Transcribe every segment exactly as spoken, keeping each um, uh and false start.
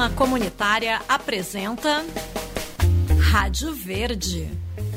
Coluna Comunitária apresenta Rádio Verde.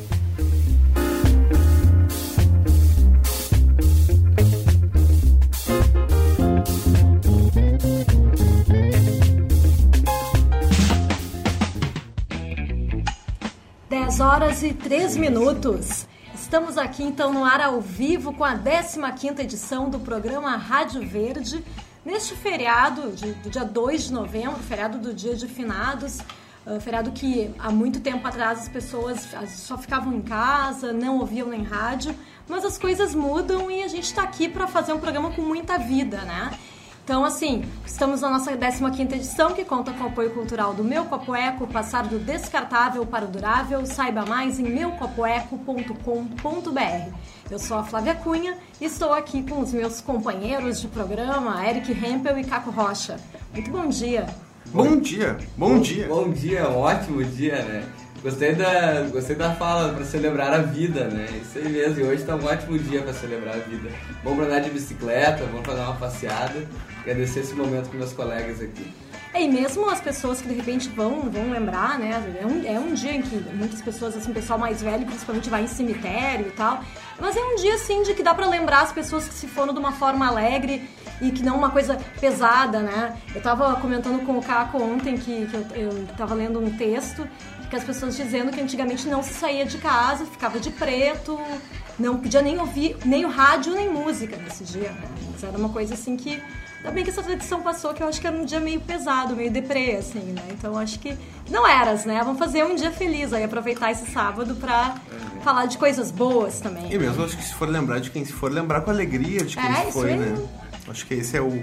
dez horas e três minutos. Estamos aqui então no ar ao vivo com a décima quinta edição do programa Rádio Verde, neste feriado de, do dia dois de novembro, feriado do Dia de Finados, uh, feriado que há muito tempo atrás as pessoas só ficavam em casa, não ouviam nem rádio, mas as coisas mudam e a gente está aqui para fazer um programa com muita vida, né? Então, assim, estamos na nossa décima quinta edição, que conta com o apoio cultural do Meu Copo Eco, passar do descartável para o durável. Saiba mais em meu copo eco ponto com ponto b r. Eu sou a Flávia Cunha e estou aqui com os meus companheiros de programa, Eric Hempel e Caco Rocha. Muito bom dia. Bom dia, bom, bom dia. Bom dia, um ótimo dia, né? Gostei da, gostei da fala para celebrar a vida, né? Isso aí mesmo, e hoje está um ótimo dia para celebrar a vida. Vamos pra andar de bicicleta, vamos fazer uma passeada, agradecer esse momento com meus colegas aqui. É, e mesmo as pessoas que de repente vão, vão lembrar, né? É um, é um dia em que muitas pessoas, assim, o pessoal mais velho principalmente vai em cemitério e tal, mas é um dia, assim, de que dá pra lembrar as pessoas que se foram de uma forma alegre e que não uma coisa pesada, né? Eu tava comentando com o Caco ontem que, que eu, eu tava lendo um texto que as pessoas dizendo que antigamente não se saía de casa, ficava de preto, não podia nem ouvir nem o rádio nem música nesse dia, né? Mas era uma coisa assim que... Ainda bem que essa tradição passou, que eu acho que era um dia meio pesado, meio deprê, assim, né? Então acho que não eras, né? Vamos fazer um dia feliz aí, aproveitar esse sábado pra é. falar de coisas boas também. E mesmo, né? Acho que se for lembrar de quem se for, lembrar com alegria de quem é, se foi, isso aí. Né? Acho que esse é o,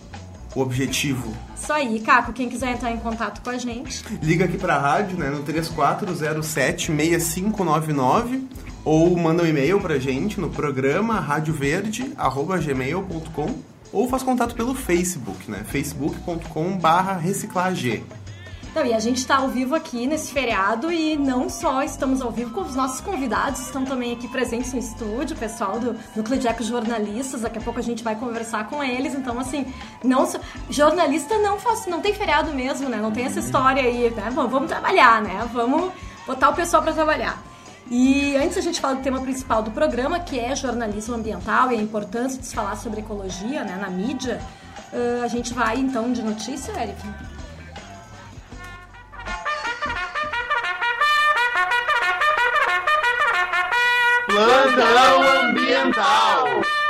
o objetivo. Isso aí, Caco, quem quiser entrar em contato com a gente, liga aqui pra rádio, né? No três quatro zero sete seis cinco nove nove ou manda um e-mail pra gente no programa radioverde arroba gmail ponto com ou faz contato pelo Facebook, né? facebook ponto com barra reciclage. Então, e a gente está ao vivo aqui nesse feriado e não só estamos ao vivo, como os nossos convidados estão também aqui presentes no estúdio, o pessoal do Núcleo de Eco Jornalistas, daqui a pouco a gente vai conversar com eles, então assim, não só, jornalista não faz, não tem feriado mesmo, né? Não tem essa história aí, né? Vamos, vamos trabalhar, né? Vamos botar o pessoal para trabalhar. E antes a gente fala do tema principal do programa, que é jornalismo ambiental e a importância de se falar sobre ecologia, né, na mídia, uh, a gente vai então de notícia, Eric? Plantão Ambiental.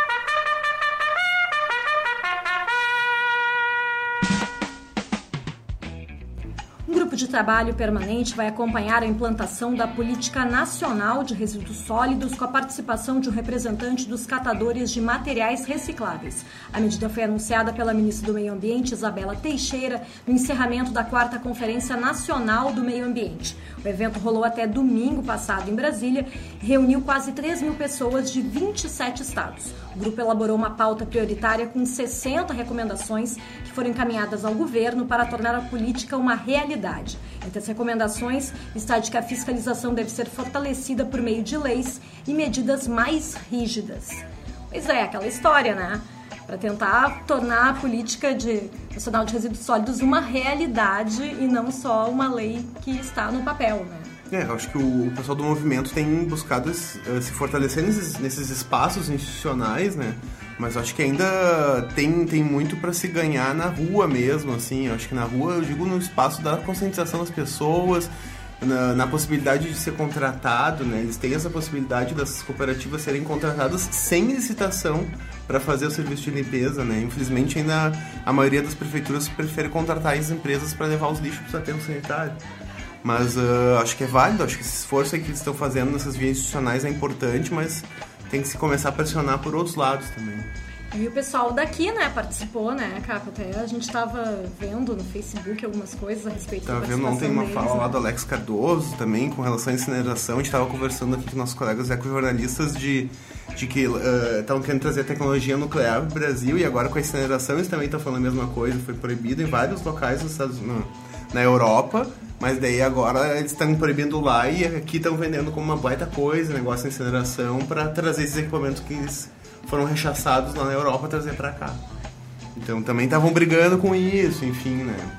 Um grupo de trabalho permanente vai acompanhar a implantação da Política Nacional de Resíduos Sólidos com a participação de um representante dos catadores de materiais recicláveis. A medida foi anunciada pela ministra do Meio Ambiente, Isabela Teixeira, no encerramento da quarta Conferência Nacional do Meio Ambiente. O evento rolou até domingo passado em Brasília e reuniu quase três mil pessoas de vinte e sete estados. O grupo elaborou uma pauta prioritária com sessenta recomendações que foram encaminhadas ao governo para tornar a política uma realidade. Entre as recomendações está de que a fiscalização deve ser fortalecida por meio de leis e medidas mais rígidas. Pois é, aquela história, né? Para tentar tornar a política de, nacional de resíduos sólidos uma realidade e não só uma lei que está no papel, né? É, eu acho que o pessoal do movimento tem buscado uh, se fortalecer nesses, nesses espaços institucionais, né? Mas eu acho que ainda tem, tem muito para se ganhar na rua mesmo, assim. Eu acho que na rua, eu digo no espaço da conscientização das pessoas, na, na possibilidade de ser contratado, né? Eles têm essa possibilidade das cooperativas serem contratadas sem licitação para fazer o serviço de limpeza, né? Infelizmente, ainda a maioria das prefeituras prefere contratar as empresas para levar os lixos para o aterro sanitário. Mas uh, acho que é válido, acho que esse esforço aí que eles estão fazendo nessas vias institucionais é importante, mas tem que se começar a pressionar por outros lados também. E o pessoal daqui, né, participou, né, Caco? Até a gente tava vendo no Facebook algumas coisas a respeito da participação deles. Tava vendo ontem uma fala né? lá do Alex Cardoso também, com relação à incineração. A gente tava conversando aqui com nossos colegas ecojornalistas de, de que estavam uh, querendo trazer tecnologia nuclear pro Brasil e agora com a incineração eles também estão falando a mesma coisa. Foi proibido em vários locais nos Estados, na, na Europa, mas daí agora eles estão proibindo lá e aqui estão vendendo como uma baita coisa, negócio de incineração, para trazer esses equipamentos que eles foram rechaçados lá na Europa, trazer para cá. Então também estavam brigando com isso, enfim, né? É,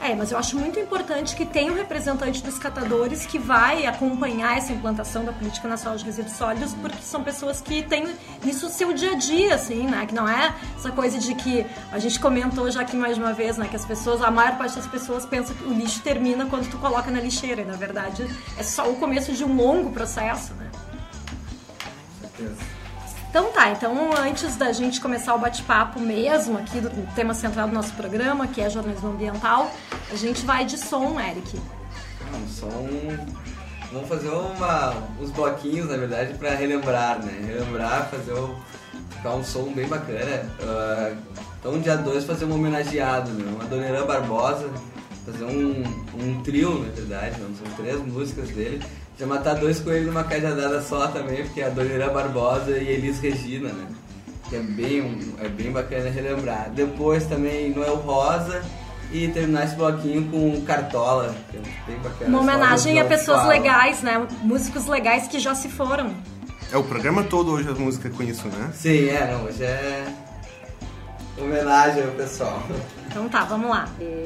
É, mas eu acho muito importante que tenha um representante dos catadores que vai acompanhar essa implantação da Política Nacional de Resíduos Sólidos, porque são pessoas que têm isso no seu dia a dia, assim, né? Que não é essa coisa de que a gente comentou já aqui mais uma vez, né? Que as pessoas, a maior parte das pessoas pensa que o lixo termina quando tu coloca na lixeira, e na verdade é só o começo de um longo processo, né? Com certeza. Então tá, então antes da gente começar o bate-papo mesmo aqui do tema central do nosso programa, que é jornalismo ambiental, a gente vai de som, Eric. Ah, um som... Vamos fazer uma, uns bloquinhos, na verdade, para relembrar, né? Relembrar, fazer um, ficar um som bem bacana. Uh, então, dia dois, fazer um homenageado, né? Uma Adoniran Barbosa, fazer um, um trio, na verdade, né? São três músicas dele. Já matar dois coelhos numa cajadada só também, porque é a Adoniran Barbosa e Elis Regina, né? Que é bem, é bem bacana relembrar. Depois também Noel Rosa e terminar esse bloquinho com Cartola, que é bem bacana. Uma homenagem a pessoas fala. legais, né? Músicos legais que já se foram. É o programa todo hoje, as músicas com isso, né? Sim, é, não, hoje é homenagem ao pessoal. Então tá, vamos lá.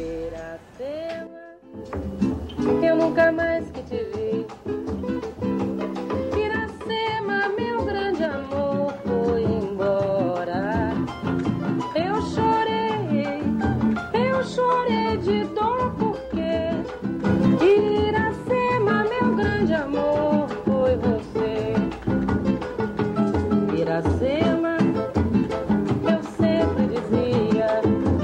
Eu nunca mais que te vi. Iracema, meu grande amor, foi embora. Eu chorei, eu chorei de dor porque Iracema, meu grande amor, foi você. Iracema, eu sempre dizia,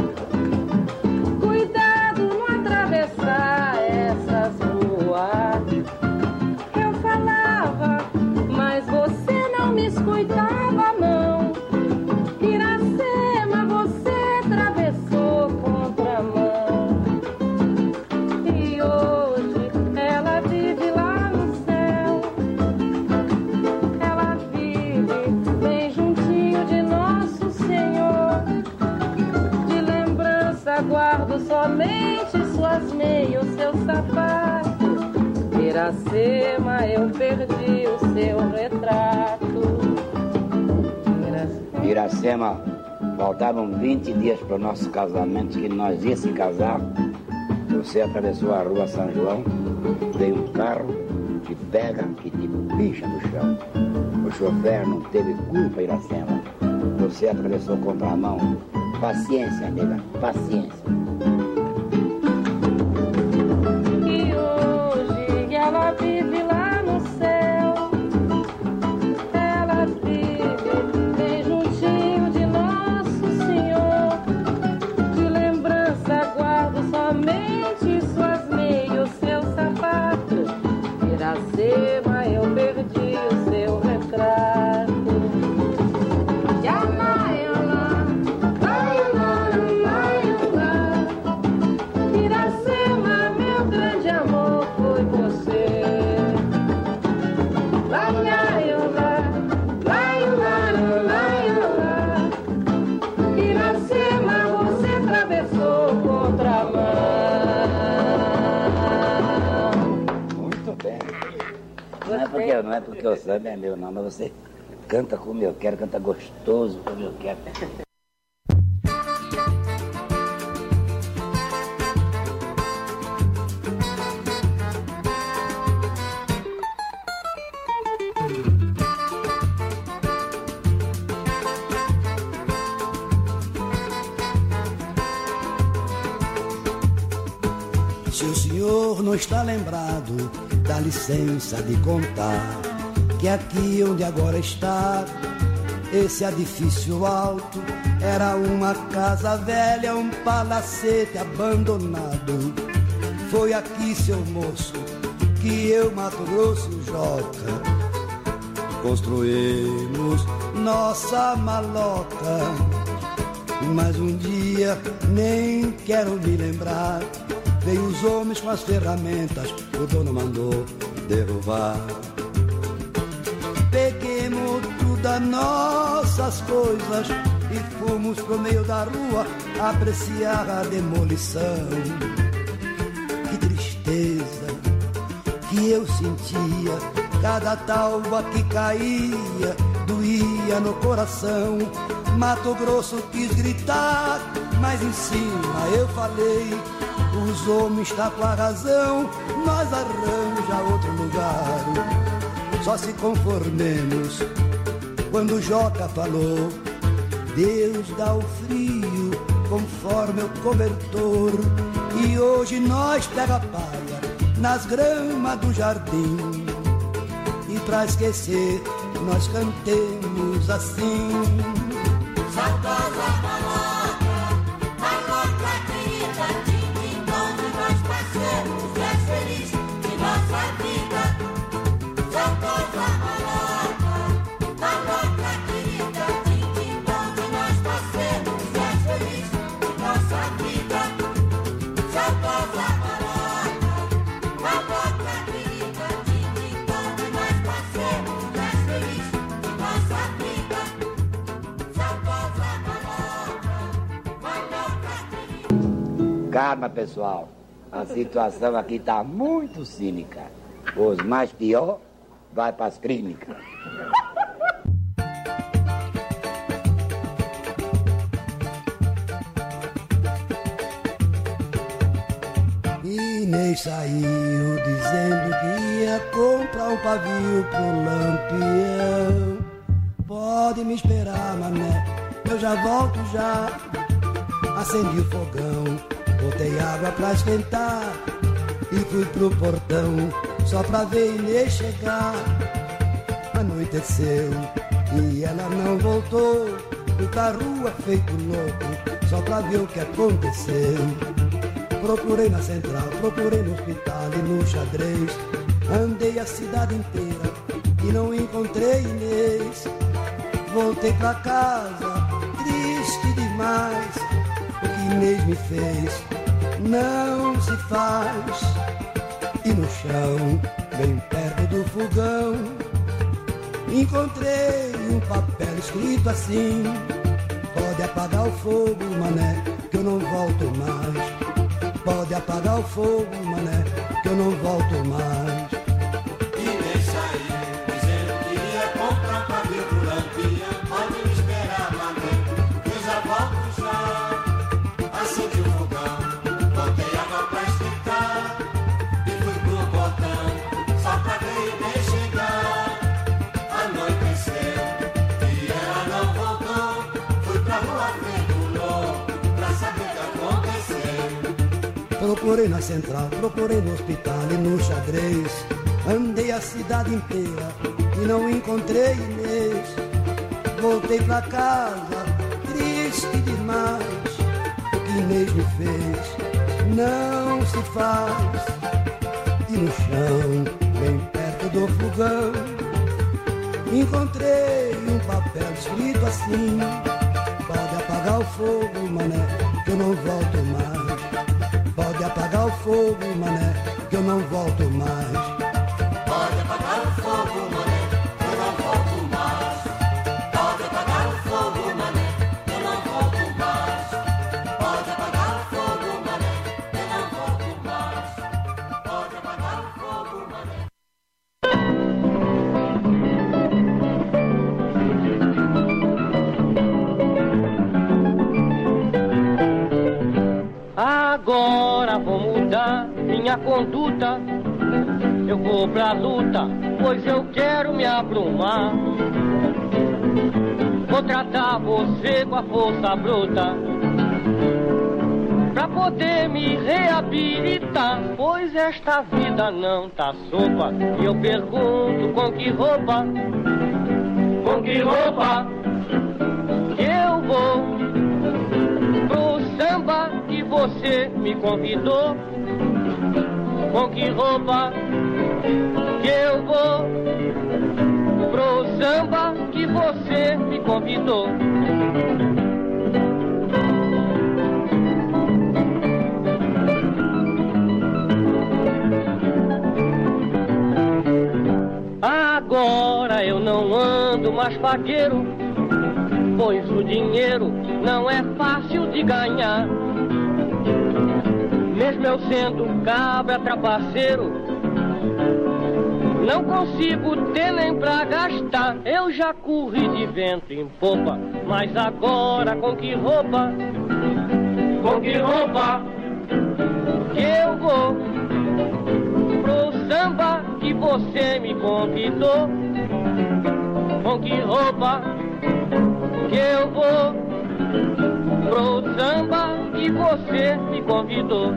cuidado não atravessar essas ruas. Eu falava, mas você não me escutava não. Iracema, você atravessou contramão. E hoje ela vive lá no céu. Ela vive bem juntinho de Nosso Senhor. De lembrança guardo somente suas meias, seu sapato. Iracema, eu perdi o seu retrato. Iracema. Iracema, faltavam vinte dias para o nosso casamento, que nós ia se casar. Você atravessou a rua São João, veio um carro, te pega e te picha no chão. O chofer não teve culpa, Iracema. Você atravessou contramão. Paciência, nega, paciência. E hoje ela vive lá no céu. Ela vive bem juntinho de Nosso Senhor. De lembrança guardo somente suas meias, seu sapato. Iracema, eu perdi o seu retrato. Iracema, meu grande amor, foi você. Iracema, você atravessou contramão. Muito bem. Não é porque, não é porque o samba é meu, não, mas você canta como eu quero, canta gostoso como eu quero. Se o senhor não está lembrado, dá licença de contar que aqui onde agora está, esse edifício alto, era uma casa velha, um palacete abandonado. Foi aqui, seu moço, que eu, Mato Grosso, Joca, construímos nossa maloca. Mas um dia, nem quero me lembrar, veio os homens com as ferramentas, o dono mandou derrubar. Peguemos todas nossas coisas e fomos pro meio da rua apreciar a demolição. Que tristeza que eu sentia, cada talva que caía doía no coração. Mato Grosso quis gritar, mas em cima eu falei, os homens tá com a razão, nós arranja outro lugar. Só se conformemos quando o Joca falou, Deus dá o frio conforme o cobertor. E hoje nós pega a palha nas gramas do jardim, e pra esquecer nós cantemos assim. Saudosa maloca, maloca querida, tim-tim bom de nós parceiros, é feliz de nossa vida. Saudosa maloca, maloca querida, tim-tim bom de nós parceiros, é feliz de nossa vida. Saudosa maloca, maloca querida, tim-tim bom de nós parceiros, é feliz de nossa vida. Calma, pessoal. A situação aqui está muito cínica. Os mais pior vai para as clínicas. Inês saiu dizendo que ia comprar um pavio pro Lampião. Pode me esperar, mané, eu já volto já. Acendi o fogão, botei água pra esquentar e fui pro portão só pra ver Inês chegar. Anoiteceu e ela não voltou, fui pra rua feito louco só pra ver o que aconteceu. Procurei na central, procurei no hospital e no xadrez, andei a cidade inteira e não encontrei Inês. Voltei pra casa, triste demais, o que Inês me fez não se faz. E no chão, bem perto do fogão, encontrei um papel escrito assim: pode apagar o fogo, mané, que eu não volto mais. Pode apagar o fogo, mané, que eu não volto mais. Inês saiu dizendo que ia comprar um pavio pro Lampião. Pode me esperar, mané, eu já volto já. Acendi o fogão, botei água pra esquentar e fui pro portão só pra ver Inês chegar. Anoiteceu e ela não voltou, fui pra rua feito louco pra saber o que aconteceu. Procurei na central, procurei no hospital e no xadrez, andei a cidade inteira e não encontrei Inês. Voltei pra casa, triste demais, o que Inês me fez não se faz. E no chão, bem perto do fogão, encontrei um papel escrito assim: pode apagar o fogo, mané, que eu não volto mais. Pode apagar o fogo, mané, que eu não volto mais. Pode apagar o fogo, mané, que eu não volto mais. Pode apagar o fogo, mané, que eu não volto mais. Pode apagar o fogo, mané, que eu não volto mais. Pode apagar o fogo, mané. Agora vou mudar minha conduta, eu vou pra luta, pois eu quero me aprumar. Vou tratar você com a força bruta, pra poder me reabilitar, pois esta vida não tá sopa. E eu pergunto, com que roupa, com que roupa que eu vou pro samba que você me convidou? Com que roupa que eu vou pro samba que você me convidou? Agora eu não ando mais paqueiro, pois o dinheiro não é fácil de ganhar. Mesmo eu sendo cabra trapaceiro, não consigo ter nem pra gastar. Eu já corri de vento em popa, mas agora com que roupa, com que roupa que eu vou pro samba que você me convidou. Com que roupa que eu vou pro samba que você me convidou.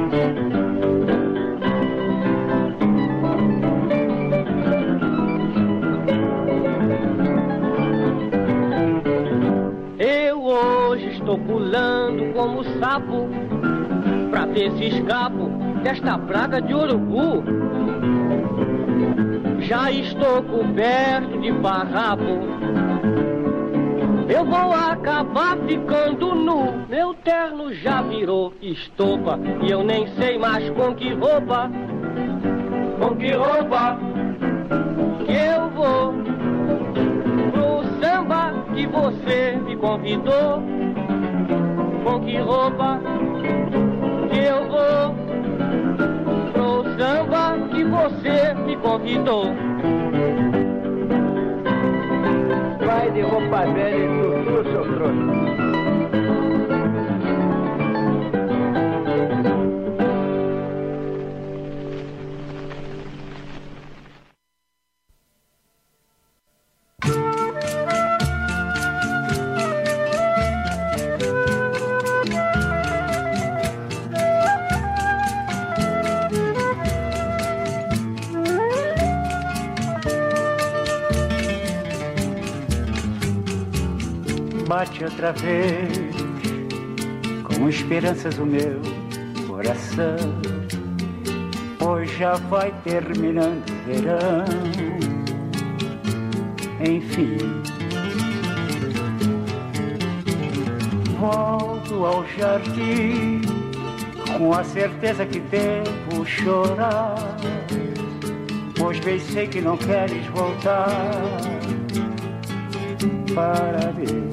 Eu hoje estou pulando como sapo pra ver se escapo desta praga de urubu. Já estou coberto de farrapo, eu vou acabar ficando nu. Meu terno já virou estopa e eu nem sei mais com que roupa, com que roupa que eu vou pro samba que você me convidou. Com que roupa que eu vou pro samba que você me convidou. Vai de roupa velha e tudo, seu trouxa. Bate outra vez, com esperanças o meu coração, pois já vai terminando o verão. Enfim, volto ao jardim, com a certeza que devo chorar, pois bem sei que não queres voltar para mim.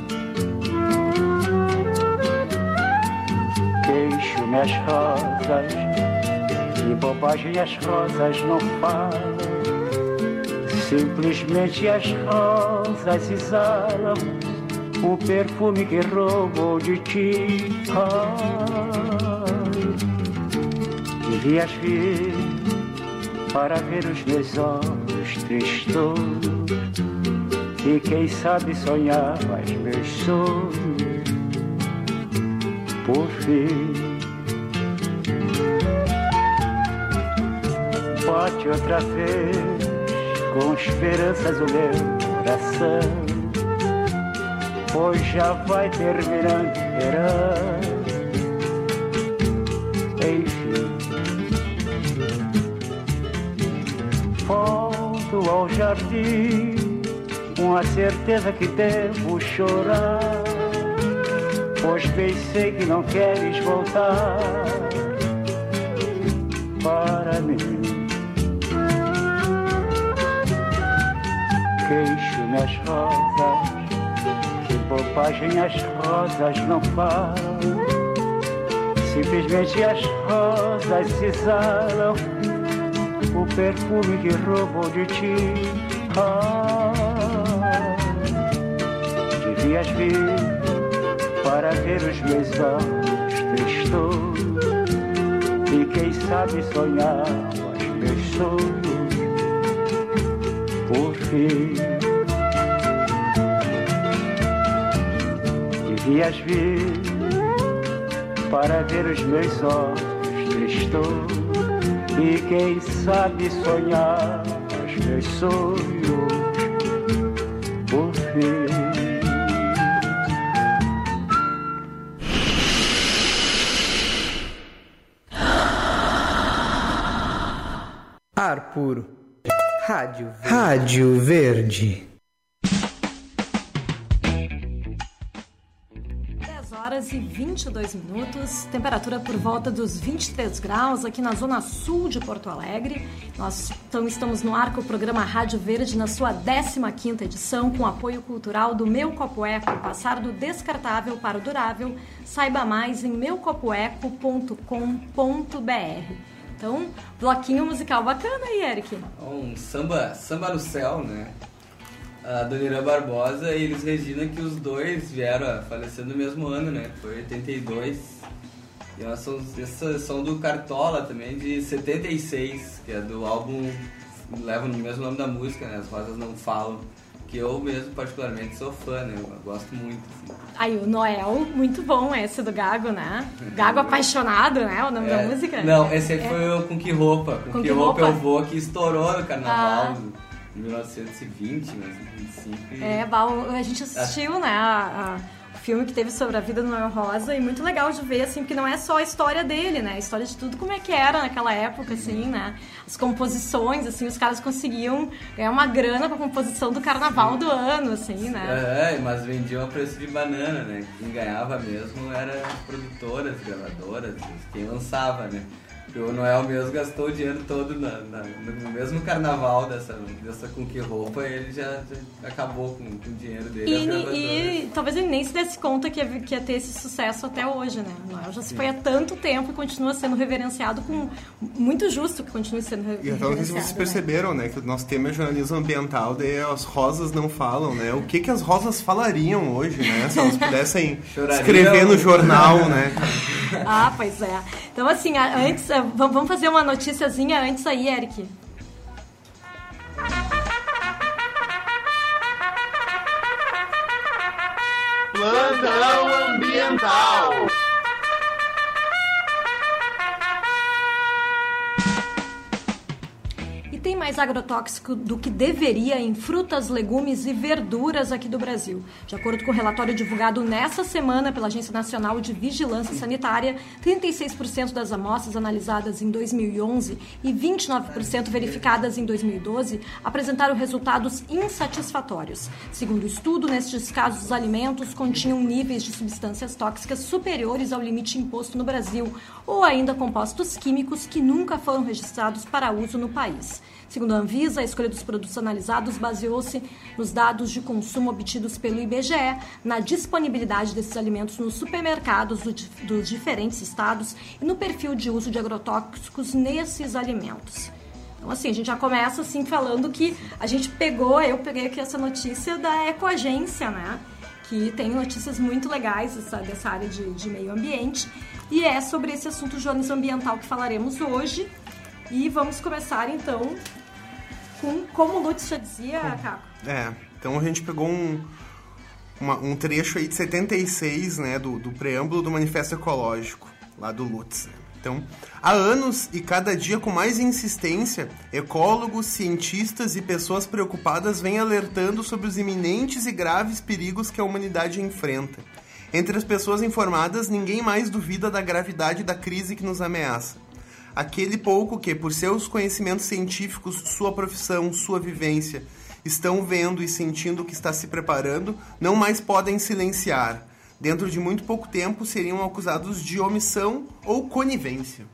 Queixo-me as rosas, e bobagem as rosas não falam. Simplesmente as rosas exalam o perfume que roubou de ti. Ah, devias vir para ver os meus olhos tristos e quem sabe sonhavas meus sonhos. Por fim, bate outra vez, com esperanças o meu coração, pois já vai terminando o verão. Enfim, volto ao jardim, com a certeza que devo chorar, pois bem sei que não queres voltar para mim. Queixo-me as rosas, que bobagem as rosas não falam. Simplesmente as rosas exalam o perfume que roubou de ti. Ah, devias vir para ver os meus olhos tristos e quem sabe sonhar os meus sonhos. Por fim, devias vir para ver os meus olhos tristos e quem sabe sonhar os meus sonhos. Por fim, ar puro. Rádio Verde. Rádio Verde. dez horas e vinte e dois minutos, temperatura por volta dos vinte e três graus aqui na zona sul de Porto Alegre. Nós então, estamos no ar com o programa Rádio Verde na sua décima quinta edição, com apoio cultural do Meu Copo Eco, passar do descartável para o durável. Saiba mais em meu copo eco ponto com ponto b r. Então, bloquinho musical bacana aí, Eric. Um samba, samba no céu, né? A Dona Irã Barbosa e Elis Regina, que os dois vieram a falecer no mesmo ano, né? Foi oitenta e dois. E é som, esse som do Cartola também, de setenta e seis, que é do álbum, leva no mesmo nome da música, né? As Rosas Não Falam. Que eu mesmo, particularmente, sou fã, né? Eu gosto muito, assim. Aí, o Noel, muito bom esse do Gago, né? Gago Apaixonado, né? O nome é, da música? Não, esse aí é. foi o Com Que Roupa. Com, Com Que, que Roupa Eu Vou, que estourou no Carnaval. Ah. Em mil novecentos e vinte, mil novecentos e vinte e cinco. E... É, a gente assistiu, né, a, a, o filme que teve sobre a vida do Noel Rosa, e muito legal de ver, assim, porque não é só a história dele, né, a história de tudo como é que era naquela época, assim, né, as composições, assim, os caras conseguiam ganhar uma grana com a composição do carnaval Sim. do ano, assim, né. É, mas vendiam a preço de banana, né, quem ganhava mesmo eram as produtoras, gravadoras, quem lançava, né. O Noel mesmo gastou o dinheiro todo na, na, no mesmo carnaval dessa, dessa Com Que Roupa, ele já, já acabou com, com o dinheiro dele. E, e talvez ele nem se desse conta que ia, que ia ter esse sucesso até hoje, né? O Noel já se Sim. foi há tanto tempo e continua sendo reverenciado com... Muito justo que continue sendo reverenciado. E até vocês né? perceberam, né? Que o nosso tema é jornalismo ambiental, daí as rosas não falam, né? O que que as rosas falariam hoje, né? Se elas pudessem escrever no jornal, né? Ah, pois é. Então, assim, antes... Vamos fazer uma noticiazinha antes aí, Eric. Plantão ambiental. Tem mais agrotóxico do que deveria em frutas, legumes e verduras aqui do Brasil. De acordo com o relatório divulgado nesta semana pela Agência Nacional de Vigilância Sanitária, trinta e seis por cento das amostras analisadas em dois mil e onze e vinte e nove por cento verificadas em dois mil e doze apresentaram resultados insatisfatórios. Segundo o estudo, nestes casos, os alimentos continham níveis de substâncias tóxicas superiores ao limite imposto no Brasil, ou ainda compostos químicos que nunca foram registrados para uso no país. Segundo a Anvisa, a escolha dos produtos analisados baseou-se nos dados de consumo obtidos pelo I B G E, na disponibilidade desses alimentos nos supermercados do, dos diferentes estados e no perfil de uso de agrotóxicos nesses alimentos. Então, assim, a gente já começa assim falando que a gente pegou, eu peguei aqui essa notícia da Ecoagência, né? Que tem notícias muito legais dessa, dessa área de, de meio ambiente, e é sobre esse assunto jornalismo ambiental que falaremos hoje. E vamos começar, então, com, como o Lutz já dizia, Caco. É, então a gente pegou um, uma, um trecho aí de setenta e seis, né, do, do preâmbulo do Manifesto Ecológico, lá do Lutz. Então, há anos e cada dia com mais insistência, ecólogos, cientistas e pessoas preocupadas vêm alertando sobre os iminentes e graves perigos que a humanidade enfrenta. Entre as pessoas informadas, ninguém mais duvida da gravidade da crise que nos ameaça. Aquele pouco que, por seus conhecimentos científicos, sua profissão, sua vivência, estão vendo e sentindo o que está se preparando, não mais podem silenciar. Dentro de muito pouco tempo, seriam acusados de omissão ou conivência.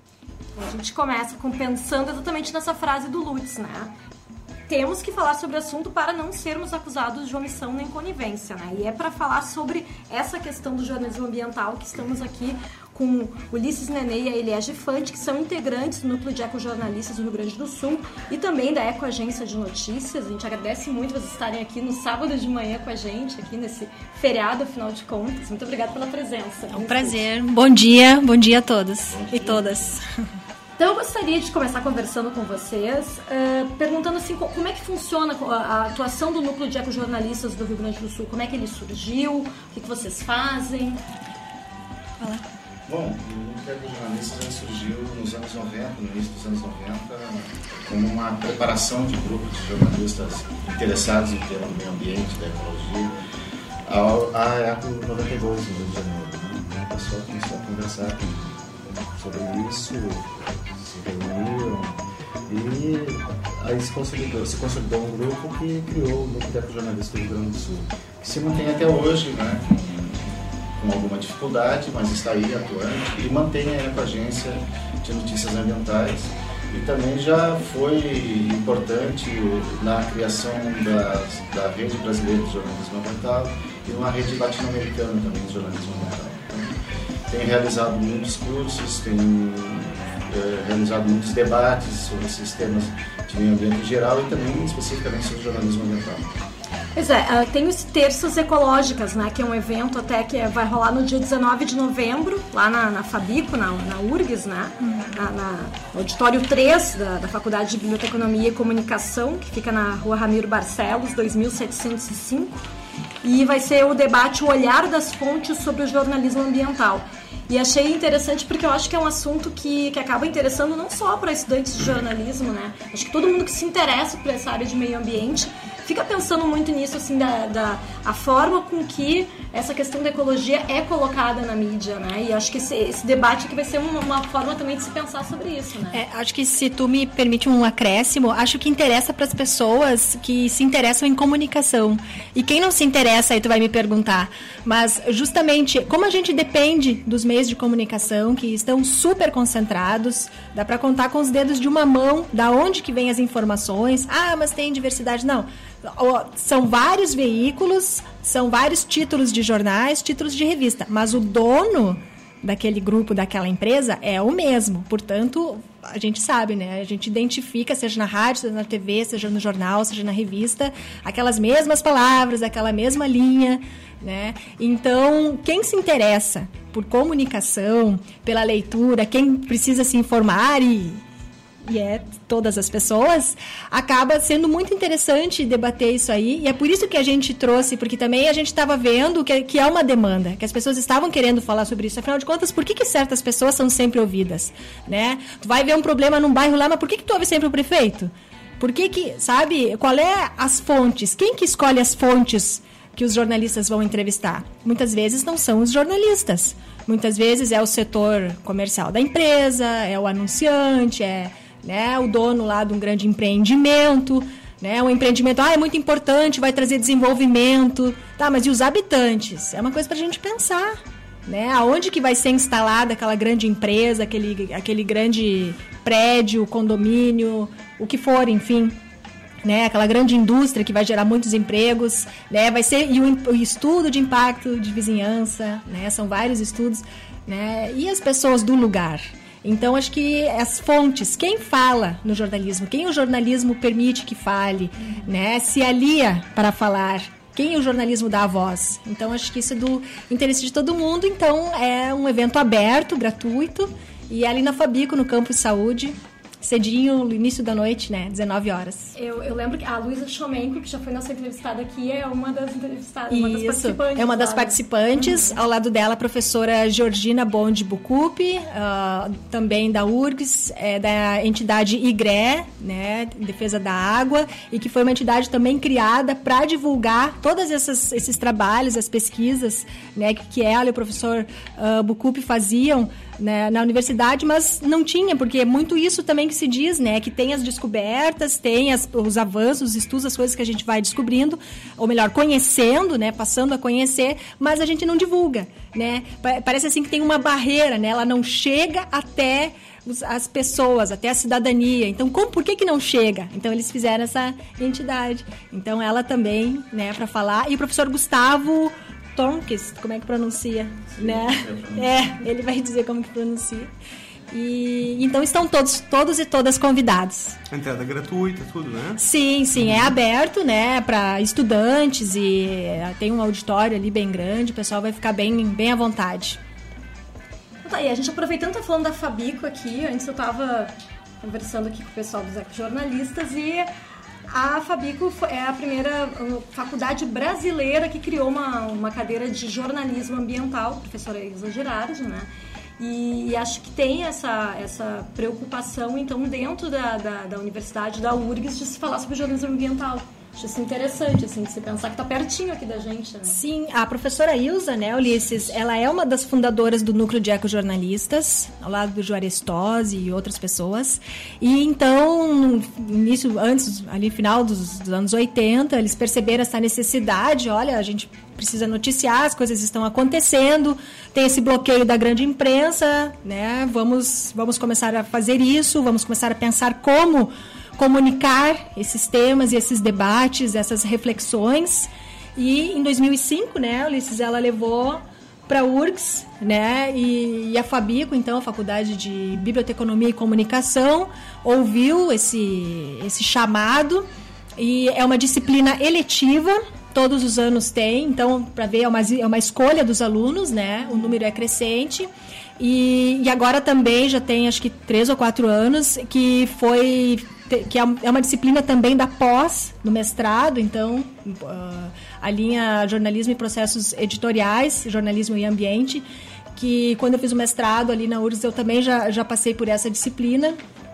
A gente começa com, pensando exatamente nessa frase do Lutz, né? Temos que falar sobre o assunto para não sermos acusados de omissão nem conivência, né? E é para falar sobre essa questão do jornalismo ambiental que estamos aqui com Ulisses Nenê e a Eliege Fante, que são integrantes do Núcleo de Ecojornalistas do Rio Grande do Sul e também da Ecoagência de Notícias. A gente agradece muito vocês estarem aqui no sábado de manhã com a gente, aqui nesse feriado, afinal de contas. Muito obrigada pela presença. É um prazer. Bom dia, bom dia a todos e todas. Então eu gostaria de começar conversando com vocês, uh, perguntando assim, como é que funciona a atuação do Núcleo de Ecojornalistas do Rio Grande do Sul? Como é que ele surgiu? O que, que vocês fazem? Fala. Bom, o Núcleo de Ecojornalistas surgiu nos anos noventa, no início dos anos noventa, como uma preparação de grupos de jornalistas interessados em tema do meio ambiente, da ecologia, a ECO noventa e dois, no Rio de Janeiro. Né? O pessoal começou a conversar sobre isso, se reuniram e aí se consolidou, se consolidou um grupo que criou o Núcleo de Ecojornalistas do Rio Grande do Sul, que se mantém até hoje, né, com, com alguma dificuldade, mas está aí atuante e mantém a Ecoagência de Notícias Ambientais e também já foi importante na criação das, da Rede Brasileira de Jornalismo Ambiental e uma rede latino-americana também de jornalismo ambiental. Tem realizado muitos cursos, tem é, realizado muitos debates sobre esses temas de meio ambiente em geral e também especificamente sobre jornalismo ambiental. Pois é, tem os Terças Ecológicas, né, que é um evento até que vai rolar no dia dezenove de novembro, lá na, na Fabico, na, na U R G S, né, uhum. na, na auditório três da, da Faculdade de Biblioteconomia e Comunicação, que fica na Rua Ramiro Barcelos, dois mil setecentos e cinco, e vai ser o debate O Olhar das Fontes sobre o Jornalismo Ambiental. E achei interessante porque eu acho que é um assunto que, que acaba interessando não só para estudantes de jornalismo, né? Acho que todo mundo que se interessa por essa área de meio ambiente fica pensando muito nisso, assim, da, da a forma com que essa questão da ecologia é colocada na mídia, né? E acho que esse, esse debate aqui vai ser uma, uma forma também de se pensar sobre isso, né? É, acho que se tu me permite um acréscimo, acho que interessa para as pessoas que se interessam em comunicação. E quem não se interessa, aí tu vai me perguntar. Mas justamente, como a gente depende dos meios de comunicação, que estão super concentrados, dá para contar com os dedos de uma mão, da onde que vem as informações. Ah, mas tem diversidade. Não. São vários veículos, são vários títulos de jornais, títulos de revista, mas o dono daquele grupo, daquela empresa é o mesmo. Portanto, a gente sabe, né? A gente identifica, seja na rádio, seja na T V, seja no jornal, seja na revista, aquelas mesmas palavras, aquela mesma linha, né? Então, quem se interessa por comunicação, pela leitura, quem precisa se informar e... e é todas as pessoas, acaba sendo muito interessante debater isso aí, e é por isso que a gente trouxe, porque também a gente estava vendo que, que é uma demanda, que as pessoas estavam querendo falar sobre isso. Afinal de contas, por que, que certas pessoas são sempre ouvidas, né? Tu vai ver um problema num bairro lá, mas por que, que tu ouve sempre o prefeito? Por que que, sabe, qual é as fontes? Quem que escolhe as fontes que os jornalistas vão entrevistar? Muitas vezes não são os jornalistas, muitas vezes é o setor comercial da empresa, é o anunciante, é... né, o dono lá de um grande empreendimento, né, um empreendimento, ah, é muito importante, vai trazer desenvolvimento, tá, mas e os habitantes? É uma coisa pra gente pensar, né, aonde que vai ser instalada aquela grande empresa, aquele, aquele grande prédio, condomínio, o que for, enfim, né, aquela grande indústria que vai gerar muitos empregos, né, vai ser, e o, o estudo de impacto de vizinhança, né, são vários estudos, né, e as pessoas do lugar. Então, acho que as fontes, quem fala no jornalismo, quem o jornalismo permite que fale, né, se alia para falar, quem o jornalismo dá a voz. Então, acho que isso é do interesse de todo mundo. Então, é um evento aberto, gratuito, e é ali na Fabico, no Campus Saúde, cedinho, no início da noite, né, dezenove horas. Eu, eu lembro que a Luísa Chomenko, que já foi nossa entrevistada aqui, é uma das entrevistadas, uma das participantes. É uma das lá, participantes, uhum. Ao lado dela a professora Georgina Bond Bucupi, uh, também da U R G S, é, da entidade I G R E, né, Defesa da Água, e que foi uma entidade também criada para divulgar todos esses trabalhos, as pesquisas, né, que ela e o professor uh, Bucupi faziam, né, na universidade, mas não tinha, porque é muito isso também que se diz, né, que tem as descobertas, tem as, os avanços, os estudos, as coisas que a gente vai descobrindo, ou melhor, conhecendo, né, passando a conhecer, mas a gente não divulga, né, parece assim que tem uma barreira, né, ela não chega até os, as pessoas, até a cidadania. Então, como, por que que não chega? Então, eles fizeram essa entidade. Então, ela também, né, para falar, e o professor Gustavo Tonques, como é que pronuncia? Sim, né? É, ele vai dizer como que pronuncia. E então estão todos, todos e todas convidados. Entrada gratuita, tudo, né? Sim, sim, é aberto, né, para estudantes e tem um auditório ali bem grande, o pessoal vai ficar bem, bem à vontade. Tá, e a gente aproveitando, tá falando da Fabico aqui, antes eu tava conversando aqui com o pessoal dos ecojornalistas e a Fabico é a primeira faculdade brasileira que criou uma, uma cadeira de jornalismo ambiental, professora Isa Girardi, né? E, e acho que tem essa, essa preocupação, então, dentro da, da, da universidade, da U R G S, de se falar sobre jornalismo ambiental. Acho isso interessante, assim, de se pensar que tá pertinho aqui da gente, né? Sim, a professora Ilza, né, Ulisses, ela é uma das fundadoras do Núcleo de Ecojornalistas, ao lado do Juarez Tosi e outras pessoas. E então, no início, antes, ali, final dos, dos anos oitenta, eles perceberam essa necessidade, olha, a gente precisa noticiar, as coisas estão acontecendo, tem esse bloqueio da grande imprensa, né, vamos, vamos começar a fazer isso, vamos começar a pensar como comunicar esses temas e esses debates, essas reflexões. E em dois mil e cinco, né, Ulisses, ela levou para a U R G S, né, e, e a Fabico, então, a Faculdade de Biblioteconomia e Comunicação, ouviu esse, esse chamado, e é uma disciplina eletiva, todos os anos tem, então, para ver, é uma, é uma escolha dos alunos, né? O número é crescente. E, e agora também já tem, acho que, três ou quatro anos, que foi... que é uma disciplina também da pós, no mestrado, então, uh, a linha jornalismo e processos editoriais, jornalismo e ambiente, que quando eu fiz o mestrado ali na U R S S eu também já, já passei por essa disciplina,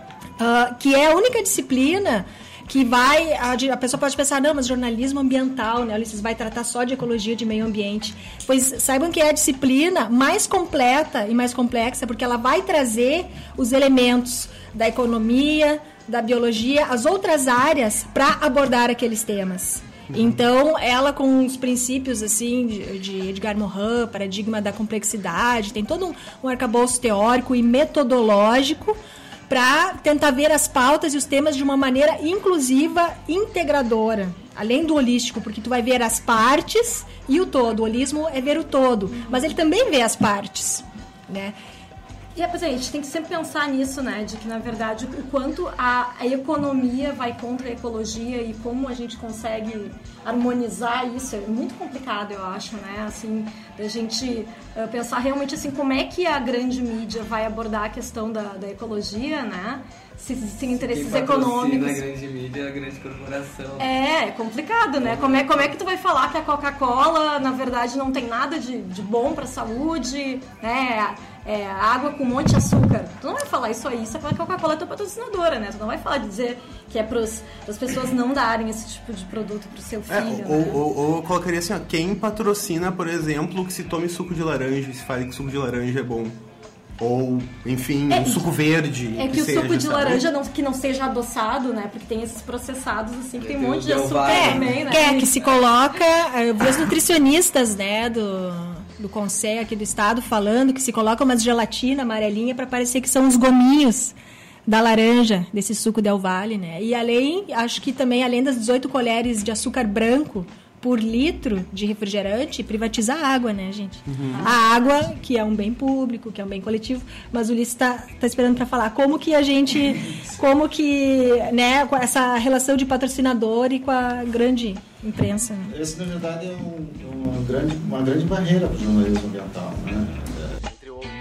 uh, que é a única disciplina que vai, a, a pessoa pode pensar, não, mas jornalismo ambiental, né, Ulisses, vai tratar só de ecologia, de meio ambiente. Pois saibam que é a disciplina mais completa e mais complexa, porque ela vai trazer os elementos da economia, da biologia, as outras áreas para abordar aqueles temas. Então, ela com os princípios assim de, de Edgar Morin, paradigma da complexidade, tem todo um, um arcabouço teórico e metodológico para tentar ver as pautas e os temas de uma maneira inclusiva, integradora, além do holístico, porque tu vai ver as partes e o todo. O holismo é ver o todo, mas ele também vê as partes, né? E, pois é, a gente tem que sempre pensar nisso, né? De que, na verdade, o quanto a, a economia vai contra a ecologia e como a gente consegue harmonizar isso. É muito complicado, eu acho, né? Assim, da gente uh, pensar realmente, assim, como é que a grande mídia vai abordar a questão da, da ecologia, né? Se, se interesses Quem econômicos. a grande mídia é a grande corporação. É, é complicado, né? Como é, como é que tu vai falar que a Coca-Cola, na verdade, não tem nada de, de bom pra saúde, né? É, água com um monte de açúcar. Tu não vai falar isso aí, você vai falar que a Coca-Cola é tua patrocinadora, né? Tu não vai falar de dizer que é para as pessoas não darem esse tipo de produto pro seu filho, é, né? ou, ou, ou eu colocaria assim, ó, quem patrocina, por exemplo, que se tome suco de laranja, se fale que suco de laranja é bom. Ou, enfim, é, um suco verde. É que, que o seja, suco de sabe? laranja não, que não seja adoçado, né? Porque tem esses processados, assim, que tem um monte de açúcar é, também, né? É, que se coloca... Eu vi os nutricionistas, né, do, do Conselho aqui do estado falando que se coloca umas gelatina amarelinha para parecer que são os gominhos da laranja, desse suco Del Valle, né? E além, acho que também, além das dezoito colheres de açúcar branco por litro de refrigerante, privatiza a água, né, gente? Uhum. A água, que é um bem público, que é um bem coletivo, mas o Ulisses está tá esperando para falar como que a gente, como que, né, com essa relação de patrocinador e com a grande imprensa. Né? Esse, na verdade, é um, uma, grande, uma grande barreira para o jornalismo ambiental, né? Entre outras,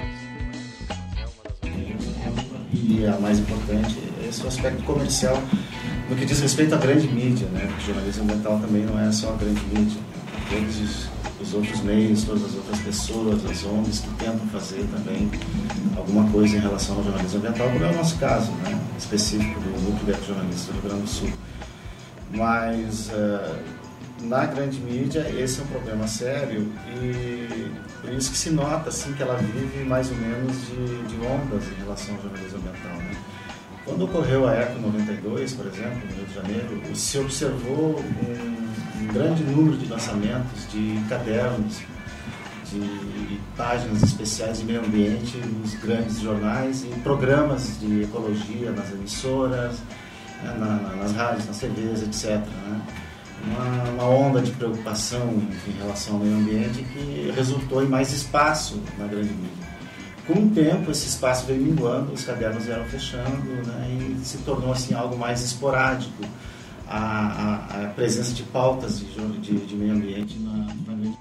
e a mais importante, esse é o aspecto comercial. No que diz respeito à grande mídia, né? Porque o jornalismo ambiental também não é só a grande mídia. Todos os, os outros meios, todas as outras pessoas, as O N Gs que tentam fazer também alguma coisa em relação ao jornalismo ambiental, como é o nosso caso, né? Específico do Núcleo de Ecojornalistas do Rio Grande do Sul. Mas, uh, na grande mídia, esse é um problema sério e por isso que se nota assim, que ela vive mais ou menos de, de ondas em relação ao jornalismo ambiental, né? Quando ocorreu a Eco noventa e dois, por exemplo, no Rio de Janeiro, se observou um, um grande número de lançamentos de cadernos, de páginas especiais de meio ambiente nos grandes jornais e programas de ecologia nas emissoras, né, na, na, nas rádios, nas T Vs, etcétera. Né? Uma, uma onda de preocupação em relação ao meio ambiente que resultou em mais espaço na grande mídia. Com o tempo, esse espaço veio minguando, os cadernos vieram fechando, né, e se tornou assim, algo mais esporádico a, a, a presença de pautas de, de, de meio ambiente na, na mídia.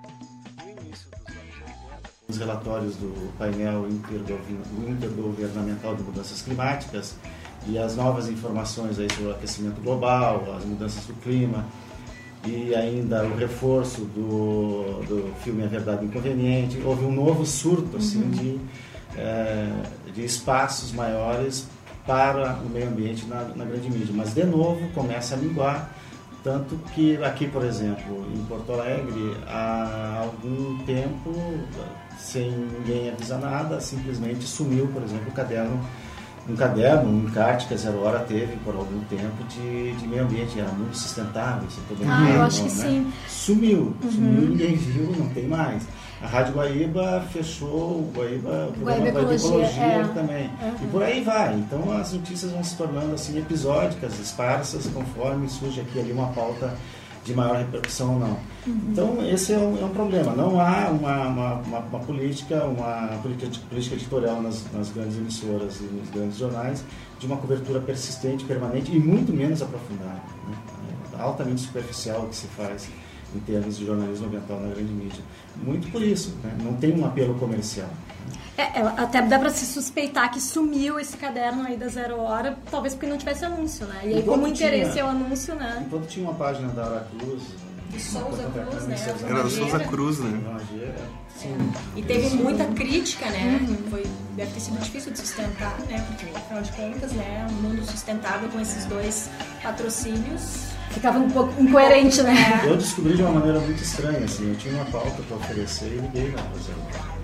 Os relatórios do painel intergovernamental de mudanças climáticas e as novas informações aí sobre o aquecimento global, as mudanças do clima, e ainda o reforço do, do filme A Verdade Inconveniente. Houve um novo surto assim, uhum. de, é, de espaços maiores para o meio ambiente na, na grande mídia. Mas, de novo, começa a minguar, tanto que aqui, por exemplo, em Porto Alegre, há algum tempo, sem ninguém avisar nada, simplesmente sumiu, por exemplo, o caderno um caderno, um encarte que a Zero Hora teve por algum tempo de, de meio ambiente, era muito sustentável. Todo ah, mundo, eu acho né? que sim. Sumiu, uhum. sumiu, ninguém viu, não tem mais. A Rádio Guaíba fechou, o Guaíba, o programa Guaíba Ecologia é. também. Uhum. E por aí vai. Então as notícias vão se tornando assim, episódicas, esparsas, conforme surge aqui ali uma pauta de maior repercussão ou não. Uhum. Então, esse é um, é um problema. Não há uma, uma, uma, uma política, uma política, política editorial nas, nas grandes emissoras e nos grandes jornais de uma cobertura persistente, permanente e muito menos aprofundada. Né? É altamente superficial o que se faz em termos de jornalismo ambiental na grande mídia. Muito por isso, né? Não tem um apelo comercial. É, até dá para se suspeitar que sumiu esse caderno aí da Zero Hora, talvez porque não tivesse anúncio, né? E aí, Enquanto como o interesse tinha, é o anúncio, né? Enquanto tinha uma página da Ara Cruz... De Souza Cruz, né? Era da Souza Cruz, né? Sim. E teve muita crítica, né? Uhum. Foi, deve ter sido difícil de sustentar, né? Porque, afinal de contas, né? Um mundo sustentável com esses dois patrocínios... Ficava um pouco incoerente, né? Eu descobri de uma maneira muito estranha, assim. Eu tinha uma pauta para oferecer e liguei na Rosana.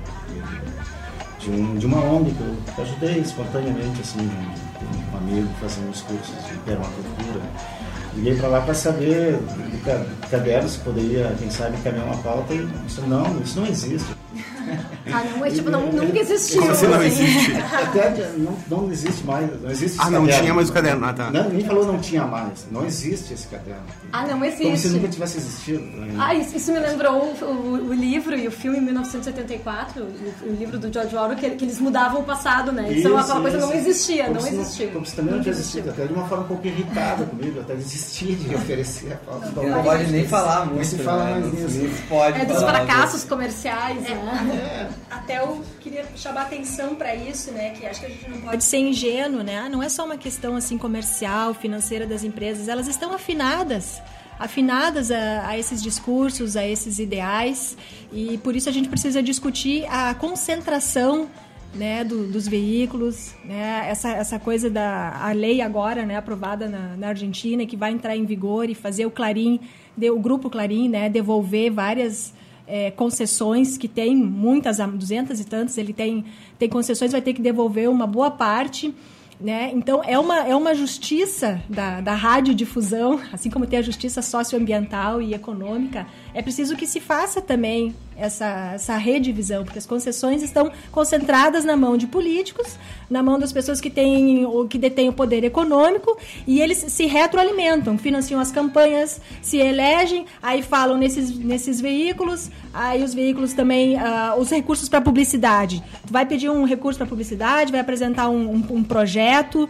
De, um, de uma ONG que eu ajudei espontaneamente, assim, um, um amigo fazendo uns cursos de permacultura. Liguei para lá para saber do caderno se poderia, quem sabe, encaminhar uma pauta e isso não, isso não existe. Ah, não, é tipo, não, nunca existiu. Você não existe. Até não, não existe mais, não existe esse Ah, não caderno. tinha mais o caderno, ah, tá. Não, nem falou não tinha mais, não existe esse caderno. Ah, não existe. Como se nunca tivesse existido. Né? Ah, isso, isso me lembrou o, o, o livro e o filme mil novecentos e setenta e quatro, o, o livro do George Orwell, que, que eles mudavam o passado, né? Isso, então aquela coisa não existia, como não se existiu. Não, como se também não tivesse existido, até de uma forma um pouco irritada comigo, até desistir de oferecer a pauta. Não, não pode nem falar muito, não se fala né? mais nisso. Pode é dos falar, fracassos mas... comerciais, é, né? Até eu queria chamar atenção para isso, né? Que acho que a gente não pode ser ingênuo, né? Não é só uma questão assim comercial, financeira das empresas, elas estão afinadas. afinadas a, a esses discursos, a esses ideais, e por isso a gente precisa discutir a concentração, né, do, dos veículos, né, essa, essa coisa da a lei agora, né, aprovada na, na Argentina, que vai entrar em vigor e fazer o Clarim, de, o Grupo Clarim, né, devolver várias é, concessões, que tem muitas, duzentas e tantas, ele tem, tem concessões, vai ter que devolver uma boa parte. Né? Então, é uma, é uma justiça da, da radiodifusão, assim como tem a justiça socioambiental e econômica, é preciso que se faça também essa, essa redivisão, porque as concessões estão concentradas na mão de políticos, na mão das pessoas que, têm, que detêm o poder econômico, e eles se retroalimentam, financiam as campanhas, se elegem, aí falam nesses, nesses veículos, aí os veículos também, uh, os recursos para publicidade. Tu vai pedir um recurso para publicidade, vai apresentar um, um, um projeto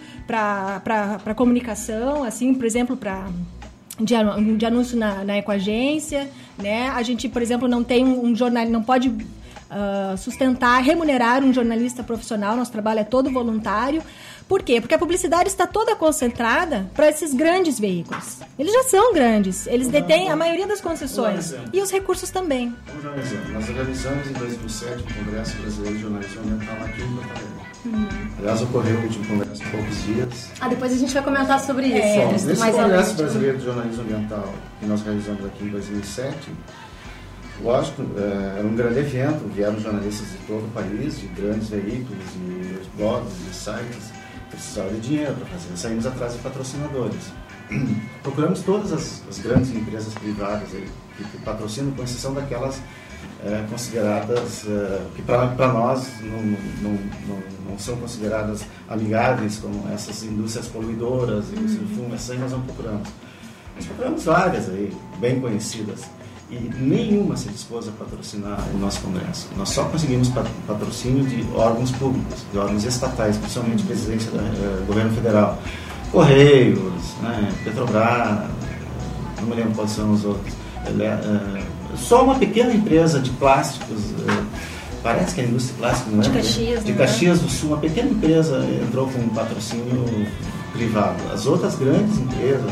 para comunicação, assim, por exemplo, para... De, de anúncio na, na Ecoagência, né? A gente, por exemplo, não tem um, um jornal, não pode uh, sustentar, remunerar um jornalista profissional, nosso trabalho é todo voluntário. Por quê? Porque a publicidade está toda concentrada para esses grandes veículos. Eles já são grandes, eles detêm a maioria das concessões e os recursos também. Vamos dar um exemplo. Nós organizamos em dois mil e sete o Congresso Brasileiro de Jornalismo Ambiental aqui em Porto Alegre. Hum. Aliás, ocorreu o último congresso há poucos dias. Ah, depois a gente vai comentar sobre isso. É, Bom, nesse mais Congresso Brasileiro de Jornalismo Ambiental que nós realizamos aqui em dois mil e sete, lógico, era um grande evento, vieram jornalistas de todo o país, de grandes veículos, de blogs, de sites, precisavam de dinheiro para fazer. Saímos atrás de patrocinadores. Procuramos todas as, as grandes empresas privadas aí, que, que patrocinam, com exceção daquelas É, consideradas, é, que para nós não, não, não, não são consideradas amigáveis, como essas indústrias poluidoras, uhum. indústria de fumo, essas aí nós não procuramos. Nós procuramos várias aí, bem conhecidas, e nenhuma se dispôs a patrocinar o nosso congresso. Nós só conseguimos patrocínio de órgãos públicos, de órgãos estatais, principalmente presidência do é, governo federal. Correios, né, Petrobras, não me lembro quais são os outros. É, é, só uma pequena empresa de plásticos, parece que é a indústria plástica, não é? De Caxias, de né? Caxias do Sul, uma pequena empresa entrou com um patrocínio privado. As outras grandes empresas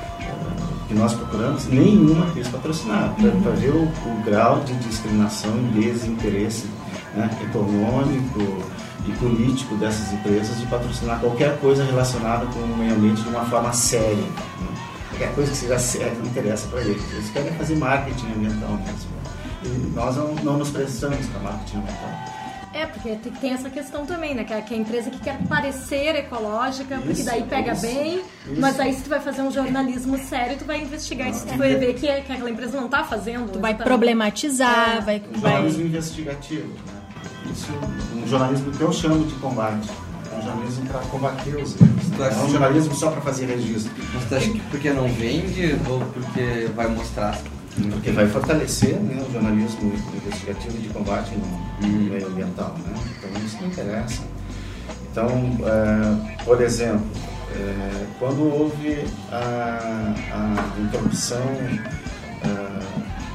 que nós procuramos, nenhuma quis patrocinar, para ver o, o grau de discriminação e desinteresse, né, econômico e político dessas empresas de patrocinar qualquer coisa relacionada com o meio ambiente de uma forma séria. Né? Qualquer coisa que seja séria não interessa para eles. Eles querem fazer marketing ambiental mesmo. E nós não, não nos prestamos para marketing ambiental. É, porque tem, tem essa questão também, né? Que é, que é a empresa que quer parecer ecológica, isso, porque daí pega isso, bem, isso. Mas aí se tu vai fazer um jornalismo sério, tu vai investigar isso, tu vai ver que, que aquela empresa não está fazendo. Tu vai problematizar, é. vai... Um jornalismo investigativo, né? Isso, um jornalismo que eu chamo de combate. É um jornalismo para combater os erros. Né? É um jornalismo só para fazer registro. Mas tu acha que porque não vende ou porque vai mostrar? Porque vai fortalecer, né, o jornalismo investigativo de combate no, no meio ambiental. Né? Então isso não interessa. Então, é, por exemplo, é, quando houve a, a introdução é,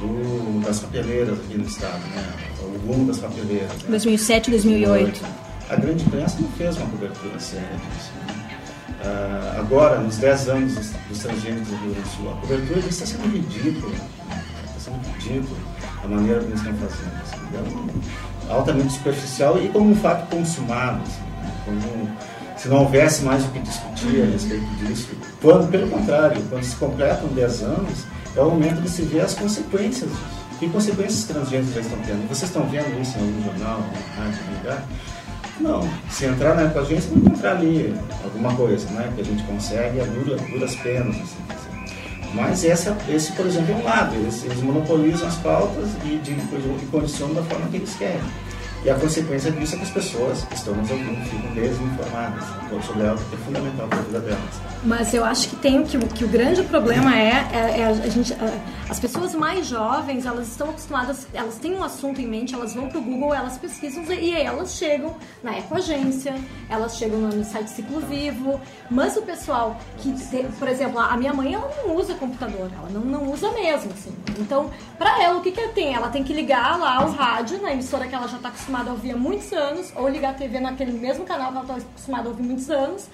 do, das papeleiras aqui no estado, né? O boom das papeleiras. Né? dois mil e sete, dois mil e oito. A grande imprensa não fez uma cobertura séria disso. Né? Uh, agora, nos dez anos dos, dos transgênicos do Rio Grande do Sul, a cobertura disso está sendo ridícula. Está sendo ridícula a maneira como eles estão fazendo. Assim, então, altamente superficial e como um fato consumado. Assim, como se não houvesse mais o que discutir a respeito disso. Quando, pelo contrário, quando se completam dez anos, é o momento de se ver as consequências disso. Que consequências os transgênicos já estão tendo? Vocês estão vendo isso em algum jornal, na rádio, no lugar? Não. Se entrar na agência, vão encontrar ali alguma coisa, né? Que a gente consegue a dura, duras penas. Assim, assim. Mas essa, esse, por exemplo, é um lado. Eles, eles monopolizam as pautas e, de, e condicionam da forma que eles querem. E a consequência disso é que as pessoas que estão nos ouvindo ficam desinformadas sobre algo que é fundamental para a vida delas. Mas eu acho que tem que, que o grande problema é, é, é a gente, é, as pessoas mais jovens, elas estão acostumadas, elas têm um assunto em mente, elas vão para o Google, elas pesquisam e elas chegam na Ecoagência, elas chegam no site Ciclo Vivo, mas o pessoal que, tem, por exemplo, a minha mãe, ela não usa computador, ela não, não usa mesmo, assim. Então, para ela, o que que ela tem? Ela tem que ligar lá o rádio, na emissora que ela já está acostumada a ouvir há muitos anos, ou ligar a T V naquele mesmo canal que ela está acostumada a ouvir há muitos anos.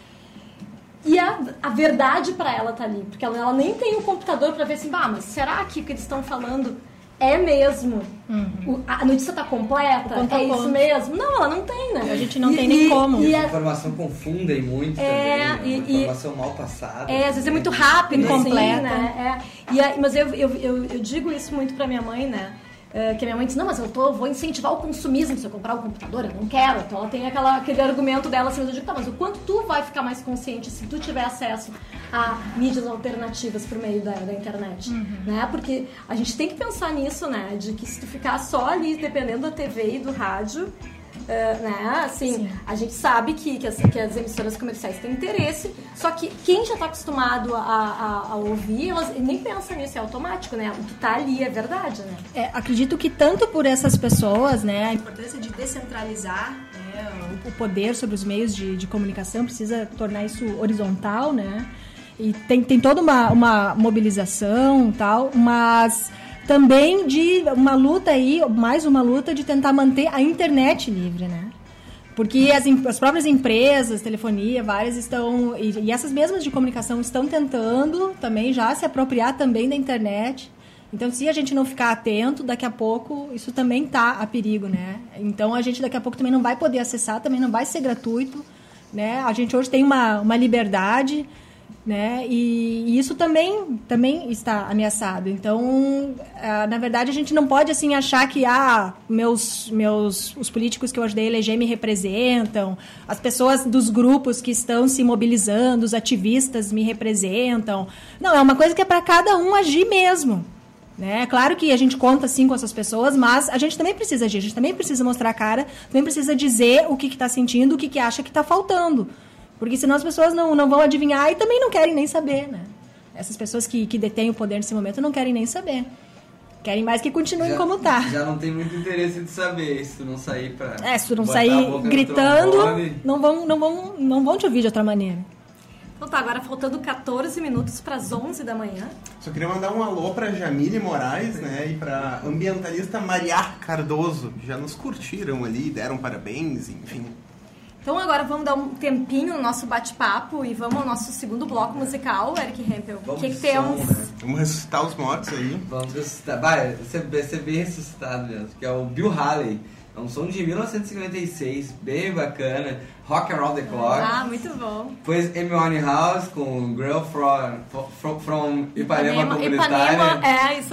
E a, a verdade para ela tá ali, porque ela, ela nem tem um computador para ver assim, bah, mas será que o que eles estão falando é mesmo? Uhum. O, a notícia tá completa? É isso mesmo? Não, ela não tem, né? A gente não e, tem nem e, como. E a informação confundem muito é, também, e, informação e, mal passada. É, às vezes é muito rápido, incompleta. Assim, né? É, e a, mas eu, eu, eu, eu digo isso muito pra minha mãe, né? Uh, que a minha mãe diz, não, mas eu tô, vou incentivar o consumismo se eu comprar um computador, eu não quero. Então ela tem aquela, aquele argumento dela assim, mas eu digo, tá, mas o quanto tu vai ficar mais consciente se tu tiver acesso a mídias alternativas por meio da, da internet, uhum. né? Porque a gente tem que pensar nisso, né? De que se tu ficar só ali dependendo da T V e do rádio, uh, né? Assim, Sim. a gente sabe que, que, as, que as emissoras comerciais têm interesse, só que quem já tá acostumado a, a, a ouvir, elas nem pensam nisso, é automático, né? O que tá ali é verdade, né? É, acredito que tanto por essas pessoas, né, a importância de descentralizar, né, o poder sobre os meios de, de comunicação, precisa tornar isso horizontal, né? E tem, tem toda uma, uma mobilização e tal, mas também de uma luta aí, mais uma luta de tentar manter a internet livre, né? Porque as, as próprias empresas, telefonia, várias estão, e, e essas mesmas de comunicação estão tentando também já se apropriar também da internet. Então, se a gente não ficar atento, daqui a pouco isso também está a perigo, né? Então, a gente daqui a pouco também não vai poder acessar, também não vai ser gratuito, né? A gente hoje tem uma, uma liberdade, né? E, e isso também, também está ameaçado. Então, ah, na verdade, a gente não pode assim achar que ah, meus, meus, os políticos que eu ajudei a eleger me representam, as pessoas dos grupos que estão se mobilizando, os ativistas me representam. Não, é uma coisa que é para cada um agir mesmo. Né? Claro que a gente conta sim com essas pessoas, mas a gente também precisa agir, a gente também precisa mostrar a cara, também precisa dizer o que está sentindo, o que, que acha que está faltando. Porque senão as pessoas não, não vão adivinhar e também não querem nem saber, né? Essas pessoas que, que detêm o poder nesse momento não querem nem saber. Querem mais que continuem já, como tá. Já não tem muito interesse de saber, se tu não sair pra... É, se tu não sair gritando, não vão, não, vão, não vão te ouvir de outra maneira. Então tá, agora faltando catorze minutos para as onze da manhã. Só queria mandar um alô para Jamile Moraes, né, e para ambientalista Maria Cardoso, que já nos curtiram ali, deram parabéns, enfim. Então agora vamos dar um tempinho no nosso bate-papo e vamos ao nosso segundo bloco musical, Eric Hempel. O que, que temos? Som, né? Vamos ressuscitar os mortos aí. Vamos ressuscitar. Vai, vai ser bem ressuscitado mesmo, que é o Bill Haley. É um som de mil novecentos e cinquenta e seis, bem bacana. Rock Around the Clock. Ah, muito bom. Depois Amy Winehouse com Girl from, from, from Ipanema, Ipanema Comunitária. Ipanema, é, isso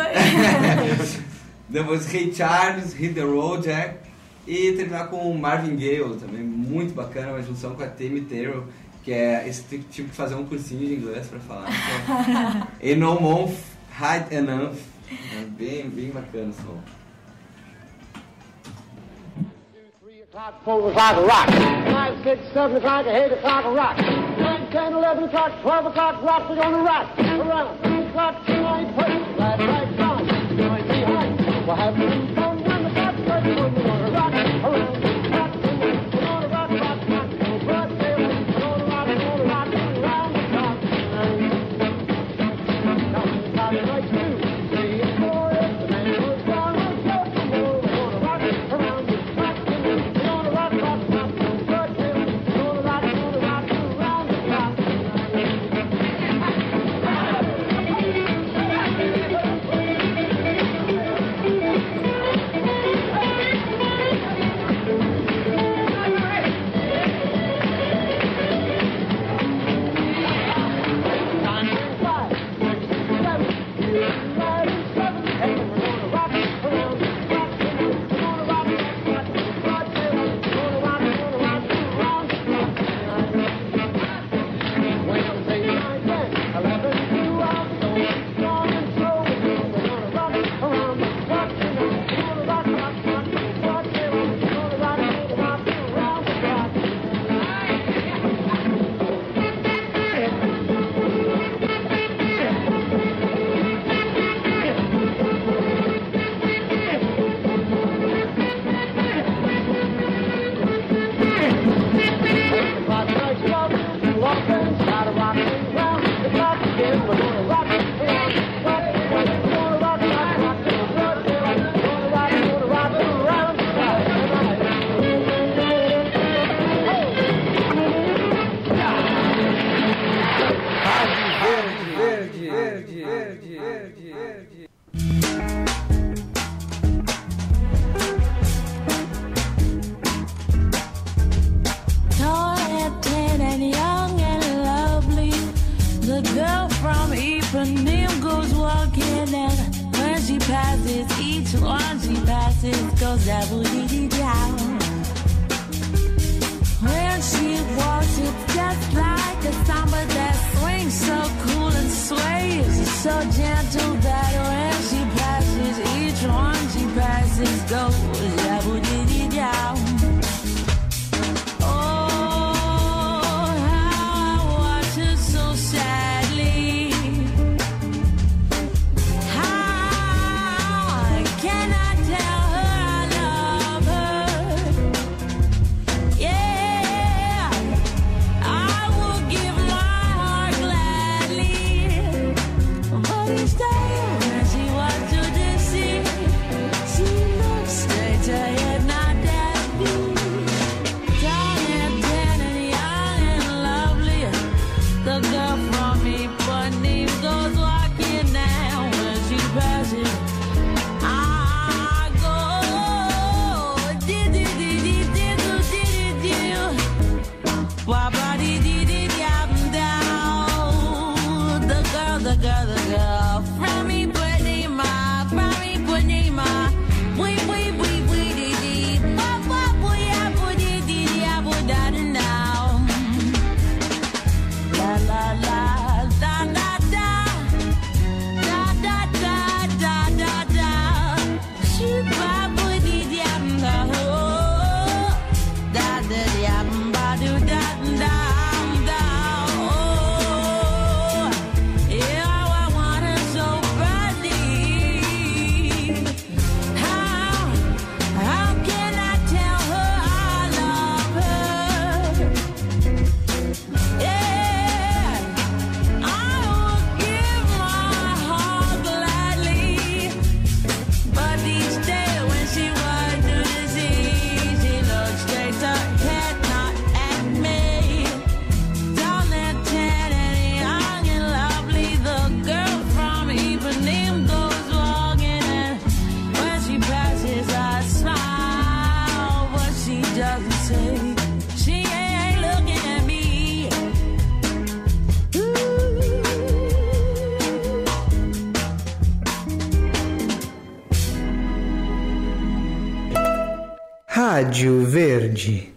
aí. Depois Ray Charles, Hit the Road Jack. E terminar com Marvin Gaye, também muito bacana, uma junção com a Tammy Terrell, que é esse tipo de fazer um cursinho de inglês pra falar. E No Month, Hide Enough. É bem, bem bacana o som. Four o'clock, rock. Five, six, seven o'clock, eight o'clock, rock. Nine, ten, eleven o'clock, twelve o'clock, rock. We're gonna rock around. Three o'clock, nine, put glad right down. Nine behind. We'll have some fun when the clock's ready. We're gonna rock around. We're gonna rock, rock, rock. No broad tail. We're gonna rock, we're gonna rock around the clock. Nine. Counting the clock, right, two, three, and four. It's the man. Rádio Verde.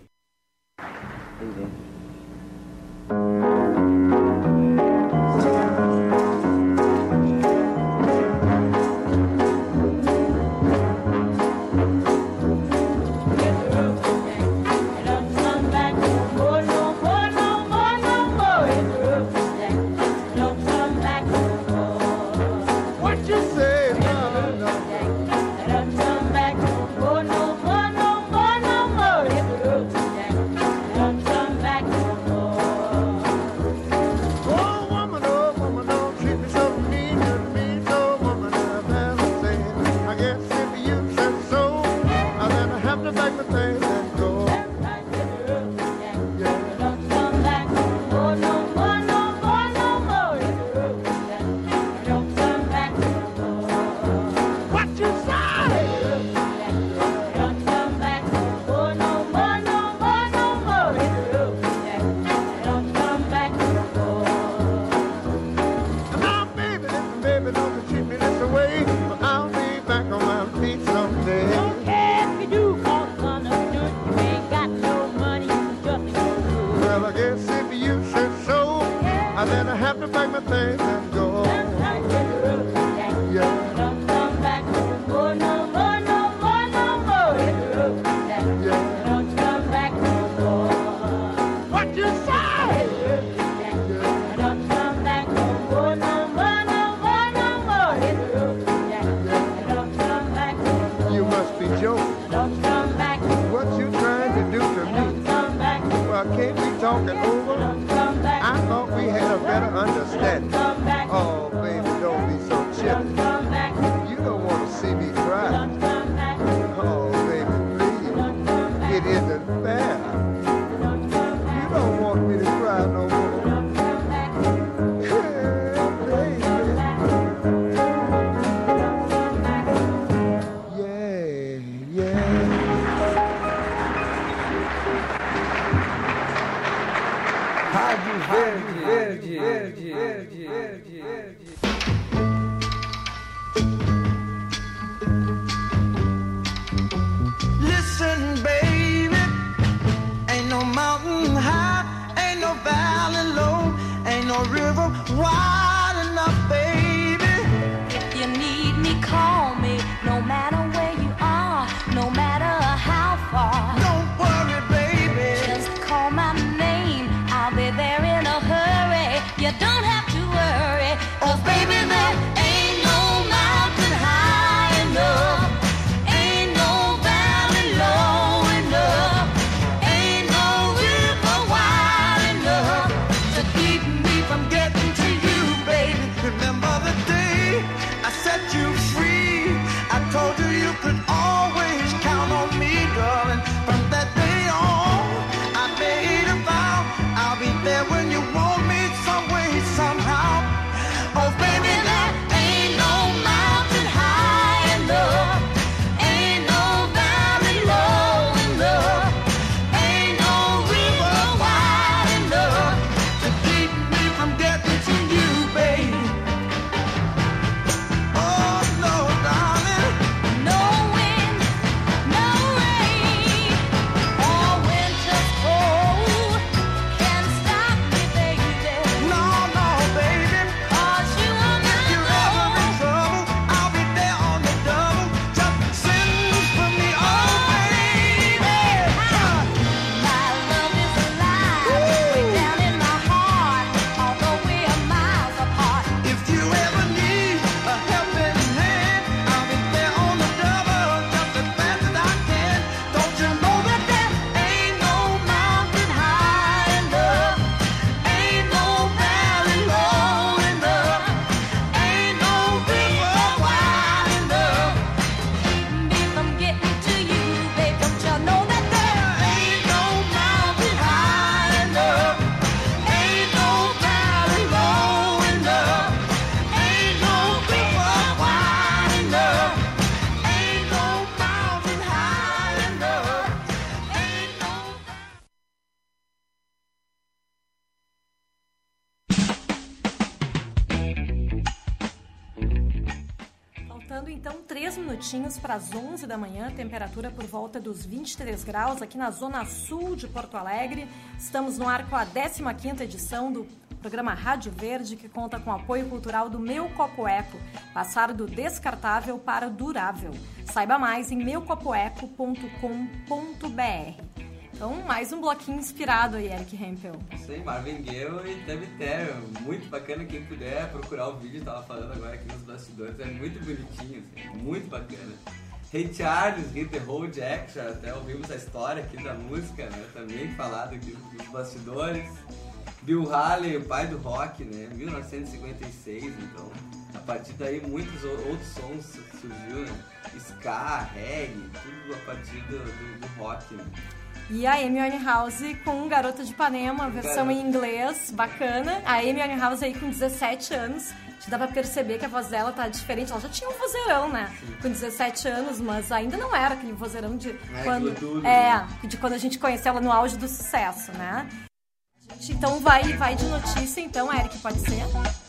então, três minutinhos para as onze da manhã, temperatura por volta dos vinte e três graus aqui na zona sul de Porto Alegre. Estamos no ar com a décima quinta edição do programa Rádio Verde, que conta com o apoio cultural do Meu Copo Eco, passar do descartável para o durável. Saiba mais em meu copo eco ponto com ponto b r. Então, mais um bloquinho inspirado aí, Eric Hempel. Isso aí, Marvin Gaye e Tammy Terrell. Muito bacana, quem puder procurar o vídeo, tava falando agora aqui nos bastidores, é muito bonitinho, assim, muito bacana. Ray Charles, Hit the Road Action, até ouvimos a história aqui da música, né, também falado aqui nos bastidores. Bill Haley, o pai do rock, né, mil novecentos e cinquenta e seis, então, a partir daí muitos outros sons surgiu, né, ska, reggae, tudo a partir do, do, do rock, né. E a Amy Winehouse com Garota de Ipanema, versão Garota. Em inglês, bacana. A Amy Winehouse aí com dezessete anos, dá pra perceber que a voz dela tá diferente. Ela já tinha um vozeirão, né? Sim. Com dezessete anos, mas ainda não era aquele vozeirão de é, quando tudo, é, né? de quando a gente conheceu ela no auge do sucesso, né? A gente então vai, vai de notícia, então, Eric, pode ser?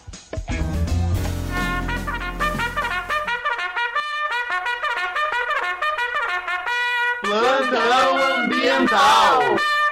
Plantão ambiental.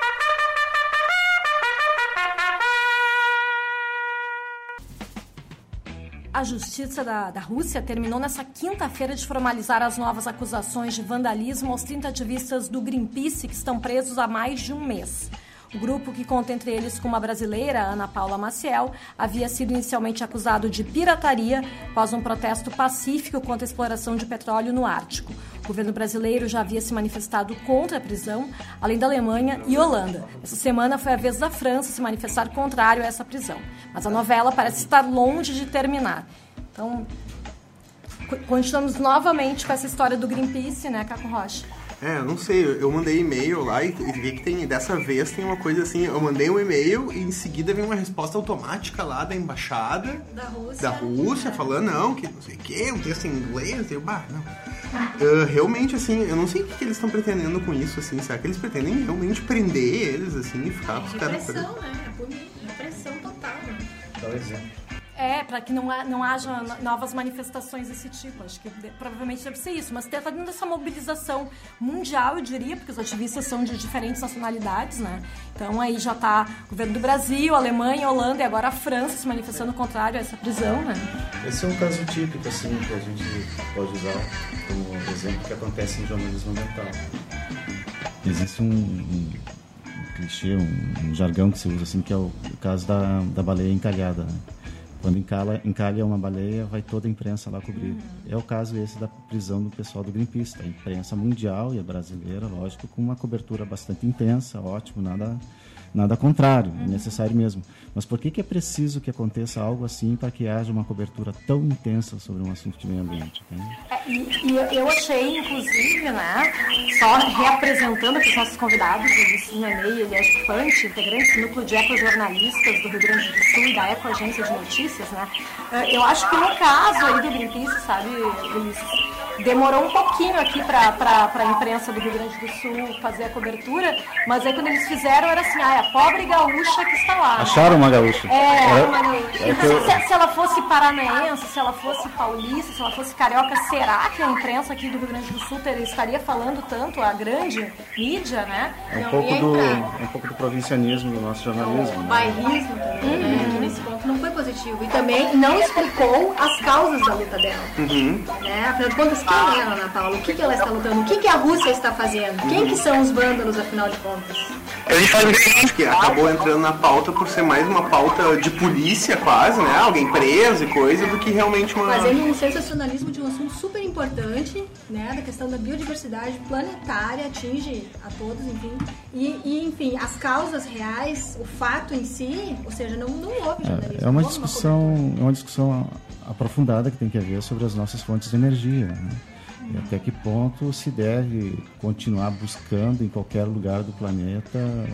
A Justiça da, da Rússia terminou nessa quinta-feira de formalizar as novas acusações de vandalismo aos trinta ativistas do Greenpeace que estão presos há mais de um mês. O grupo, que conta entre eles com uma brasileira, Ana Paula Maciel, havia sido inicialmente acusado de pirataria após um protesto pacífico contra a exploração de petróleo no Ártico. O governo brasileiro já havia se manifestado contra a prisão, além da Alemanha e Holanda. Essa semana foi a vez da França se manifestar contrário a essa prisão. Mas a novela parece estar longe de terminar. Então, continuamos novamente com essa história do Greenpeace, né, Caco Rocha? É, eu não sei, eu mandei e-mail lá e vi que tem, dessa vez tem uma coisa assim, eu mandei um e-mail e em seguida vem uma resposta automática lá da embaixada da Rússia, da Rússia falando, não, que não sei o que, um texto em inglês, eu, bah, não. Uh, realmente, assim, eu não sei o que, que eles estão pretendendo com isso, assim, será que eles pretendem realmente prender eles, assim, e ficar... É repressão, né? É punir, repressão total, né? Dá um exemplo. É, para que não, não haja novas manifestações desse tipo. Acho que de, provavelmente deve ser isso. Mas está tendo essa mobilização mundial, eu diria, porque os ativistas são de diferentes nacionalidades, né? Então aí já está o governo do Brasil, a Alemanha, a Holanda e agora a França se manifestando contrário a essa prisão, né? Esse é um caso típico, assim, que a gente pode usar como exemplo que acontece em jornalismo ambiental. Existe um, um, um clichê, um, um jargão que se usa, assim, que é o, o caso da, da baleia encalhada, né? Quando encalha, encalha uma baleia, vai toda a imprensa lá cobrir. Uhum. É o caso esse da prisão do pessoal do Greenpeace. A imprensa mundial e a brasileira, lógico, com uma cobertura bastante intensa, ótimo, nada, nada contrário, é necessário mesmo. Mas por que, que é preciso que aconteça algo assim para que haja uma cobertura tão intensa sobre um assunto de meio ambiente? Né? É, e, e eu achei, inclusive, né, só reapresentando aqui os nossos convidados, o Luciano Nenê e Elias Fante, integrantes do Núcleo de Ecojornalistas do Rio Grande do Sul e da Eco Agência de Notícias, né, eu acho que no caso aí do Greenpeace, sabe, Ulisses, demorou um pouquinho aqui para a imprensa do Rio Grande do Sul fazer a cobertura, mas aí quando eles fizeram era assim, ah, é a pobre gaúcha que está lá. Acharam uma gaúcha. É, é uma gaúcha. É então, se, se ela fosse paranaense, se ela fosse paulista, se ela fosse carioca, será que a imprensa aqui do Rio Grande do Sul ter, estaria falando tanto, a grande mídia, né? É um, pouco do, um pouco do provincianismo do nosso jornalismo. O né? bairrismo também, uhum. né? Que nesse ponto não foi positivo. E também não explicou as causas da luta dela. Uhum. Né? Afinal de contas, quem é a Ana Paula? O que, que ela está lutando? O que, que a Rússia está fazendo? Quem que são os vândalos, afinal de contas? Acho que acabou entrando na pauta por ser mais uma pauta de polícia quase, né? Alguém preso e coisa, do que realmente uma... Fazendo um sensacionalismo de um assunto super importante, né? Da questão da biodiversidade planetária, atinge a todos, enfim. E, e enfim, as causas reais, o fato em si, ou seja, não, não houve jornalismo. É, é uma discussão, é uma discussão aprofundada que tem que haver sobre as nossas fontes de energia, né? E até que ponto se deve continuar buscando em qualquer lugar do planeta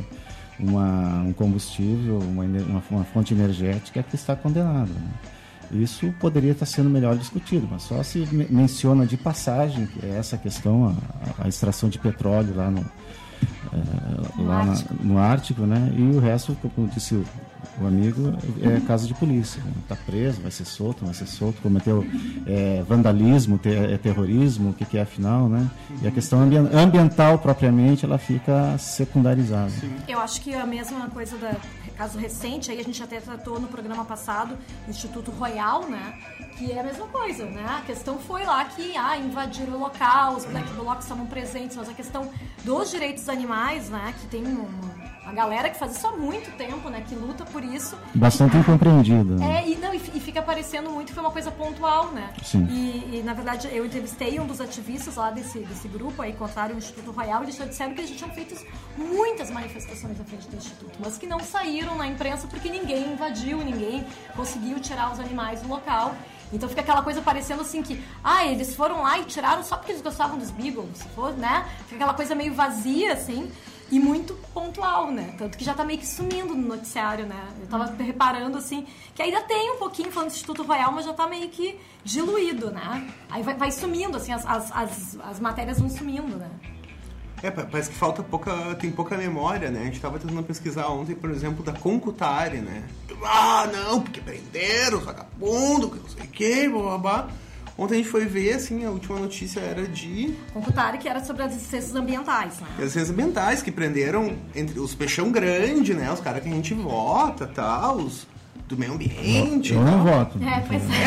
uma, um combustível, uma, uma, uma fonte energética que está condenada, né? Isso poderia estar sendo melhor discutido, mas só se menciona de passagem que é essa questão, a, a extração de petróleo lá no, é, lá na, no Ártico, né? E o resto, como disse o O amigo é caso de polícia. Está preso, vai ser solto, vai ser solto. Cometeu é, vandalismo, te, é, terrorismo, o que, que é afinal, né? E a questão ambi- ambiental, propriamente, ela fica secundarizada. Sim. Eu acho que a mesma coisa da caso recente, aí a gente até tratou no programa passado, Instituto Royal, né? Que é a mesma coisa, né? A questão foi lá que ah, invadiram o local, os black blocs estavam presentes, mas a questão dos direitos animais, né? Que tem uma, uma galera que faz isso há muito tempo, né? Que luta por isso. Bastante incompreendida. É, e, não, e, e fica parecendo muito que foi uma coisa pontual, né? Sim. E, e, na verdade, eu entrevistei um dos ativistas lá desse, desse grupo, aí encontraram o Instituto Royal, e eles já disseram que eles já tinham feito muitas manifestações à frente do Instituto, mas que não saíram na imprensa porque ninguém invadiu, ninguém conseguiu tirar os animais do local. Então fica aquela coisa parecendo assim que, ah, eles foram lá e tiraram só porque eles gostavam dos Beagles, se for, né? Fica aquela coisa meio vazia, assim, e muito pontual, né? Tanto que já tá meio que sumindo no noticiário, né? Eu tava reparando, assim, que ainda tem um pouquinho falando do Instituto Royal, mas já tá meio que diluído, né? Aí vai, vai sumindo, assim, as, as, as, as matérias vão sumindo, né? É, parece que falta pouca, tem pouca memória, né? A gente estava tentando pesquisar ontem, por exemplo, da Concutari, né? Ah, não, porque prenderam, vagabundo, que não sei o que, blá, blá, blá. Ontem a gente foi ver, assim, a última notícia era de... Concutari, que era sobre as licenças ambientais, né? As licenças ambientais, que prenderam entre os peixão grande, né? Os caras que a gente vota, tal, os... do meio ambiente. Eu não voto. É, pois é.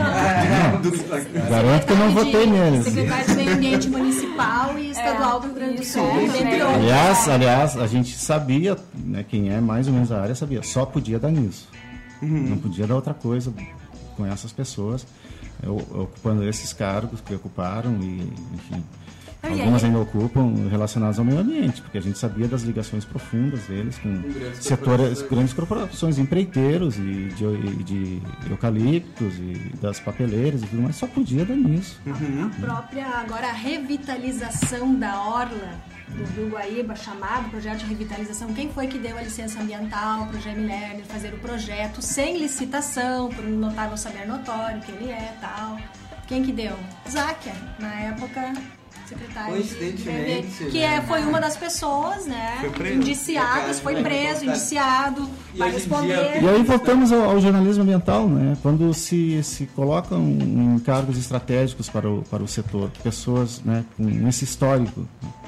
é. Garanto que eu não votei neles. Secretário de Meio Ambiente Municipal e Estadual do Rio Grande do Sul. Aliás, aliás, a gente sabia, né, quem é mais ou menos da área sabia, só podia dar nisso. Uhum. Não podia dar outra coisa com essas pessoas, ocupando esses cargos que ocuparam e, enfim... Algumas ainda ocupam relacionadas ao meio ambiente, porque a gente sabia das ligações profundas deles com grandes setores, grandes corporações, empreiteiros e de, e de eucaliptos e das papeleiras e tudo mais, só podia dar nisso. Uhum. A própria, agora, a revitalização da orla do Rio Guaíba, chamado projeto de revitalização, quem foi que deu a licença ambiental para o Jaime Lerner fazer o projeto sem licitação, por um notável saber notório que ele é tal. Quem que deu? Záquia, na época... secretário Coincidentemente, que né? é, foi uma das pessoas, né, indiciadas, foi preso, indiciado, e vai responder. E aí voltamos ao, ao jornalismo ambiental, né? Quando se, se colocam em cargos estratégicos para o, para o setor, pessoas, né, com esse histórico,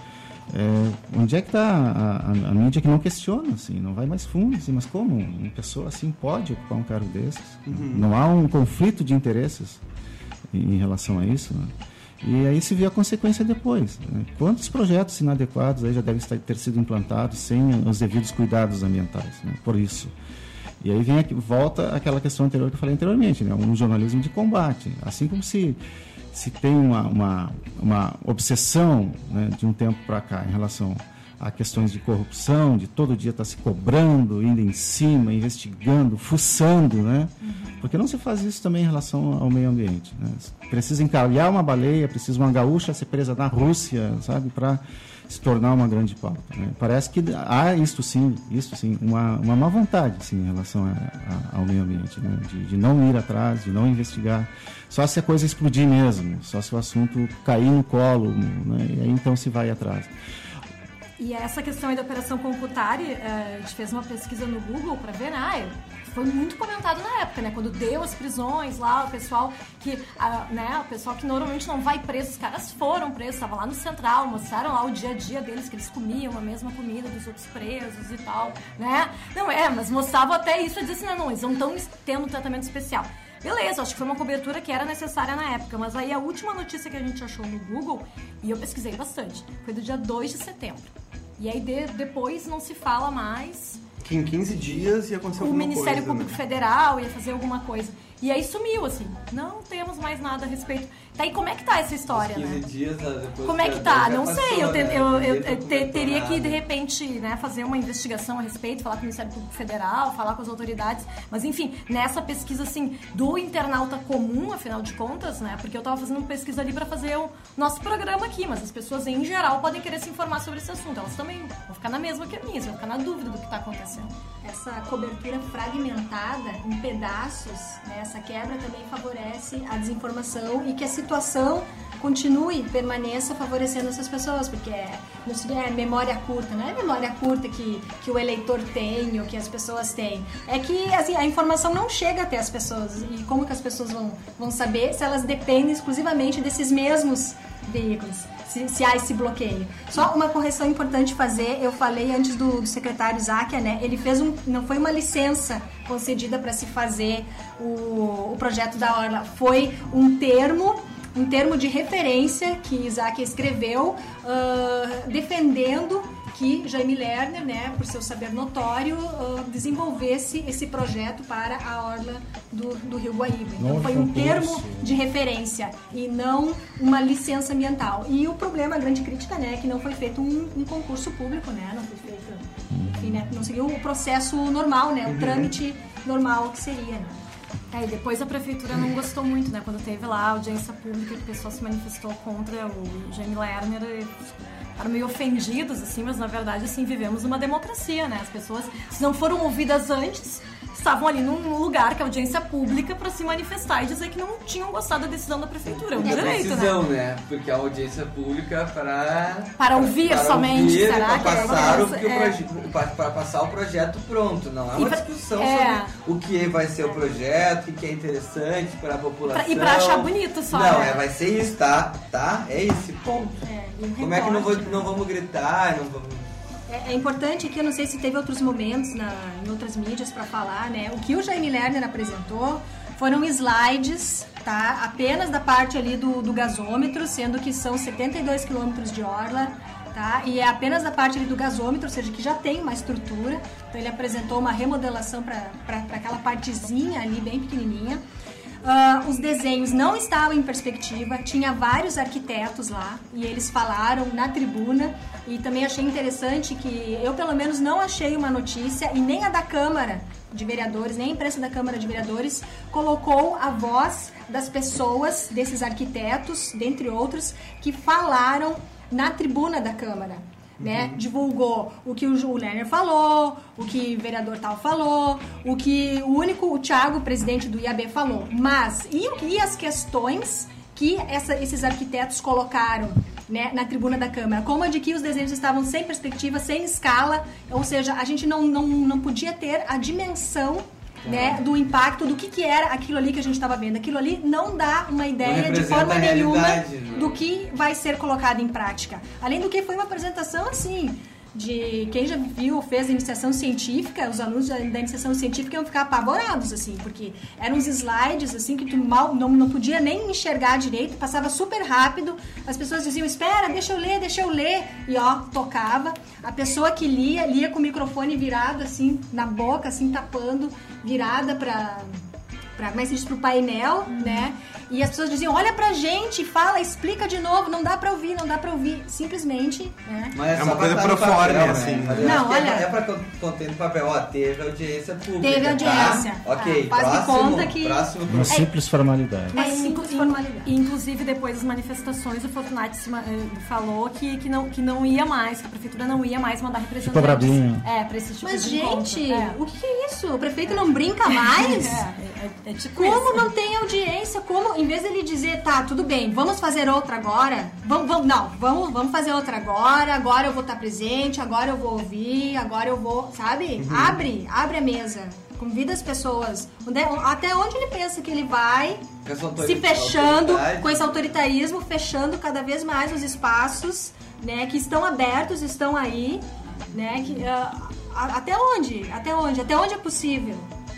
é, onde é que está a, a, a mídia que não questiona, assim, não vai mais fundo, assim, mas como uma pessoa assim pode ocupar um cargo desses? Uhum. Não há um conflito de interesses em, em relação a isso, né? E aí se vê a consequência depois, né? Quantos projetos inadequados aí já devem estar, ter sido implantados sem os devidos cuidados ambientais, né? Por isso. E aí vem aqui, volta aquela questão anterior que eu falei anteriormente, né? Um jornalismo de combate. Assim como se, se tem uma, uma, uma obsessão, né, de um tempo para cá em relação a questões de corrupção, de todo dia estar se cobrando, indo em cima, investigando, fuçando, né? Porque não se faz isso também em relação ao meio ambiente, né? Precisa encalhar uma baleia, precisa uma gaúcha ser presa na Rússia, sabe, para se tornar uma grande pauta, né? Parece que há isto sim, isto sim, uma, uma má vontade sim, em relação a, a, ao meio ambiente, né? De, de não ir atrás, de não investigar, só se a coisa explodir mesmo, só se o assunto cair no colo, né? E aí então se vai atrás. E essa questão aí da Operação Concutari, a gente fez uma pesquisa no Google para ver, né? Foi muito comentado na época, né? Quando deu as prisões lá, o pessoal que, a, né? O pessoal que normalmente não vai preso, os caras foram presos, estavam lá no Central, mostraram lá o dia a dia deles, que eles comiam a mesma comida dos outros presos e tal, né? Não é, mas mostravam até isso e diziam assim, não, não, eles não estão tendo um tratamento especial. Beleza, acho que foi uma cobertura que era necessária na época, mas aí a última notícia que a gente achou no Google, e eu pesquisei bastante, foi do dia dois de setembro. E aí de, depois não se fala mais... Que em quinze dias ia acontecer alguma coisa. O Ministério Público né? Federal ia fazer alguma coisa. E aí sumiu, assim. Não temos mais nada a respeito. Tá, e como é que tá essa história, quinze né? Dias, depois como é que tá? Não passou, sei. Eu, te, né? eu, eu, eu te, teria que, de repente, né, fazer uma investigação a respeito, falar com o Ministério Público Federal, falar com as autoridades. Mas, enfim, nessa pesquisa, assim, do internauta comum, afinal de contas, né? Porque eu tava fazendo uma pesquisa ali pra fazer o nosso programa aqui, mas as pessoas, em geral, podem querer se informar sobre esse assunto. Elas também vão ficar na mesma que a minha, vão ficar na dúvida do que tá acontecendo. Essa cobertura fragmentada, em pedaços, né, essa quebra também favorece a desinformação e que, situação continue, permaneça favorecendo essas pessoas, porque é, é memória curta, não é memória curta que, que o eleitor tem ou que as pessoas têm. É que assim, a informação não chega até as pessoas. E como que as pessoas vão, vão saber se elas dependem exclusivamente desses mesmos veículos, se, se há esse bloqueio. Só uma correção importante fazer, eu falei antes do, do secretário Záquia, né? Ele fez um, não foi uma licença concedida para se fazer o, o projeto da Orla, foi um termo um termo de referência que Isaac escreveu uh, defendendo que Jaime Lerner, né, por seu saber notório, uh, desenvolvesse esse projeto para a orla do, do Rio Guaíba. Então foi um termo de referência e não uma licença ambiental. E o problema, a grande crítica, né, é que não foi feito um, um concurso público, né, não foi feito, enfim, né, não seguiu o processo normal, né, o trâmite normal que seria, né. É, e depois a prefeitura não gostou muito, né? Quando teve lá a audiência pública, que o pessoal se manifestou contra o Jaime Lerner, ficaram meio ofendidos, assim, mas na verdade, assim, vivemos uma democracia, né? As pessoas, se não foram ouvidas antes, estavam ali num lugar que é audiência pública para se manifestar e dizer que não tinham gostado da decisão da prefeitura. É um é direito, decisão, né? né? Porque a audiência pública para... Para ouvir para somente, ouvir, será para que passar é, o, que é. o proje- para, para passar o projeto pronto. Não é uma pra, discussão é. sobre o que vai ser o projeto, o que é interessante para a população. Pra, e para achar bonito só, Não, né? é, vai ser isso, tá? Tá? É esse ponto. É, Como é que não, vou, não vamos gritar, não vamos... É, é importante que eu não sei se teve outros momentos na, em outras mídias para falar, né? O que o Jaime Lerner apresentou foram slides, tá? Apenas da parte ali do, do gasômetro, sendo que são setenta e dois quilômetros de orla, tá? E é apenas da parte ali do gasômetro, ou seja, que já tem uma estrutura. Então ele apresentou uma remodelação para aquela partezinha ali bem pequenininha. Uh, os desenhos não estavam em perspectiva, tinha vários arquitetos lá e eles falaram na tribuna, e também achei interessante que eu pelo menos não achei uma notícia, e nem a da Câmara de Vereadores, nem a imprensa da Câmara de Vereadores colocou a voz das pessoas, desses arquitetos, dentre outros, que falaram na tribuna da Câmara. Né? Uhum. Divulgou o que o Lerner falou, o que o vereador tal falou, o que o único, o Thiago, presidente do I A B, falou. Mas, e, e as questões que essa, esses arquitetos colocaram, né, na tribuna da Câmara? Como a de que os desenhos estavam sem perspectiva, sem escala, ou seja, a gente não, não, não podia ter a dimensão, né, do impacto, do que, que era aquilo ali que a gente estava vendo. Aquilo ali não dá uma ideia de forma nenhuma, né, do que vai ser colocado em prática. Além do que foi uma apresentação assim, de quem já viu ou fez a iniciação científica, os alunos da iniciação científica iam ficar apavorados, assim, porque eram uns slides, assim, que tu mal, não, não podia nem enxergar direito, passava super rápido, as pessoas diziam, espera, deixa eu ler, deixa eu ler, e ó, tocava. A pessoa que lia, lia com o microfone virado, assim, na boca, assim, tapando, virada pra... Pra, como é que se diz, pro painel, né? E as pessoas diziam, olha pra gente, fala, explica de novo, não dá pra ouvir, não dá pra ouvir. Simplesmente, né? Mas é uma coisa pro fora, né? Assim. Não, olha... É pra, é pra conter no papel, ó, teve audiência pública. Teve audiência. Tá? Ok, ah, faz próximo, de conta que... próximo, uma simples formalidade. É simples formalidade. Inclusive, depois das manifestações, o Fortunati falou que, que, não, que não ia mais, que a prefeitura não ia mais mandar representantes. Ficou brabinho. É, pra esse tipo Mas, de gente, é. o que é isso? O prefeito não brinca mais? É, é, é tipo Como isso. não tem audiência? Como, em vez dele dizer, tá, tudo bem, vamos fazer outra agora? Vamos, vamos, não, vamos, vamos fazer outra agora, agora eu vou estar presente, agora eu vou ouvir, agora eu vou, sabe? Uhum. Abre, abre a mesa. Convida as pessoas. Até onde ele pensa que ele vai se fechando com esse autoritarismo, fechando cada vez mais os espaços, né, que estão abertos, estão aí, né, que, uh, até onde? Até onde? Até onde é possível?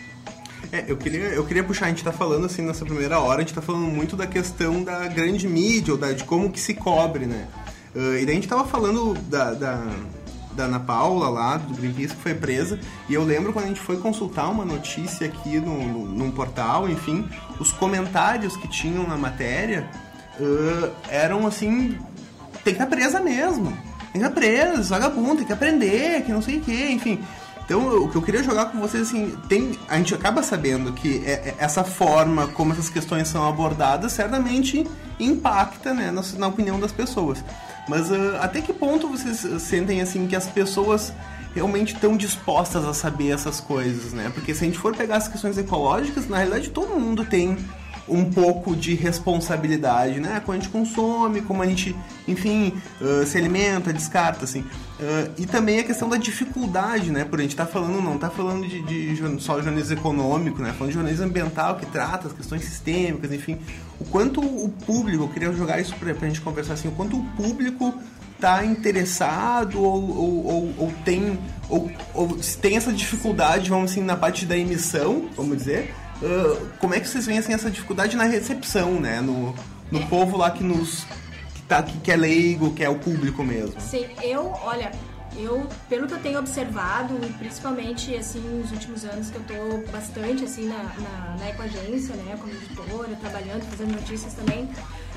É, eu queria, eu queria puxar, a gente tá falando assim nessa primeira hora, a gente tá falando muito da questão da grande mídia, ou da, de como que se cobre, né? Uh, e daí a gente tava falando da, da, da Ana Paula lá, do Greenpeace, que foi presa, e eu lembro quando a gente foi consultar uma notícia aqui no, no, num portal, enfim, os comentários que tinham na matéria uh, eram assim, tem que estar presa mesmo, tem que estar presa, vagabundo, tem que aprender, que não sei o que, enfim... Então, o que eu queria jogar com vocês, assim, tem, a gente acaba sabendo que essa forma como essas questões são abordadas certamente impacta, né, na, na opinião das pessoas. Mas uh, até que ponto vocês sentem, assim, que as pessoas realmente estão dispostas a saber essas coisas, né? Porque se a gente for pegar as questões ecológicas, na realidade todo mundo tem um pouco de responsabilidade, né? Quando a gente consome, como a gente, enfim, uh, se alimenta, descarta, assim. Uh, e também a questão da dificuldade, né? Por a gente estar tá falando, não está falando de, de só jornalismo econômico, né? Falando de jornalismo ambiental, que trata as questões sistêmicas, enfim. O quanto o público, eu queria jogar isso para a gente conversar assim, o quanto o público está interessado ou, ou, ou, ou tem ou, ou tem essa dificuldade, vamos assim, na parte da emissão, vamos dizer. Uh, como é que vocês veem assim, essa dificuldade na recepção, né? No, no é. povo lá que nos que, tá, que, que é leigo, que é o público mesmo. Sim, eu, olha, eu, pelo que eu tenho observado, principalmente assim, nos últimos anos que eu tô bastante assim na, na, na Ecoagência, né, como editora, trabalhando, fazendo notícias também.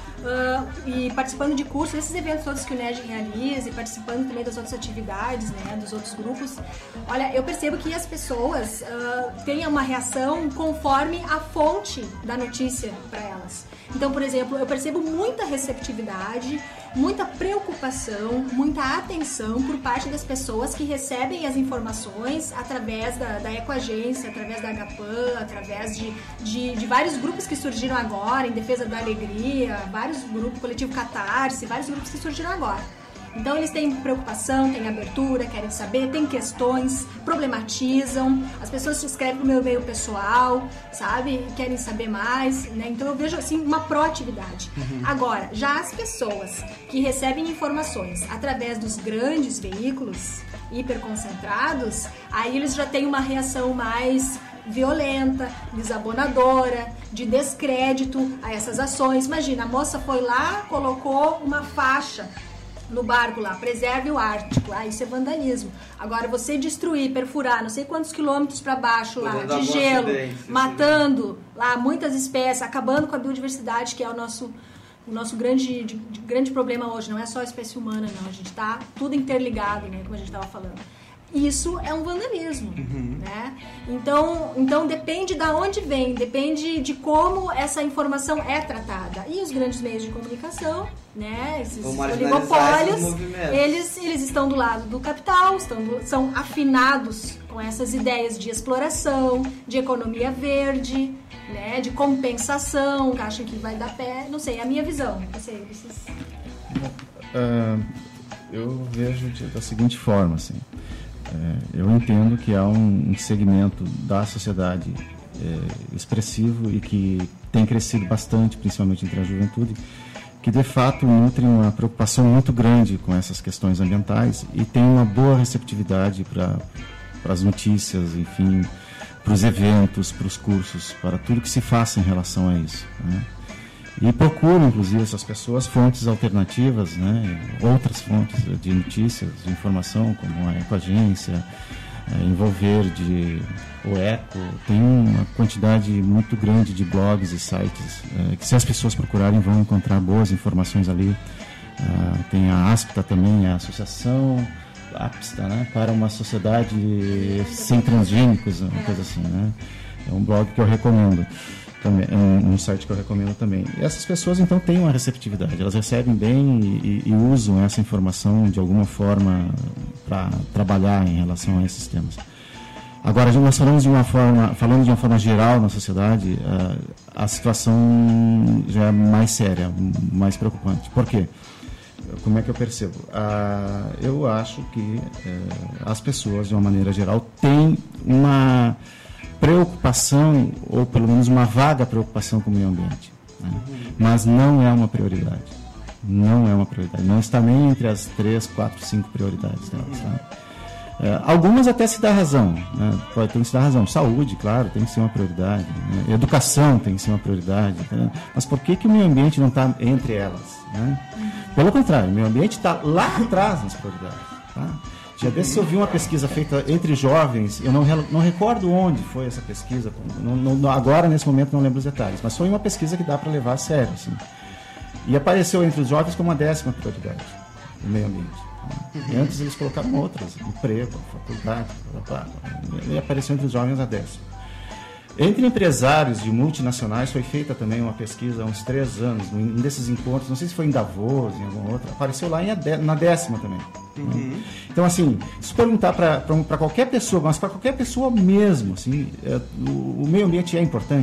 Uh, e participando de cursos, esses eventos todos que o N E G realiza e participando também das outras atividades, né, dos outros grupos, olha, eu percebo que as pessoas uh, têm uma reação conforme a fonte da notícia para elas. Então, por exemplo, eu percebo muita receptividade, muita preocupação, muita atenção por parte das pessoas que recebem as informações através da, da Ecoagência, através da Agapan, através de, de, de vários grupos que surgiram agora, em defesa da alegria, vários grupos, coletivo Catarse, vários grupos que surgiram agora. Então eles têm preocupação, têm abertura, querem saber, têm questões, problematizam, as pessoas se inscrevem no meu e-mail pessoal, sabe? Querem saber mais, né? Então eu vejo assim uma proatividade. Uhum. Agora, já as pessoas que recebem informações através dos grandes veículos hiperconcentrados, aí eles já têm uma reação mais violenta, desabonadora, de descrédito a essas ações. Imagina, a moça foi lá, colocou uma faixa no barco lá, preserve o Ártico. Ah, isso é vandalismo. Agora, você destruir, perfurar não sei quantos quilômetros para baixo lá, de gelo, matando lá muitas espécies, acabando com a biodiversidade, que é o nosso, o nosso grande, de, de, grande problema hoje. Não é só a espécie humana, não. A gente tá tudo interligado, né, como a gente estava falando. Isso é um vandalismo, uhum. né? Então, então depende de onde vem, depende de como essa informação é tratada. E os grandes meios de comunicação, né? Esses oligopólios, eles, eles estão do lado do capital, estão do, são afinados com essas ideias de exploração, de economia verde, né? De compensação, que acham que vai dar pé, não sei, é a minha visão. Não sei, vocês... uh, eu vejo de, da seguinte forma, assim. É, eu entendo que há um, um segmento da sociedade é, expressivo e que tem crescido bastante, principalmente entre a juventude, que de fato nutre uma preocupação muito grande com essas questões ambientais e tem uma boa receptividade para as notícias, enfim, para os eventos, para os cursos, para tudo que se faça em relação a isso, né? E procuram, inclusive, essas pessoas fontes alternativas, né? Outras fontes de notícias, de informação, como a Ecoagência, a Envolverde, o Eco. Tem uma quantidade muito grande de blogs e sites é, que, se as pessoas procurarem, vão encontrar boas informações ali. Ah, tem a ASPTA também, a Associação APSTA, né? Para uma sociedade sem transgênicos, uma coisa assim, né? É um blog que eu recomendo. Também, é um, um site que eu recomendo também. E essas pessoas, então, têm uma receptividade. Elas recebem bem e, e, e usam essa informação de alguma forma para trabalhar em relação a esses temas. Agora, nós falamos de uma forma, falando de uma forma geral na sociedade, a, a situação já é mais séria, mais preocupante. Por quê? Como é que eu percebo? Ah, eu acho que eh, as pessoas, de uma maneira geral, têm uma preocupação, ou pelo menos uma vaga preocupação com o meio ambiente, né? Mas não é uma prioridade. Não é uma prioridade. Não está nem entre as três, quatro, cinco prioridades delas, tá? É, algumas até se dá razão, né? Pode ter que se dar razão. Saúde, claro, tem que ser uma prioridade, né? Educação tem que ser uma prioridade, tá? Mas por que, que o meio ambiente não está entre elas, né? Pelo contrário, o meio ambiente está lá atrás nas prioridades, tá? Já desse eu vi uma pesquisa feita entre jovens, eu não, não recordo onde foi essa pesquisa, não, não, agora nesse momento não lembro os detalhes, mas foi uma pesquisa que dá para levar a sério, assim. E apareceu entre os jovens como a décima prioridade, o meio ambiente. E antes eles colocaram outras, emprego, faculdade, blá, blá, blá, e apareceu entre os jovens a décima. Entre empresários de multinacionais foi feita também uma pesquisa há uns três anos, um desses encontros, não sei se foi em Davos, em alguma outra, apareceu lá em ade- na décima também. Uhum. Né? Então, assim, se perguntar para qualquer pessoa, mas para qualquer pessoa mesmo, assim, é, o, o meio ambiente é importante,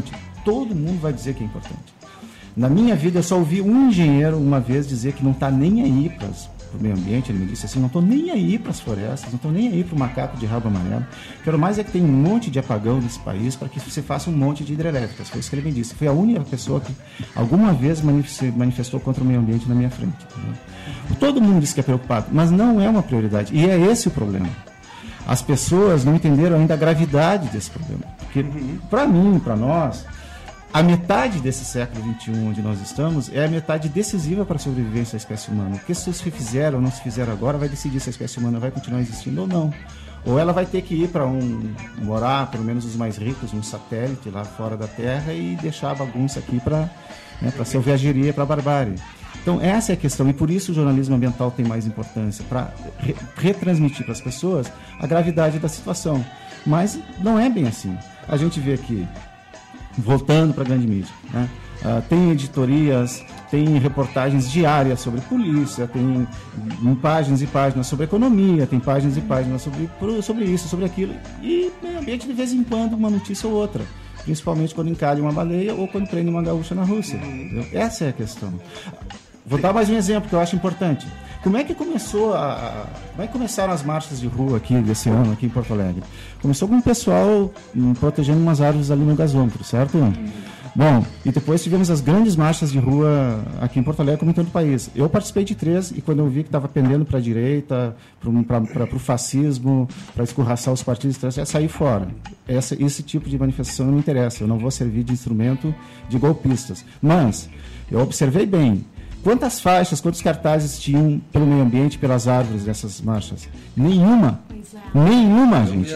todo mundo vai dizer que é importante. Na minha vida, eu só ouvi um engenheiro uma vez dizer que não está nem aí para o meio ambiente. Ele me disse assim, não estou nem aí para as florestas, não estou nem aí para o macaco de rabo amarelo. Quero mais é que tem um monte de apagão nesse país para que você faça um monte de hidrelétricas. Foi isso que ele me disse. Foi a única pessoa que alguma vez se manifestou contra o meio ambiente na minha frente. Entendeu? Todo mundo diz que é preocupado, mas não é uma prioridade. E é esse o problema. As pessoas não entenderam ainda a gravidade desse problema. Porque, uhum. para mim, para nós, a metade desse século vinte e um onde nós estamos é a metade decisiva para a sobrevivência da espécie humana. Porque se se fizeram ou não se fizeram agora, vai decidir se a espécie humana vai continuar existindo ou não. Ou ela vai ter que ir para um, morar, pelo menos os mais ricos, num satélite lá fora da Terra e deixar a bagunça aqui para né, para a selvageria, para a barbárie. Então, essa é a questão, e por isso o jornalismo ambiental tem mais importância, para re- retransmitir para as pessoas a gravidade da situação. Mas não é bem assim. A gente vê aqui, voltando para a grande mídia, né? uh, tem editorias, tem reportagens diárias sobre polícia, tem páginas e páginas sobre economia, tem páginas e páginas sobre, sobre isso, sobre aquilo, e meio ambiente de vez em quando uma notícia ou outra. Principalmente quando encalha uma baleia ou quando prende uma gaúcha na Rússia. Entendeu? Essa é a questão. Vou dar mais um exemplo que eu acho importante. Como é que começou a, a, como é que começaram as marchas de rua aqui desse ano aqui em Porto Alegre? Começou com o pessoal hum, protegendo umas árvores ali no gasômetro, certo? Uhum. Bom, e depois tivemos as grandes marchas de rua aqui em Porto Alegre, como em todo o país. Eu participei de três e quando eu vi que estava pendendo para a direita, para o fascismo, para escorraçar os partidos, eu saí fora. Essa, esse tipo de manifestação não me interessa. Eu não vou servir de instrumento de golpistas. Mas eu observei bem. Quantas faixas, quantos cartazes tinham pelo meio ambiente, pelas árvores dessas marchas? Nenhuma. É. Nenhuma, gente.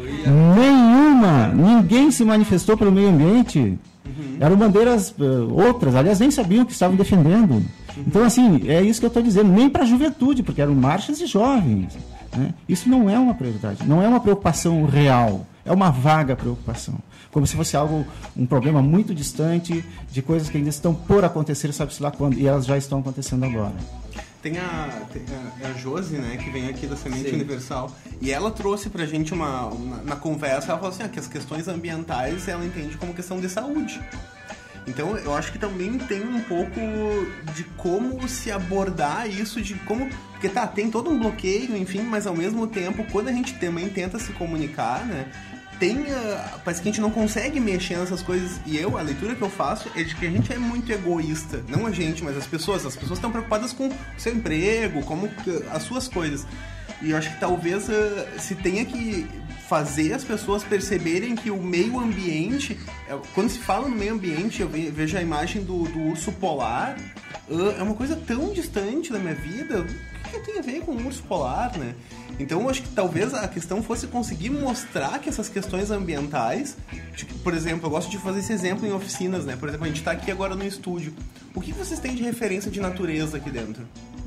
Nenhuma. Ninguém se manifestou pelo meio ambiente. Uhum. Eram bandeiras uh, outras, aliás, nem sabiam o que estavam defendendo. Uhum. Então, assim, é isso que eu estou dizendo. Nem para a juventude, porque eram marchas de jovens. Né? Isso não é uma prioridade. Não é uma preocupação real. É uma vaga preocupação. Como se fosse algo, um problema muito distante de coisas que ainda estão por acontecer, sabe-se lá quando, e elas já estão acontecendo agora. Tem a, tem a, a Josi, né, que vem aqui da Semente Sim. Universal, e ela trouxe pra gente uma, uma na conversa, ela falou assim, ah, que as questões ambientais ela entende como questão de saúde. Então, eu acho que também tem um pouco de como se abordar isso, de como... Porque tá, tem todo um bloqueio, enfim, mas ao mesmo tempo, quando a gente também tenta se comunicar, né, tem... Uh, parece que a gente não consegue mexer nessas coisas. E eu, a leitura que eu faço é de que a gente é muito egoísta. Não a gente, mas as pessoas. As pessoas estão preocupadas com o seu emprego, como as suas coisas. E eu acho que talvez uh, se tenha que fazer as pessoas perceberem que o meio ambiente, quando se fala no meio ambiente, eu vejo a imagem do, do urso polar, é uma coisa tão distante da minha vida. O que tem a ver com o urso polar, né? Então eu acho que talvez a questão fosse conseguir mostrar que essas questões ambientais, tipo, por exemplo, eu gosto de fazer esse exemplo em oficinas, né? Por exemplo, a gente está aqui agora no estúdio. O que vocês têm de referência de natureza aqui dentro?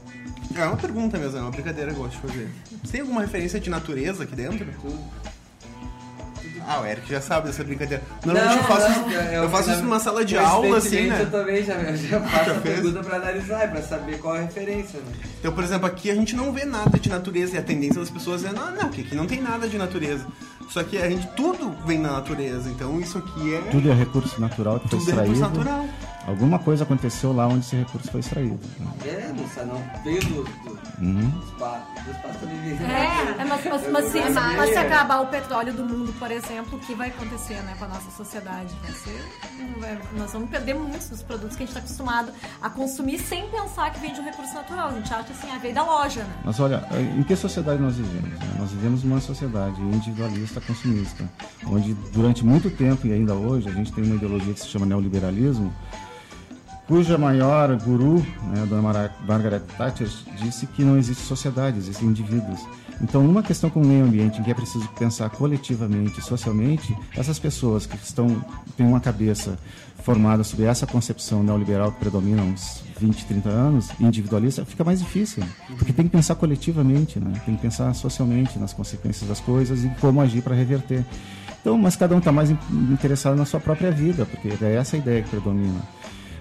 É uma pergunta mesmo, é uma brincadeira que eu gosto de fazer. Você tem alguma referência de natureza aqui dentro? Ah, o Eric já sabe dessa brincadeira. Normalmente eu faço, não, isso, eu, eu faço isso numa sala de aula, assim, né? Eu também já, já faço já a pergunta pra analisar, pra saber qual é a referência, né? Então, por exemplo, aqui a gente não vê nada de natureza e a tendência das pessoas é, não, não, que aqui não tem nada de natureza. Só que a gente, tudo vem da natureza, então isso aqui é... Tudo é recurso natural que foi tudo extraído. Tudo é recurso natural. Alguma coisa aconteceu lá onde esse recurso foi extraído. É, não, não veio do, do, uhum. do espaço. Do espaço também veio. É, é mas, mas, mas, se, mas se acabar o petróleo do mundo, por exemplo, o que vai acontecer, né, com a nossa sociedade? Vai ser, nós vamos perder muitos dos produtos que a gente está acostumado a consumir sem pensar que vem de um recurso natural. A gente acha assim, a veio da loja, né? Mas olha, em que sociedade nós vivemos? Né? Nós vivemos numa sociedade individualista, consumista, onde durante muito tempo e ainda hoje a gente tem uma ideologia que se chama neoliberalismo, cuja maior guru, né, a dona Margaret Thatcher, disse que não existe sociedade, existem indivíduos. Então, numa questão como o meio ambiente, em que é preciso pensar coletivamente, socialmente, essas pessoas que estão, têm uma cabeça formada sobre essa concepção neoliberal que predomina há uns vinte, trinta anos, individualista, fica mais difícil, porque tem que pensar coletivamente, né? Tem que pensar socialmente nas consequências das coisas e como agir para reverter. Então, mas cada um está mais interessado na sua própria vida, porque é essa a ideia que predomina.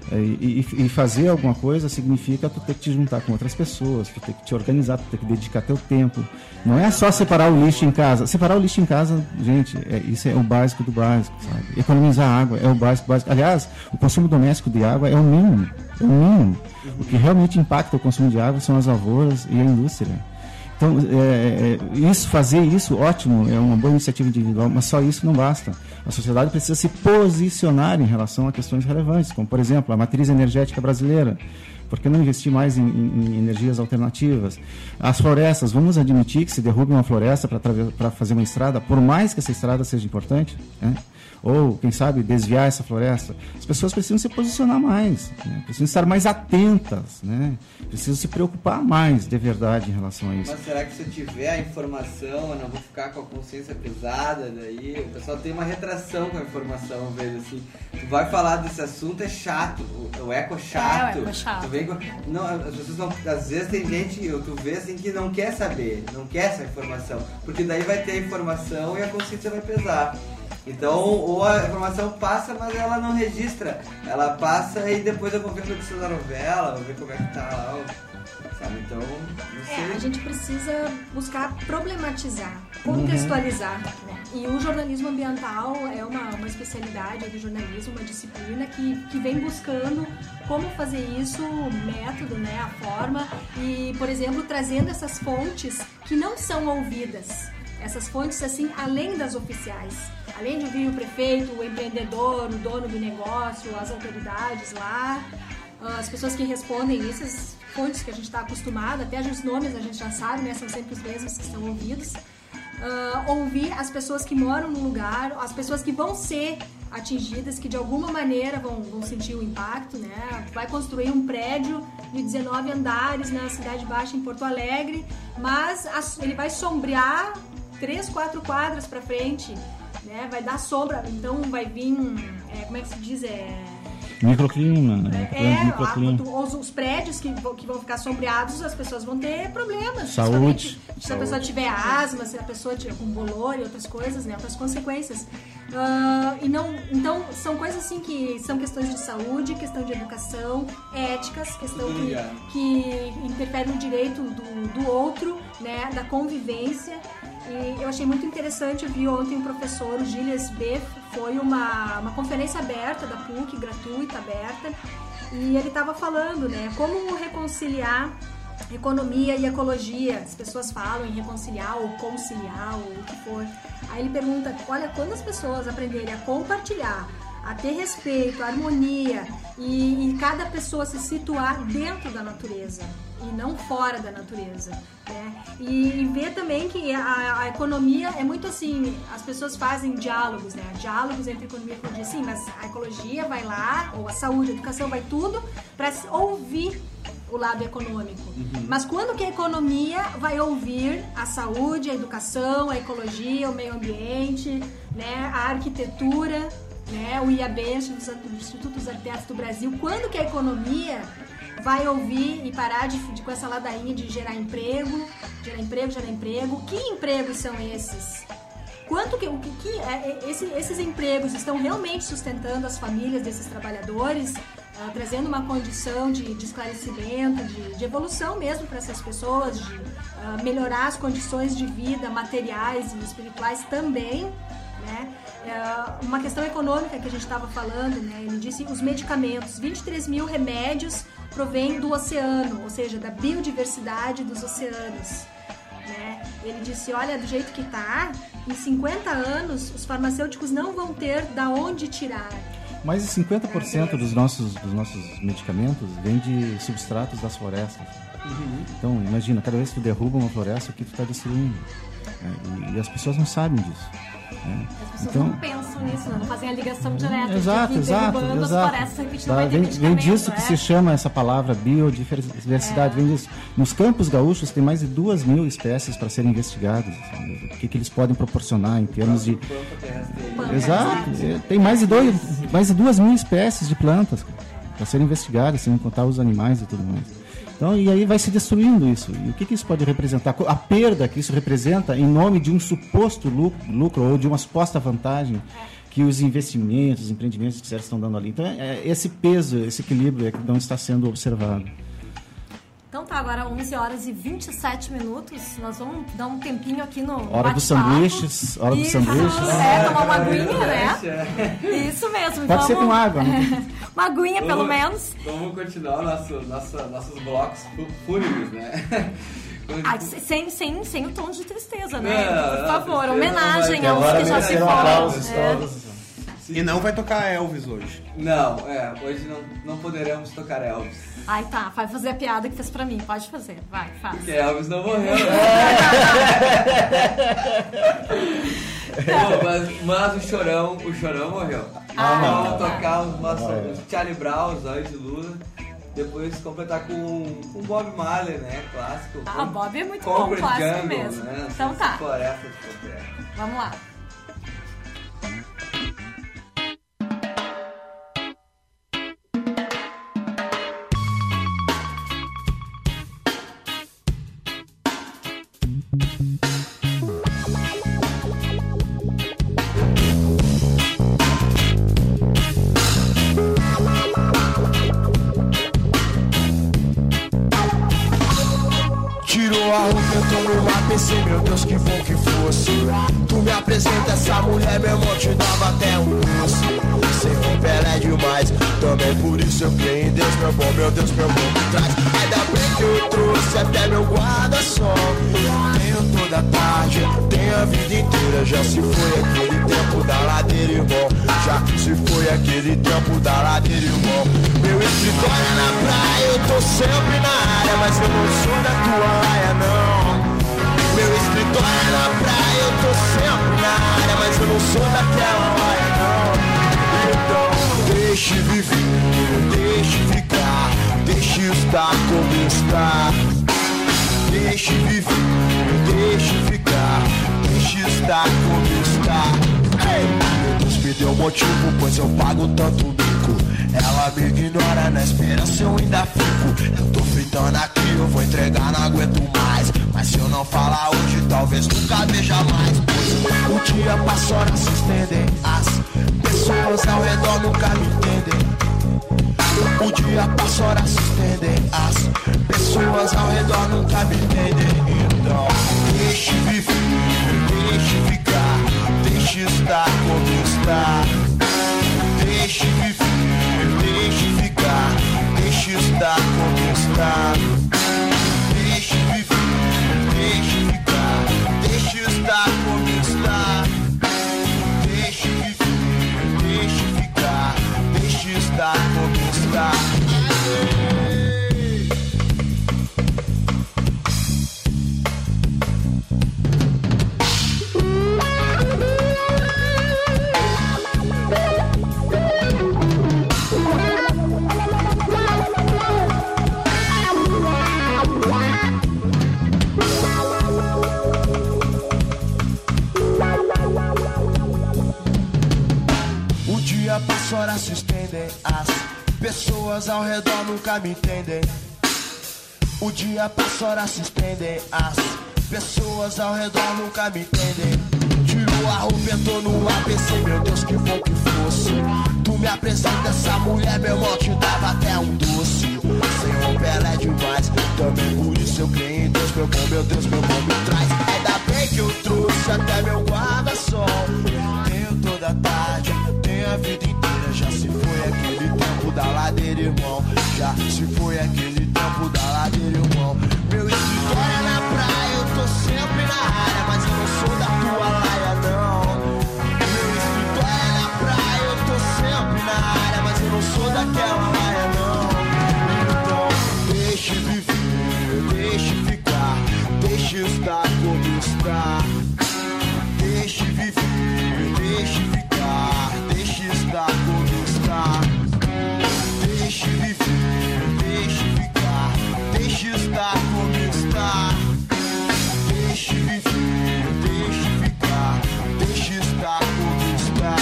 E, e, e fazer alguma coisa significa tu ter que te juntar com outras pessoas, tu ter que te organizar, tu ter que dedicar teu tempo. Não é só separar o lixo em casa. Separar o lixo em casa, gente, é, isso é o básico do básico, sabe? Economizar água é o básico, básico. Aliás, o consumo doméstico de água é o mínimo. É o mínimo. O que realmente impacta o consumo de água são as lavouras e a indústria. Então, é, é, isso, fazer isso, ótimo, é uma boa iniciativa individual, mas só isso não basta. A sociedade precisa se posicionar em relação a questões relevantes, como, por exemplo, a matriz energética brasileira. Por que não investir mais em, em, em energias alternativas? As florestas, vamos admitir que se derrube uma floresta para fazer uma estrada, por mais que essa estrada seja importante, né? Ou, quem sabe, desviar essa floresta. As pessoas precisam se posicionar mais, né? Precisam estar mais atentas, né? Precisam se preocupar mais, de verdade, em relação a isso. Mas será que se eu tiver a informação, eu não vou ficar com a consciência pesada? Daí o pessoal tem uma retração com a informação, às vezes, assim. Tu vai falar desse assunto, é chato, o, o eco chato. É, o eco chato. Tu vem com... não, as pessoas não... Às vezes tem gente, tu vê assim, que não quer saber, não quer essa informação, porque daí vai ter a informação e a consciência vai pesar. Então, ou a informação passa, mas ela não registra. Ela passa e depois eu vou ver a produção da novela, vou ver como é que tá lá, sabe? Então, não sei. É, a gente precisa buscar problematizar, contextualizar, uhum. né? E o jornalismo ambiental é uma, uma especialidade do jornalismo, uma disciplina que, que vem buscando como fazer isso, o método, né, a forma, e, por exemplo, trazendo essas fontes que não são ouvidas. Essas fontes, assim, além das oficiais. Além de ouvir o prefeito, o empreendedor, o dono do negócio, as autoridades lá, as pessoas que respondem essas fontes que a gente está acostumado, até os nomes a gente já sabe, né? São sempre os mesmos que são ouvidos. Uh, ouvir as pessoas que moram no lugar, as pessoas que vão ser atingidas, que de alguma maneira vão, vão sentir o impacto, né? Vai construir um prédio de dezenove andares na Cidade Baixa, em Porto Alegre, mas ele vai sombrear três, quatro quadras para frente, né? Vai dar sombra, então vai vir, é, como é que se diz, é... Microclima, né? É, microclima. A, os, os prédios que, que vão ficar sombreados, as pessoas vão ter problemas. Saúde. Se Saúde. a pessoa tiver asma, se a pessoa tiver com bolor e outras coisas, né? Outras consequências. Uh, e não, então, são coisas assim que são questões de saúde, questão de educação, éticas, questão que, que interferem no direito do, do outro, né? Da convivência. E eu achei muito interessante, eu vi ontem um professor, o Gilles B, foi uma, uma conferência aberta da P U C, gratuita, aberta, e ele estava falando, né, como reconciliar economia e ecologia. As pessoas falam em reconciliar ou conciliar ou o que for. Aí ele pergunta, olha, quando as pessoas aprenderem a compartilhar, a ter respeito, a harmonia e, e cada pessoa se situar dentro da natureza e não fora da natureza, né? E, e ver também que a, a economia é muito assim, as pessoas fazem diálogos, né? Diálogos entre economia e ecologia, sim, mas a ecologia vai lá, ou a saúde, a educação, vai tudo para ouvir o lado econômico. Uhum. Mas quando que a economia vai ouvir a saúde, a educação, a ecologia, o meio ambiente, né? A arquitetura, né? O I A B, o Instituto dos Arquitetos do Brasil, quando que a economia vai ouvir e parar de, de com essa ladainha de gerar emprego, gerar emprego, gerar emprego. Que empregos são esses? Quanto que, o que, que é, esse, esses empregos estão realmente sustentando as famílias desses trabalhadores, uh, trazendo uma condição de, de esclarecimento, de, de evolução mesmo para essas pessoas, de uh, melhorar as condições de vida materiais e espirituais também, né? Uh, uma questão econômica que a gente estava falando, né? Ele disse os medicamentos, vinte e três mil remédios provém do oceano, ou seja, da biodiversidade dos oceanos, né? Ele disse, olha, do jeito que está, em cinquenta anos os farmacêuticos não vão ter da onde tirar. Mais de cinquenta por cento dos nossos, dos nossos medicamentos vem de substratos das florestas. Uhum. Então, imagina, cada vez que tu derruba uma floresta, o que tu está destruindo. É, e, e as pessoas não sabem disso. É. As pessoas então, não pensam nisso, né? Não fazem a ligação direta. Exato, de que exato, derrubando exato. as florestas, a gente tá, não vai ter vem, vem disso é? que se chama essa palavra biodiversidade. É. Vem disso. Nos campos gaúchos tem mais de duas mil espécies para serem investigadas. Assim, o que, que eles podem proporcionar em termos de... Exato. Tem mais de, dois, mais de duas mil espécies de plantas para serem investigadas, sem contar os animais e tudo mais. Então, e aí vai se destruindo isso. E o que, que isso pode representar? A perda que isso representa em nome de um suposto lucro, lucro ou de uma suposta vantagem que os investimentos, os empreendimentos que estão dando ali. Então, é, esse peso, esse equilíbrio é que não está sendo observado. Então tá, agora onze horas e vinte e sete minutos. Nós vamos dar um tempinho aqui no Hora dos sanduíches. Hora dos sanduíches. É, tomar uma aguinha, né? Isso mesmo. Pode vamos... ser com água, né? Uma aguinha, vamos, pelo menos. Vamos continuar nosso, nosso, nossos blocos fúnebres, né? Ah, sem, sem, sem o tom de tristeza, né? Não, Por favor, não, homenagem aos que já se foram. E não vai tocar Elvis hoje. Não, é, hoje não, não poderemos tocar Elvis. Ai, tá, vai fazer a piada que fez pra mim. Pode fazer, vai, faz. Porque Elvis não morreu, né? Pô, mas, mas o Chorão, o Chorão morreu. Ah, vamos não, tocar os, nossos, Ah, é. os Charlie Brown, os Anjos de Lula. Depois completar com o Bob Marley, né? Clássico. Ah, Bob é muito Concrete bom, clássico Jungle, mesmo. Né? Então tá. Floresta de concreto. Vamos lá. Tirou a roupa, entrou no ar, pensei, meu Deus, que bom que fosse. Tu me apresenta essa mulher, meu irmão, te dava até um doce. Sem roupa ela é demais, também por isso eu creio em Deus, meu bom, meu Deus, meu bom me traz. Ainda bem que eu trouxe até meu guarda-sol. Tenho toda a tarde, tenho a vida inteira. Já se foi aquele tempo da ladeira, irmão. Já se foi aquele tempo da ladeira, irmão. Meu escritório é na praia, eu tô sempre na área, mas eu não sou da tua laia, não. Meu escritório é na praia, eu tô sempre na área, mas eu não sou daquela laia, não. Então, deixe viver, deixe ficar, deixe estar como está. Deixe viver, deixe ficar, deixe estar como está. Ei, meu Deus me deu motivo, pois eu pago tanto bico. Ela me ignora, na esperança eu ainda fico. Eu tô fritando aqui, eu vou entregar, não aguento mais. Mas se eu não falar hoje, talvez nunca veja mais. Pois o dia passa, horas se estendem. As pessoas ao redor nunca me entendem. O dia passa, horas se estendem. As pessoas ao redor nunca me entendem. Então, deixe viver, deixe ficar, deixe estar como está. Deixe viver, deixe ficar, deixe estar como está. Deixe viver, deixe ficar, deixe estar como está. Deixe viver, deixe ficar, deixe estar como está. O dia passa, horas se estendem. As pessoas ao redor nunca me entendem. O dia passa, horas se estendem. As pessoas ao redor nunca me entendem. Tirou a roupa, entrou no ar, pensei, meu Deus, que bom que fosse. Tu me apresenta essa mulher, meu irmão, te dava até um doce. Sem roupa ela é demais, também por isso eu creio em Deus, meu bom, meu Deus, meu bom me traz. Ainda bem que eu trouxe até meu guarda-sol. Tenho toda a tarde, tenho a vida inteira. Já se foi aquele tempo da ladeira, irmão. Já se foi aquele tempo da ladeira, irmão. Meu escritório é na praia, eu tô sempre na área, mas eu não sou da tua laia, não. Meu escritório é na praia, eu tô sempre na área, mas eu não sou daquela laia, não. Então, deixe viver, deixe ficar, deixe estar como está. Deixe viver, deixe ficar, deixe estar como está. Deixe viver, deixe ficar, deixe estar como está. Deixe viver, deixe ficar, deixe estar como está.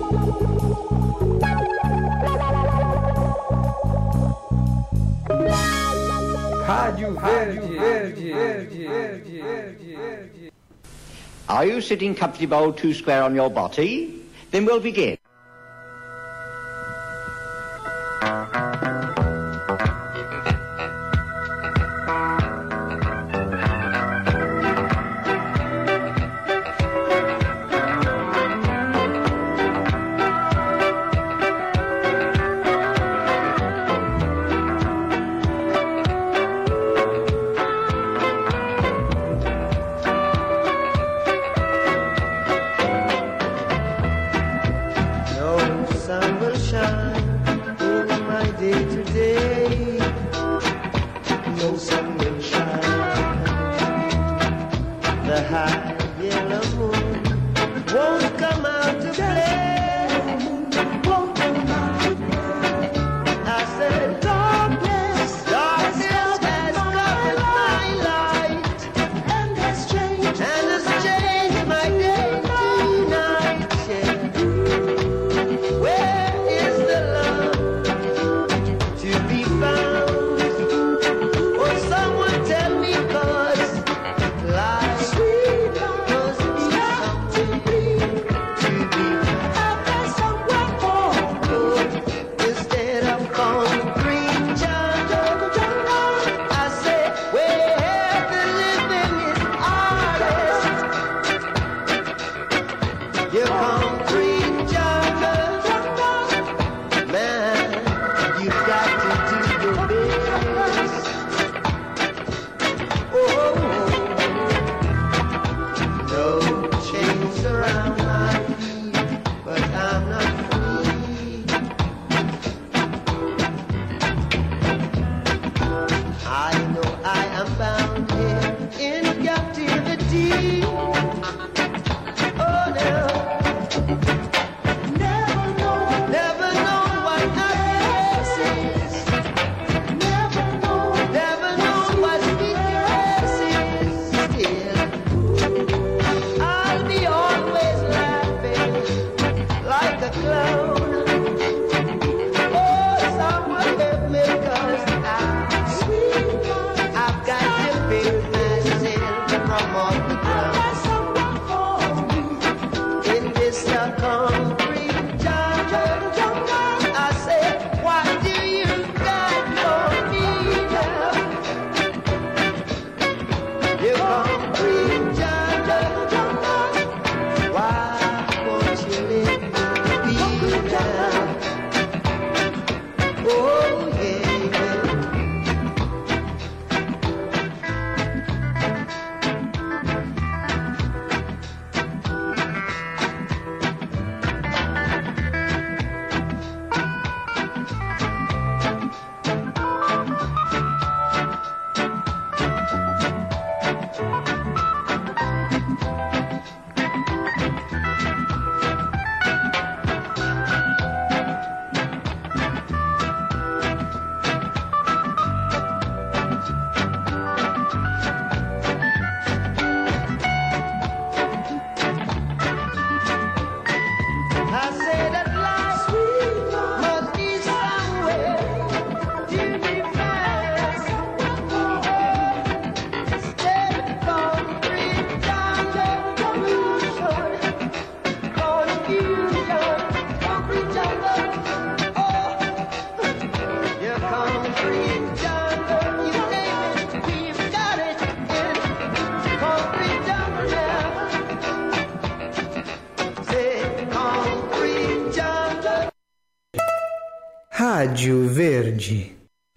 Rádio Verde, Verde, Verde, Verde, Verde, Verde. Are you sitting comfortable two square on your body? Then we'll begin. Rádio Verde.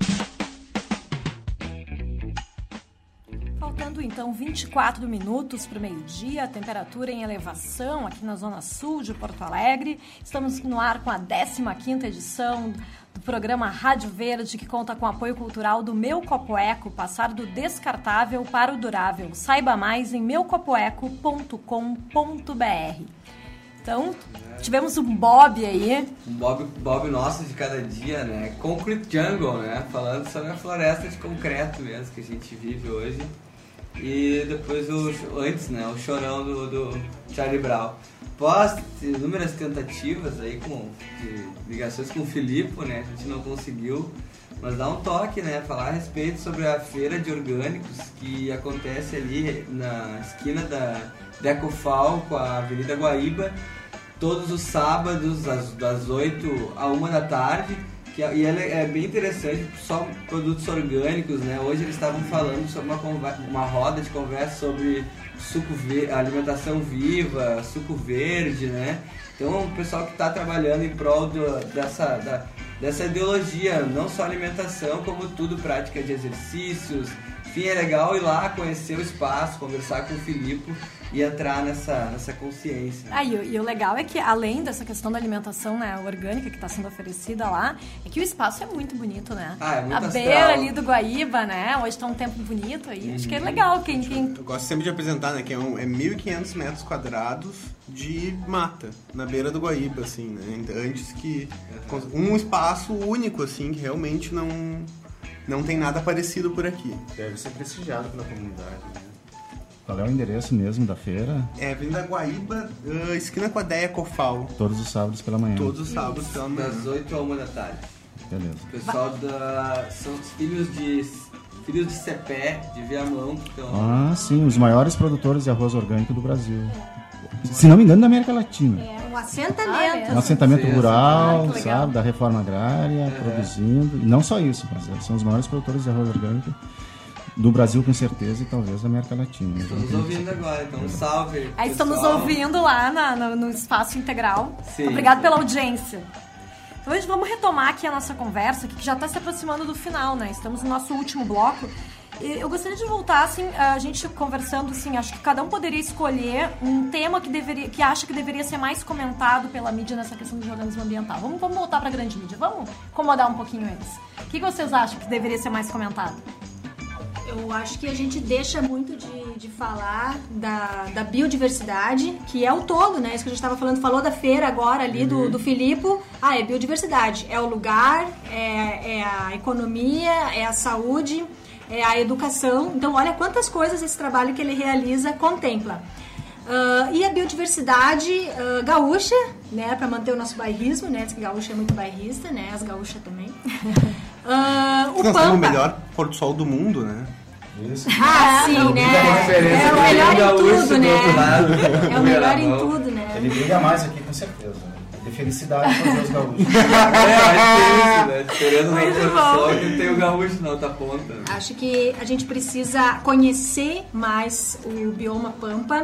Faltando então vinte e quatro minutos para o meio-dia, a temperatura em elevação aqui na zona sul de Porto Alegre. Estamos no ar com a décima quinta edição do programa Rádio Verde, que conta com apoio cultural do Meu Copo Eco, passar do descartável para o durável. Saiba mais em meu copo eco ponto com ponto b r. Então, tivemos um Bob aí. Um Bob, Bob nosso de cada dia, né? Concrete Jungle, né? Falando sobre a floresta de concreto mesmo que a gente vive hoje. E depois, o, antes, né? O chorão do, do Charlie Brown. após inúmeras tentativas aí com de ligações com o Filipe, né, a gente não conseguiu, mas dá um toque, né, falar a respeito sobre a feira de orgânicos que acontece ali na esquina da Decofal com a Avenida Guaíba, todos os sábados das, das oito à uma da tarde. Que, e ela é bem interessante, só produtos orgânicos, né? Hoje eles estavam falando sobre uma, conversa, uma roda de conversa sobre suco ver, alimentação viva, suco verde, né? Então o pessoal que está trabalhando em prol do, dessa, da, dessa ideologia, não só alimentação, como tudo, prática de exercícios. Enfim, é legal ir lá conhecer o espaço, conversar com o Filipe e entrar nessa, nessa consciência. Ah, e, e o legal é que, além dessa questão da alimentação, né, orgânica que está sendo oferecida lá, é que o espaço é muito bonito, né? Ah, é muito A astral. beira ali do Guaíba, né? Hoje está um tempo bonito aí. Uhum. Acho que é legal. Quem, quem... Eu gosto sempre de apresentar, né? Que é, um, é mil e quinhentos metros quadrados de mata na beira do Guaíba, assim, né? Antes que... Um espaço único, assim, que realmente não... Não tem nada parecido por aqui. Deve ser prestigiado pela comunidade, né? Qual é o endereço mesmo da feira? É, Avenida Guaíba, uh, esquina com a Deia Cofal. Todos os sábados pela manhã. Todos os sábados pela manhã. Das oito à uma da tarde. Beleza. O pessoal da... São os filhos de... Filhos de Cepé, de Viamão, que estão... Ah, sim. Os maiores produtores de arroz orgânico do Brasil. Se não me engano, da América Latina. É um assentamento. Um assentamento Sim, rural, ah, sabe? Da reforma agrária, é. produzindo. E não só isso, mas eles são os maiores produtores de arroz orgânico do Brasil, com certeza, e talvez da América Latina. Estamos ouvindo agora, então um salve. Aí estamos ouvindo lá na, no, no Espaço Integral. Sim, Obrigado sim. pela audiência. Então, hoje vamos retomar aqui a nossa conversa, que já está se aproximando do final, né? Estamos no nosso último bloco. Eu gostaria de voltar, assim, a gente conversando, assim, acho que cada um poderia escolher um tema que, deveria, que acha que deveria ser mais comentado pela mídia nessa questão do jornalismo ambiental. Vamos, vamos voltar para a grande mídia, vamos incomodar um pouquinho eles. O que vocês acham que deveria ser mais comentado? Eu acho que a gente deixa muito de, de falar da, da biodiversidade, que é o todo, né? Isso que a gente estava falando, falou da feira agora ali do, do Filipe. Ah, é biodiversidade, é o lugar, é, é a economia, é a saúde... é a educação. Então, olha quantas coisas esse trabalho que ele realiza contempla. Uh, e a biodiversidade uh, gaúcha, né, para manter o nosso bairrismo, né, diz que gaúcha é muito bairrista, né, as gaúchas também. uh, o Nós Pampa. temos o melhor pôr do sol do mundo, né? Isso. Ah, sim, Não, né? É o melhor em tudo, né? É É o melhor em tudo, né? Ele brilha mais aqui, com certeza. De felicidade para os gaúchos. É, acho que é isso, né? Esperando na produção que tem o gaúcho na outra ponta. Acho que a gente precisa conhecer mais o bioma Pampa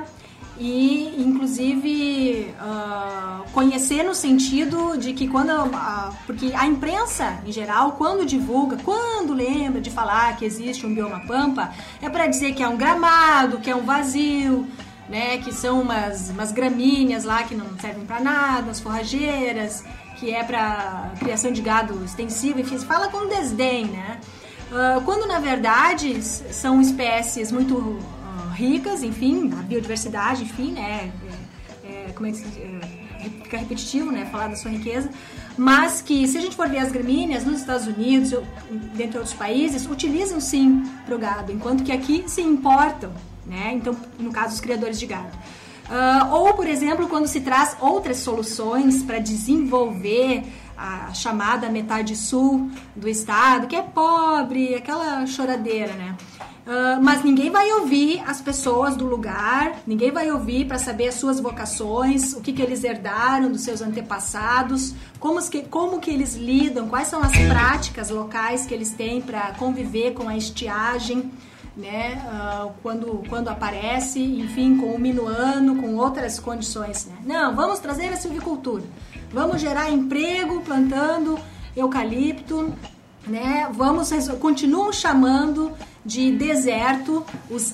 e, inclusive, uh, conhecer no sentido de que quando... Uh, porque a imprensa, em geral, quando divulga, quando lembra de falar que existe um bioma Pampa, é para dizer que é um gramado, que é um vazio... né, que são umas, umas gramíneas lá que não servem para nada, as forrageiras, que é para criação de gado extensivo, enfim, fala com desdém, né? Uh, quando, na verdade, são espécies muito uh, ricas, enfim, a biodiversidade, enfim, né? É, é, como é que se, é, fica repetitivo, né, falar da sua riqueza, mas que, se a gente for ver as gramíneas nos Estados Unidos, dentre outros países, utilizam sim para o gado, enquanto que aqui se importam. Né? Então, no caso, os criadores de gado. Uh, ou, por exemplo, quando se traz outras soluções para desenvolver a chamada metade sul do estado, que é pobre, aquela choradeira, né? Uh, mas ninguém vai ouvir as pessoas do lugar, ninguém vai ouvir para saber as suas vocações, o que, que eles herdaram dos seus antepassados, como que, como que eles lidam, quais são as práticas locais que eles têm para conviver com a estiagem, né, uh, quando, quando aparece, enfim, com o minuano, com outras condições, né? Não, vamos trazer a silvicultura, vamos gerar emprego plantando eucalipto, né? Vamos, continuam chamando de deserto os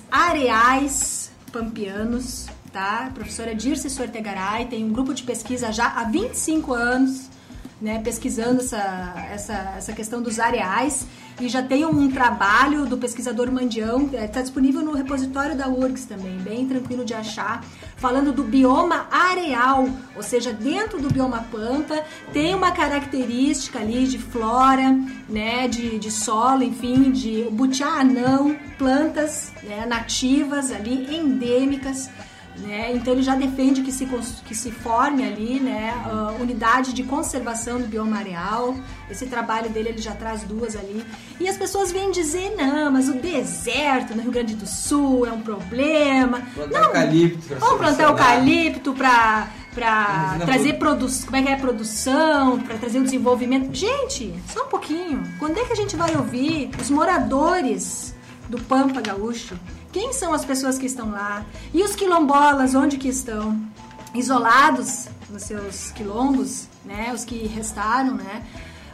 areais pampianos, tá? A professora Dirce Sortegaray tem um grupo de pesquisa já há vinte e cinco anos, né, pesquisando essa, essa, essa questão dos areais, e já tem um trabalho do pesquisador Mandião, está disponível no repositório da U R G S também, bem tranquilo de achar, falando do bioma areal, ou seja, dentro do bioma Pampa tem uma característica ali de flora, né, de, de solo, enfim, de butiá anão, plantas, né, nativas ali, endêmicas, né? Então ele já defende que se, que se forme ali, né, uh, unidade de conservação do bioma areal. Esse trabalho dele, ele já traz duas ali. E as pessoas vêm dizer, não, mas o deserto no Rio Grande do Sul é um problema. Plantar não, eucalipto. vamos plantar eucalipto para para trazer produção, como é que é a produção, para trazer o desenvolvimento. Gente, só um pouquinho. Quando é que a gente vai ouvir os moradores do Pampa Gaúcho? Quem são as pessoas que estão lá? E os quilombolas, onde que estão? Isolados nos seus quilombos, né? Os que restaram, né?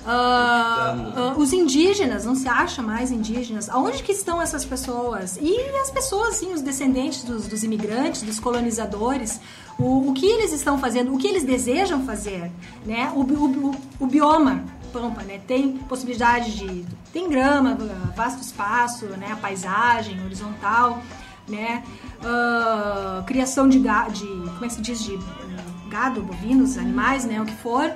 Uh, uh, os indígenas, não se acha mais indígenas. Aonde que estão essas pessoas? E as pessoas, sim, os descendentes dos, dos imigrantes, dos colonizadores, o, o que eles estão fazendo, o que eles desejam fazer, né? O, o, o bioma Pampa, né? Tem possibilidade de... Tem grama, vasto espaço, né? A paisagem horizontal, né? Uh, criação de gado, de, como é que se diz? De uh, gado, bovinos, animais, né? O que for.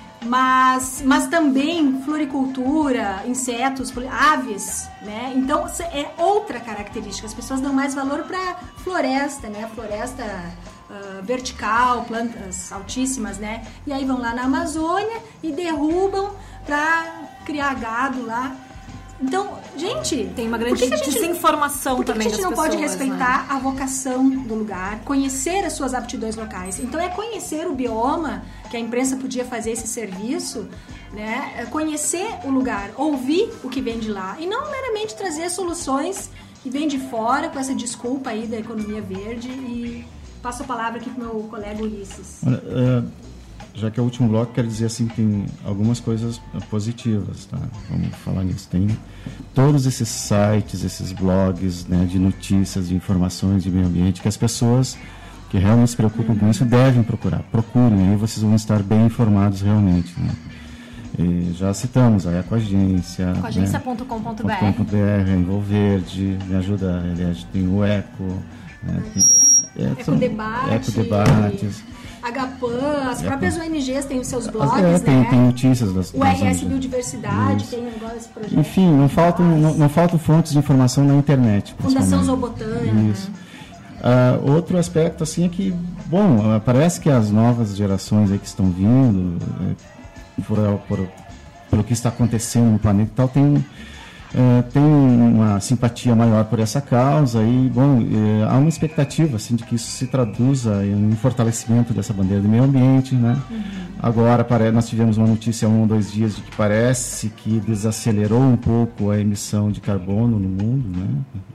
Mas, mas também floricultura, insetos, aves, né? Então é outra característica. As pessoas dão mais valor para floresta, né? Floresta uh, vertical, plantas altíssimas, né? E aí vão lá na Amazônia e derrubam para criar gado lá. Então, gente, tem uma grande gente, desinformação por que também que a gente das não pode pessoas, respeitar né? a vocação do lugar, conhecer as suas aptidões locais? Então é conhecer o bioma, que a imprensa podia fazer esse serviço, né? É conhecer o lugar, ouvir o que vem de lá e não meramente trazer soluções que vêm de fora com essa desculpa aí da economia verde. E passo a palavra aqui para o meu colega Ulisses. Olha, uh... já que é o último bloco, quero dizer assim que tem algumas coisas positivas, tá? Vamos falar nisso. Tem todos esses sites, esses blogs, né, de notícias, de informações de meio ambiente, que as pessoas que realmente se preocupam com isso devem procurar. Procurem, aí vocês vão estar bem informados realmente, né? E já citamos a Ecoagência, ecoagência ponto com ponto b r, né, Envolverde, me ajuda, aliás, tem o Eco, né, tem, é, Ecodebate, Ecodebates, H P A N, as próprias O N Gs têm os seus blogs, é, tem, né? Tem notícias das O R S das Biodiversidade isso. tem agora esse projeto. Enfim, não faltam, não, não faltam fontes de informação na internet. Fundação Zoobotânia. Isso. Uh, outro aspecto assim é que, bom, uh, parece que as novas gerações aí que estão vindo, uh, por, por, pelo que está acontecendo no planeta e tal, tem Uh, tem uma simpatia maior por essa causa e, bom, uh, há uma expectativa, assim, de que isso se traduza em um fortalecimento dessa bandeira do meio ambiente, né? Uhum. Agora, pare... nós tivemos uma notícia há um ou dois dias de que parece que desacelerou um pouco a emissão de carbono no mundo, né?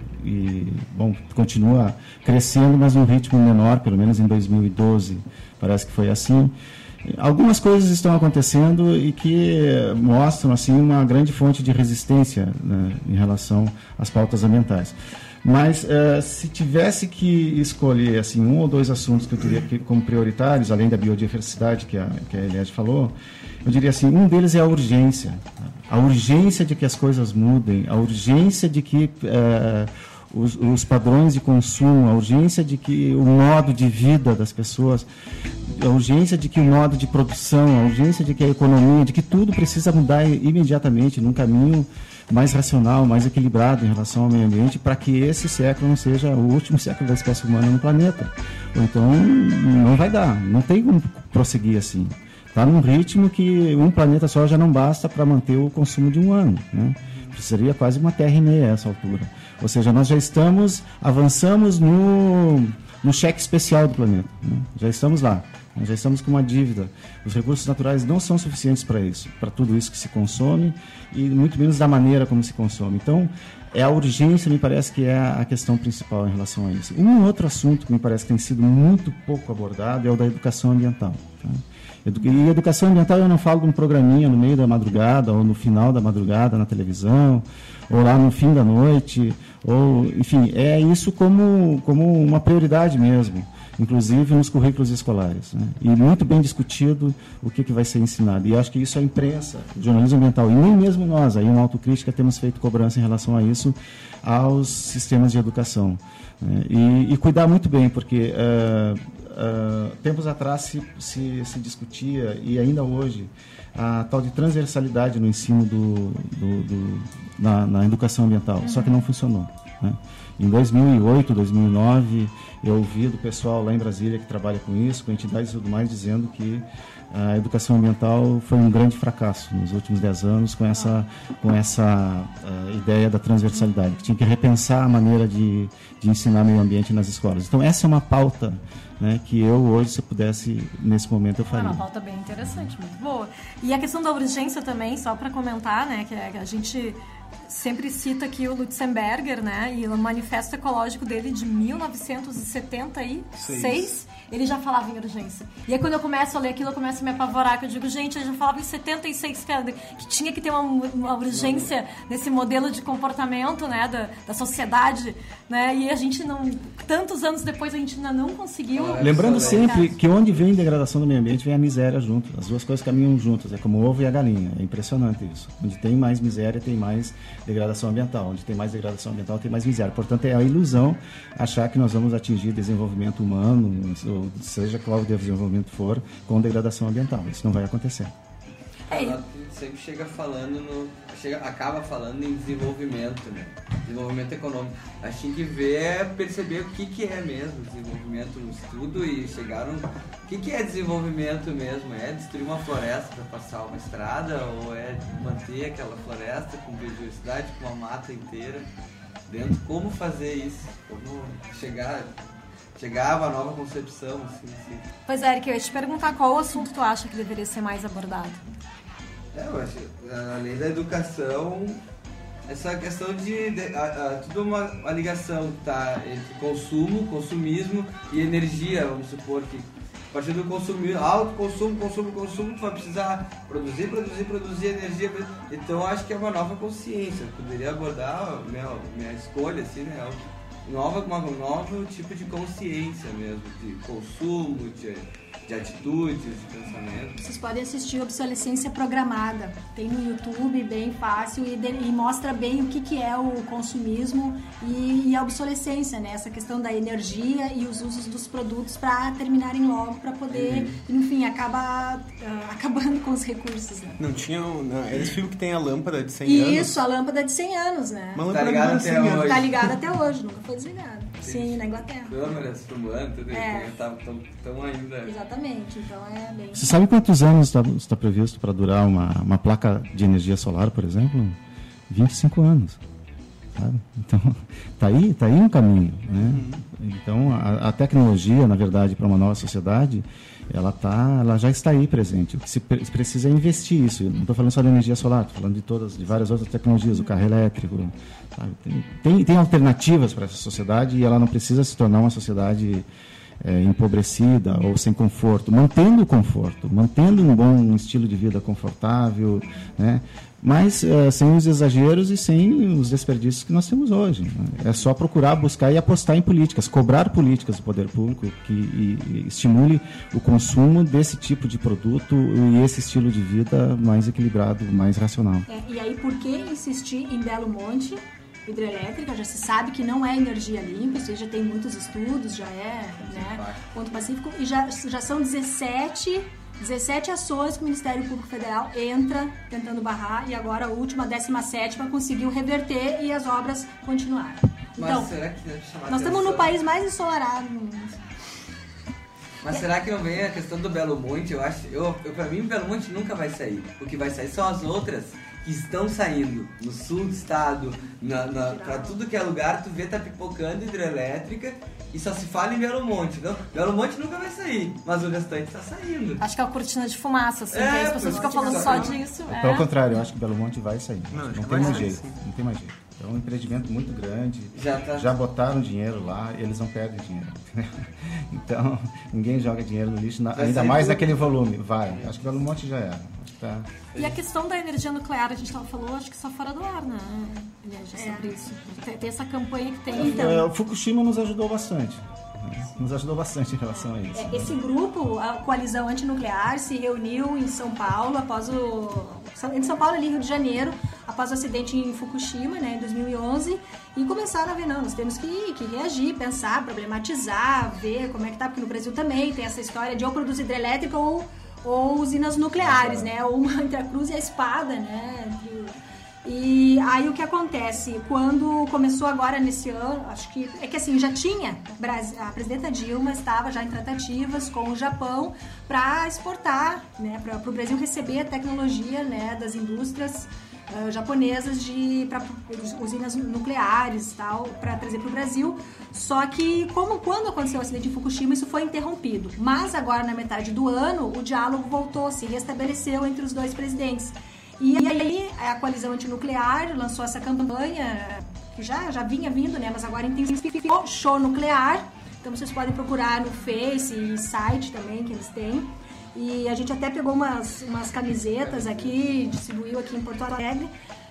E, bom, continua crescendo, mas num ritmo menor, pelo menos em dois mil e doze, parece que foi assim. Algumas coisas estão acontecendo e que mostram assim uma grande fonte de resistência, né, em relação às pautas ambientais. Mas uh, se tivesse que escolher assim um ou dois assuntos que eu diria que, como prioritários, além da biodiversidade que a, que a Eliade falou, eu diria assim, um deles é a urgência. A urgência de que as coisas mudem, a urgência de que uh, Os, os padrões de consumo, a urgência de que o modo de vida das pessoas, a urgência de que o modo de produção, a urgência de que a economia, de que tudo precisa mudar imediatamente num caminho mais racional, mais equilibrado em relação ao meio ambiente, para que esse século não seja o último século da espécie humana no planeta. Então, não vai dar, não tem como prosseguir assim. Está num ritmo que um planeta só já não basta para manter o consumo de um ano, né? Seria quase uma terra e meia a essa altura. Ou seja, nós já estamos, avançamos no, no cheque especial do planeta, né? Já estamos lá, nós já estamos com uma dívida. Os recursos naturais não são suficientes para isso, para tudo isso que se consome e muito menos da maneira como se consome. Então, é a urgência, me parece que é a questão principal em relação a isso. Um outro assunto que me parece que tem sido muito pouco abordado é o da educação ambiental, tá? E educação ambiental eu não falo de um programinha no meio da madrugada ou no final da madrugada na televisão ou lá no fim da noite, ou enfim, é isso como, como uma prioridade mesmo, inclusive nos currículos escolares, né? E muito bem discutido o que, que vai ser ensinado. E acho que isso a imprensa, o jornalismo ambiental, e nem mesmo nós, aí uma autocrítica, temos feito cobrança em relação a isso aos sistemas de educação, né? E, e cuidar muito bem, porque uh, uh, tempos atrás se, se, se discutia, e ainda hoje, a tal de transversalidade no ensino do, do, do, na, na educação ambiental, uhum. Só que não funcionou, né? Em dois mil e oito, dois mil e nove, eu ouvi do pessoal lá em Brasília que trabalha com isso, com entidades e tudo mais, dizendo que a educação ambiental foi um grande fracasso nos últimos dez anos com essa, com essa uh, ideia da transversalidade, que tinha que repensar a maneira de, de ensinar meio ambiente nas escolas. Então, essa é uma pauta, né, que eu hoje, se eu pudesse, nesse momento, eu faria. É uma pauta bem interessante, muito boa. E a questão da urgência também, só para comentar, né, que a gente sempre cita aqui o Lutzenberger, né, e o manifesto ecológico dele de mil novecentos e setenta e seis, ele já falava em urgência. E aí quando eu começo a ler aquilo, eu começo a me apavorar, que eu digo, gente, ele já falava em setenta e seis que, que tinha que ter uma, uma urgência nesse modelo de comportamento, né, da, da sociedade, né, e a gente não, tantos anos depois a gente ainda não conseguiu. Lembrando sempre que onde vem degradação do meio ambiente, vem a miséria junto. As duas coisas caminham juntas, é como o ovo e a galinha. É impressionante isso. Onde tem mais miséria, tem mais degradação ambiental. Onde tem mais degradação ambiental, tem mais miséria. Portanto, é a ilusão achar que nós vamos atingir desenvolvimento humano, ou seja qual o desenvolvimento for, com degradação ambiental. Isso não vai acontecer. Ela sempre chega falando no, chega, acaba falando em desenvolvimento, né? Desenvolvimento econômico. A gente tem que ver, perceber o que, que é mesmo desenvolvimento no estudo e chegaram. O que, que é desenvolvimento mesmo? É destruir uma floresta para passar uma estrada, ou é manter aquela floresta com biodiversidade, com uma mata inteira dentro? Como fazer isso? Como chegar chegar a uma nova concepção, assim, assim. Pois é, Eric, eu ia te perguntar qual assunto tu acha que deveria ser mais abordado. É, eu acho, além da educação, essa questão de, de a, a, tudo uma, uma ligação que tá entre consumo, consumismo e energia, vamos supor que a partir do consumo, alto consumo, consumo, consumo, tu vai precisar produzir, produzir, produzir energia. Então acho que é uma nova consciência. Eu poderia abordar minha, minha escolha, assim, né? Nova, uma, um novo tipo de consciência mesmo, de consumo, de, de atitudes, de pensamento. Vocês podem assistir Obsolescência Programada. Tem no YouTube, bem fácil, e, de, e mostra bem o que, que é o consumismo e, e a obsolescência, né? Essa questão da energia e os usos dos produtos para terminarem logo, para poder, uhum. enfim, acaba uh, acabando com os recursos, né? Não tinha... Não, é esse filme que tem a lâmpada de cem anos? Isso, a lâmpada de cem anos, né? Uma lâmpada tá ligada até cem hoje. Tá ligada até hoje, nunca foi desligada. Sim, na Inglaterra. Câmeras filmando, tudo é. Estão ainda... Exatamente, então é bem... Você sabe quantos anos está, está previsto para durar uma, uma placa de energia solar, por exemplo? vinte e cinco anos. Sabe? Então, tá aí, tá aí um caminho, né? Uhum. Então, a, a tecnologia, na verdade, para uma nova sociedade, ela, tá, ela já está aí presente. O que se pre- precisa é investir isso. Eu não estou falando só de energia solar, estou falando de todas, de várias outras tecnologias, o carro elétrico. Sabe? Tem, tem, tem alternativas para essa sociedade e ela não precisa se tornar uma sociedade é, empobrecida ou sem conforto, mantendo o conforto, mantendo um bom estilo de vida confortável, né? Mas é, sem os exageros e sem os desperdícios que nós temos hoje. Né? É só procurar, buscar e apostar em políticas, cobrar políticas do poder público que e, e estimule o consumo desse tipo de produto e esse estilo de vida mais equilibrado, mais racional. É, e aí, por que insistir em Belo Monte? Hidrelétrica, já se sabe que não é energia limpa, isso já tem muitos estudos, já é, né, ponto pacífico, e já, já são dezessete, dezessete ações que o Ministério Público Federal entra tentando barrar, e agora a última, a décima sétima, conseguiu reverter e as obras continuaram. Mas então, será que deve chamar nós estamos no país mais ensolarado no mundo. Mas é. Será que não vem a questão do Belo Monte? Eu acho, eu, eu, pra mim o Belo Monte nunca vai sair, o que vai sair são as outras que estão saindo no sul do estado, na, na, pra tudo que é lugar, tu vê tá pipocando hidrelétrica e só se fala em Belo Monte. Então, Belo Monte nunca vai sair, mas o restante tá saindo. Acho que é uma cortina de fumaça, assim, é, que as pessoas ficam falando só disso. É. Pelo contrário, eu acho que Belo Monte vai sair. Não, não, não tem mais sair, jeito, sim. não tem mais jeito. É um empreendimento muito grande, já, tá. já botaram dinheiro lá, eles não perdem dinheiro. Então, ninguém joga dinheiro no lixo, na, ainda mais tudo. Naquele volume. Vai, acho que Belo Monte já era. Tá. E a questão da energia nuclear, a gente tava falou, acho que só fora do ar, né? É, sobre isso. Tem, tem essa campanha que tem... Então... É, o Fukushima nos ajudou bastante. Nos ajudou bastante em relação a isso. É, esse grupo, a Coalizão Antinuclear, se reuniu em São Paulo após o... Em São Paulo e Rio de Janeiro, após o acidente em Fukushima, né, em dois mil e onze, e começaram a ver, não, nós temos que, que reagir, pensar, problematizar, ver como é que tá, porque no Brasil também tem essa história de ou produzir hidrelétrica ou, ou usinas nucleares, né, ou uma entre a cruz e a espada, né, entre... E aí o que acontece, quando começou agora nesse ano, acho que, é que assim, já tinha, a presidenta Dilma estava já em tratativas com o Japão para exportar, né, para o Brasil receber a tecnologia, né, das indústrias uh, japonesas de pra, usinas nucleares e tal, para trazer para o Brasil. Só que, como quando aconteceu o acidente em Fukushima, isso foi interrompido. Mas agora, na metade do ano, o diálogo voltou, se restabeleceu entre os dois presidentes. E aí a coalizão antinuclear lançou essa campanha, que já, já vinha vindo, né, mas agora intensificou, Show Nuclear. Então vocês podem procurar no Face e site também que eles têm. E a gente até pegou umas, umas camisetas aqui, distribuiu aqui em Porto Alegre,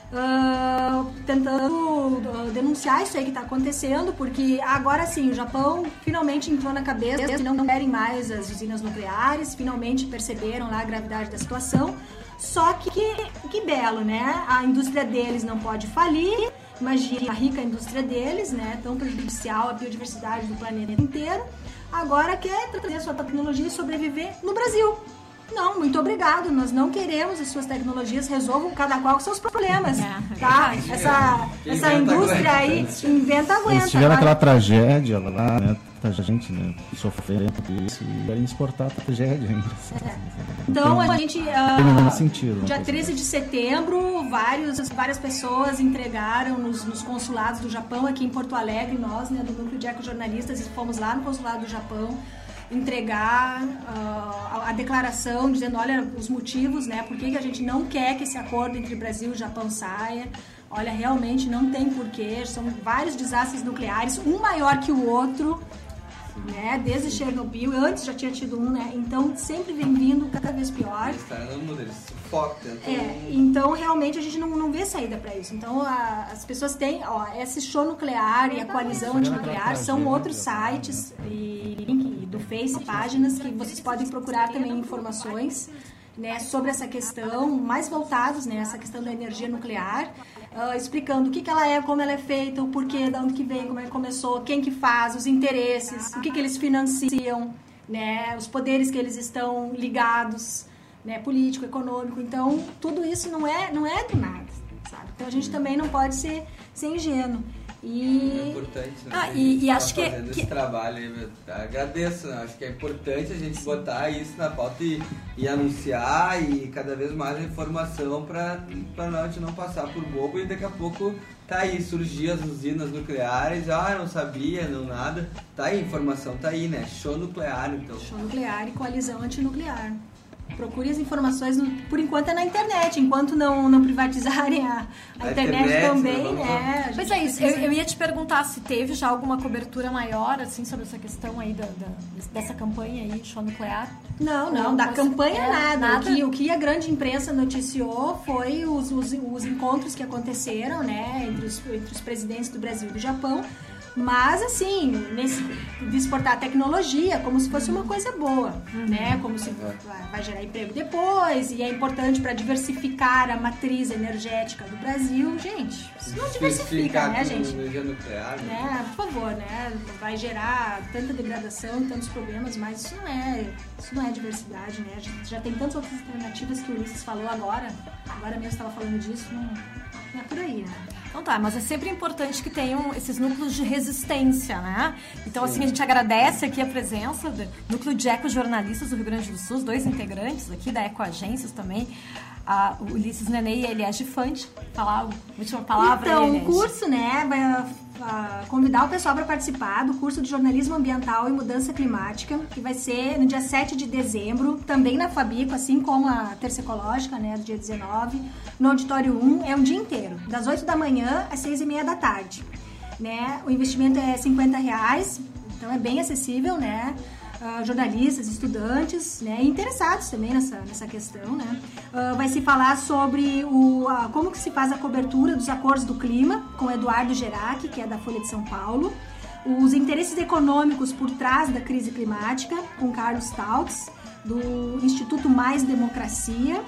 uh, tentando uh, denunciar isso aí que está acontecendo, porque agora sim, o Japão finalmente entrou na cabeça que não querem mais as usinas nucleares, finalmente perceberam lá a gravidade da situação. Só que, que belo, né? A indústria deles não pode falir, imagina a rica indústria deles, né? Tão prejudicial à biodiversidade do planeta inteiro. Agora quer trazer a sua tecnologia e sobreviver no Brasil. Não, muito obrigado, nós não queremos as suas tecnologias, resolvam cada qual com seus problemas, é, tá? É essa, essa indústria aí inventa, aguenta. Eles tiveram aquela tragédia lá, né? A gente, né, sofrendo por isso e querem exportar a tragédia ainda. É. Então, a gente, uh, sentido, dia treze de setembro, vários, várias pessoas entregaram nos, nos consulados do Japão, aqui em Porto Alegre, nós, né, do Núcleo de Ecojornalistas, fomos lá no consulado do Japão entregar uh, a, a declaração dizendo, olha, os motivos, né, por que, que a gente não quer que esse acordo entre Brasil e Japão saia. Olha, realmente não tem porquê, são vários desastres nucleares, um maior que o outro, né, desde Chernobyl, antes já tinha tido um, né, então sempre vem vindo cada vez pior. É, então realmente a gente não, não vê saída para isso. Então a, as pessoas têm, ó, esse Show Nuclear e a Coalizão Antinuclear são outros sites e link do Face, páginas que vocês podem procurar também informações, né, sobre essa questão, mais voltados, né, essa questão da energia nuclear, uh, explicando o que, que ela é, como ela é feita, o porquê, de onde que vem, como ela começou, quem que faz, os interesses, o que, que eles financiam, né, os poderes que eles estão ligados, né, político, econômico. Então, tudo isso não é, não é do nada, sabe? Então, a gente também não pode ser, ser ingênuo. E... É importante, né? Ah, e, e acho que, fazendo que... esse trabalho aí, agradeço, né? Acho que é importante a gente botar isso na pauta e, e anunciar e cada vez mais informação para a gente não passar por bobo e daqui a pouco tá aí, surgir as usinas nucleares, ah, não sabia, não nada, tá aí, informação tá aí, né? Show Nuclear, então. Show Nuclear e Coalizão Antinuclear. Procure as informações, no, por enquanto é na internet, enquanto não, não privatizarem a, a, a internet, internet também, né? Pois é isso, eu, eu ia te perguntar se teve já alguma cobertura maior, assim, sobre essa questão aí da, da, dessa campanha aí, Show Nuclear? Não, não, da campanha é, nada. nada. O, que, o que a grande imprensa noticiou foi os, os, os encontros que aconteceram, né, entre os, entre os presidentes do Brasil e do Japão. Mas, assim, nesse, de exportar tecnologia como se fosse uma coisa boa, uhum. né? Como se vai gerar emprego depois e é importante para diversificar a matriz energética do Brasil. Gente, isso não diversifica, né, gente? Nuclear, né? né? Por favor, né? Vai gerar tanta degradação, tantos problemas, mas isso não é, isso não é diversidade, né? Já, já tem tantas outras alternativas que o Ulisses falou agora. Agora mesmo estava falando disso, não, não é por aí, né? Então tá, mas é sempre importante que tenham esses núcleos de resistência, né? Então, Sim. assim, a gente agradece aqui a presença do Núcleo de Ecojornalistas do Rio Grande do Sul, os dois integrantes aqui da Ecoagências também, a Ulisses Nenê e a Eliege Fante. Falar a última palavra. Então, aí, o curso, né, vai uh, convidar o pessoal para participar do curso de Jornalismo Ambiental e Mudança Climática, que vai ser no dia sete de dezembro, também na Fabico, assim como a Terça Ecológica, né, do dia dezenove, no Auditório um, é um dia inteiro, das oito da manhã às seis e meia da tarde. Né? O investimento é cinquenta reais, então é bem acessível, né? Uh, jornalistas, estudantes, né, interessados também nessa, nessa questão, né, uh, vai se falar sobre o, uh, como que se faz a cobertura dos acordos do clima com Eduardo Gerac, que é da Folha de São Paulo, os interesses econômicos por trás da crise climática, com Carlos Tautz, do Instituto Mais Democracia,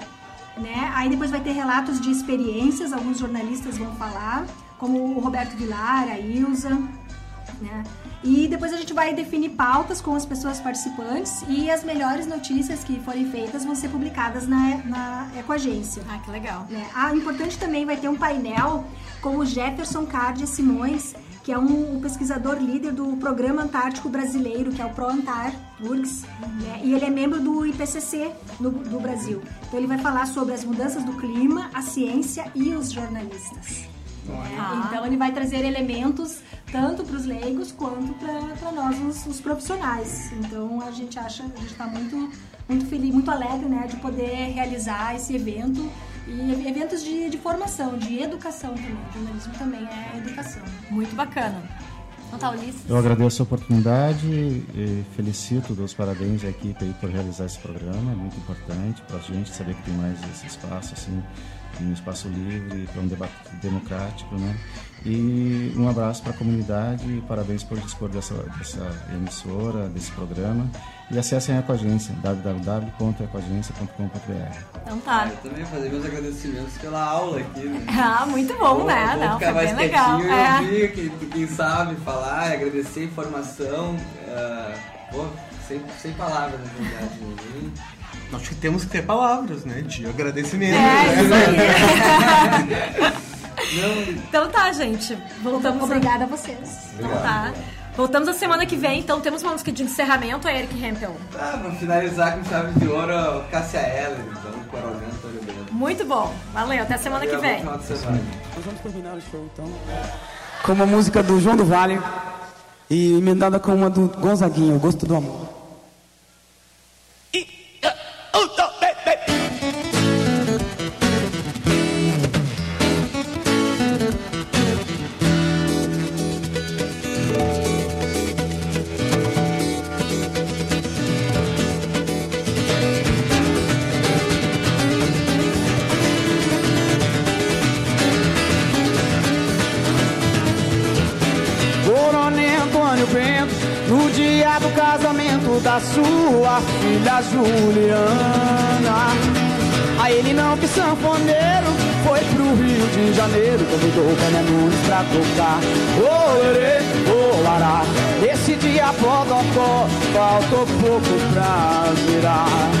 né? Aí depois vai ter relatos de experiências, alguns jornalistas vão falar, como o Roberto Vilar, a Ilza, né? E depois a gente vai definir pautas com as pessoas participantes e as melhores notícias que forem feitas vão ser publicadas na, na Ecoagência. Ah, que legal. Né? Ah, importante também, vai ter um painel com o Jefferson Cardia Simões, que é um, um pesquisador líder do Programa Antártico Brasileiro, que é o ProAntar U R G S, né? E ele é membro do I P C C no, do Brasil. Então ele vai falar sobre as mudanças do clima, a ciência e os jornalistas. Né? Ah. Então ele vai trazer elementos tanto para os leigos quanto para nós, os, os profissionais. Então a gente acha, a gente está muito, muito feliz, muito alegre, né, de poder realizar esse evento. E eventos de, de formação, de educação também. O jornalismo também é educação. Muito bacana. Então tá, Ulisses. Eu agradeço a oportunidade e felicito, dou os parabéns à equipe aí por realizar esse programa. É muito importante para a gente saber que tem mais esse espaço, assim, um espaço livre para um debate democrático, né? E um abraço para a comunidade e parabéns por dispor dessa, dessa emissora, desse programa. E acessem a Ecoagência, w w w ponto ecoagência ponto com ponto b r. Então tá. Ah, eu também fazer meus agradecimentos pela aula aqui, né? Ah, muito bom, Pô, né? Vou Não, ficar foi mais bem legal. quietinho É. e ouvir quem, quem sabe falar, agradecer a informação. Uh, pô, sem, sem palavras, na verdade. Né? Acho que temos que ter palavras, né? De agradecimento. É, né? Então tá, gente. Voltamos. Obrigada a vocês. Então tá. Voltamos a semana que vem, então temos uma música de encerramento, a Eric Hempel. Ah, pra finalizar com chave de ouro, Cássia Eller, então, Coronel Antônio Bento. Muito bom. Valeu, até semana que vem. Final de semana. Nós vamos terminar o show, então, com uma música do João do Vale e emendada com uma do Gonzaguinho, Gosto do Amor. No dia do casamento da sua filha Juliana, a ele não que sanfoneiro foi pro Rio de Janeiro, convidou o Bené Nunes pra tocar. Olê, olará, esse dia Bodocó faltou pouco pra virar.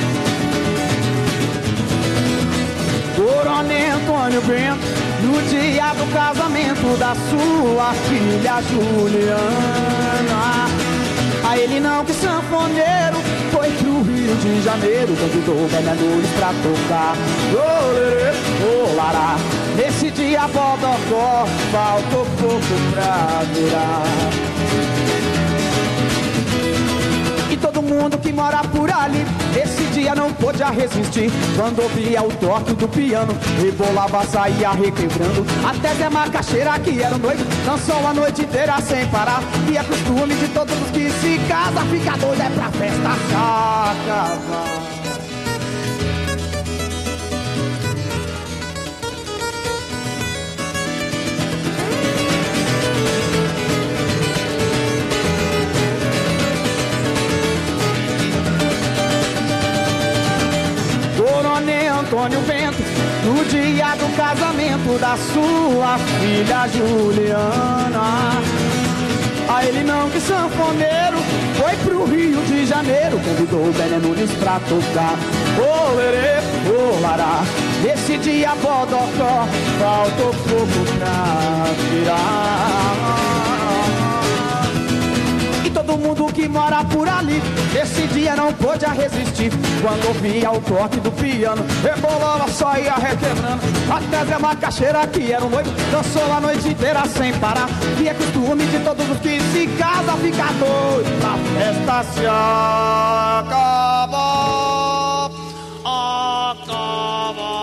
Coronel Antônio Bento, no dia do casamento da sua filha Juliana, a ele não que sanfoneiro foi pro Rio de Janeiro, convidou o Bené Nunes pra tocar. Olê, olará, nesse dia Bodocó faltou pouco pra virar. E todo mundo que mora por ali, esse dia não pôde resistir. Quando ouvia o toque do piano, rebolava, saía requebrando. Até Zé Macaxeira, que era um noivo, dançou a noite inteira sem parar. E é costume de todos os que se casam, fica doido é pra festa se acabar. Antônio Bento, no dia do casamento da sua filha Juliana, a ele não que sanfoneiro foi pro Rio de Janeiro, convidou o Bené Nunes pra tocar. Olerê, olará, nesse dia Bodocó faltou pouco pra virar. E todo mundo que mora por ali, esse dia não pôde resistir. Quando ouvia o toque do piano, rebolava, só ia requebrando. Até Zé Macaxeira, que era um noivo, dançou a noite inteira sem parar. E é costume de todos os que se casam, fica doido pra festa se acabar. Acabar.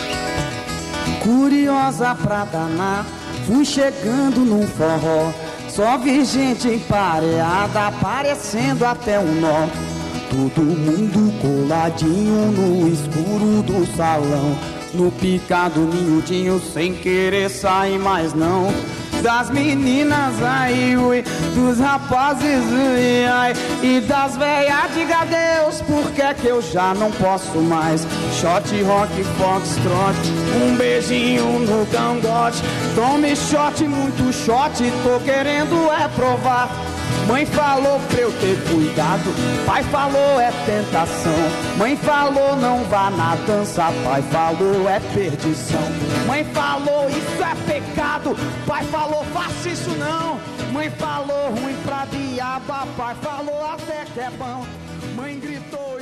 Curiosa pra danar, fui chegando num forró, Só vi gente empareada, parecendo até um nó. Todo mundo coladinho no escuro do salão, no picado miudinho, sem querer sair mais não. Das meninas, ai, ui, dos rapazes, ui, ai, e das velhas, diga adeus, porque é que eu já não posso mais. Shot, rock, foxtrot, um beijinho no cangote. Tome shot, muito shot, tô querendo é provar. Mãe falou pra eu ter cuidado, pai falou é tentação. Mãe falou não vá na dança, pai falou é perdição. Mãe falou isso é pecado, pai falou faça isso não. Mãe falou ruim pra diaba, pai falou até que é bom. Mãe gritou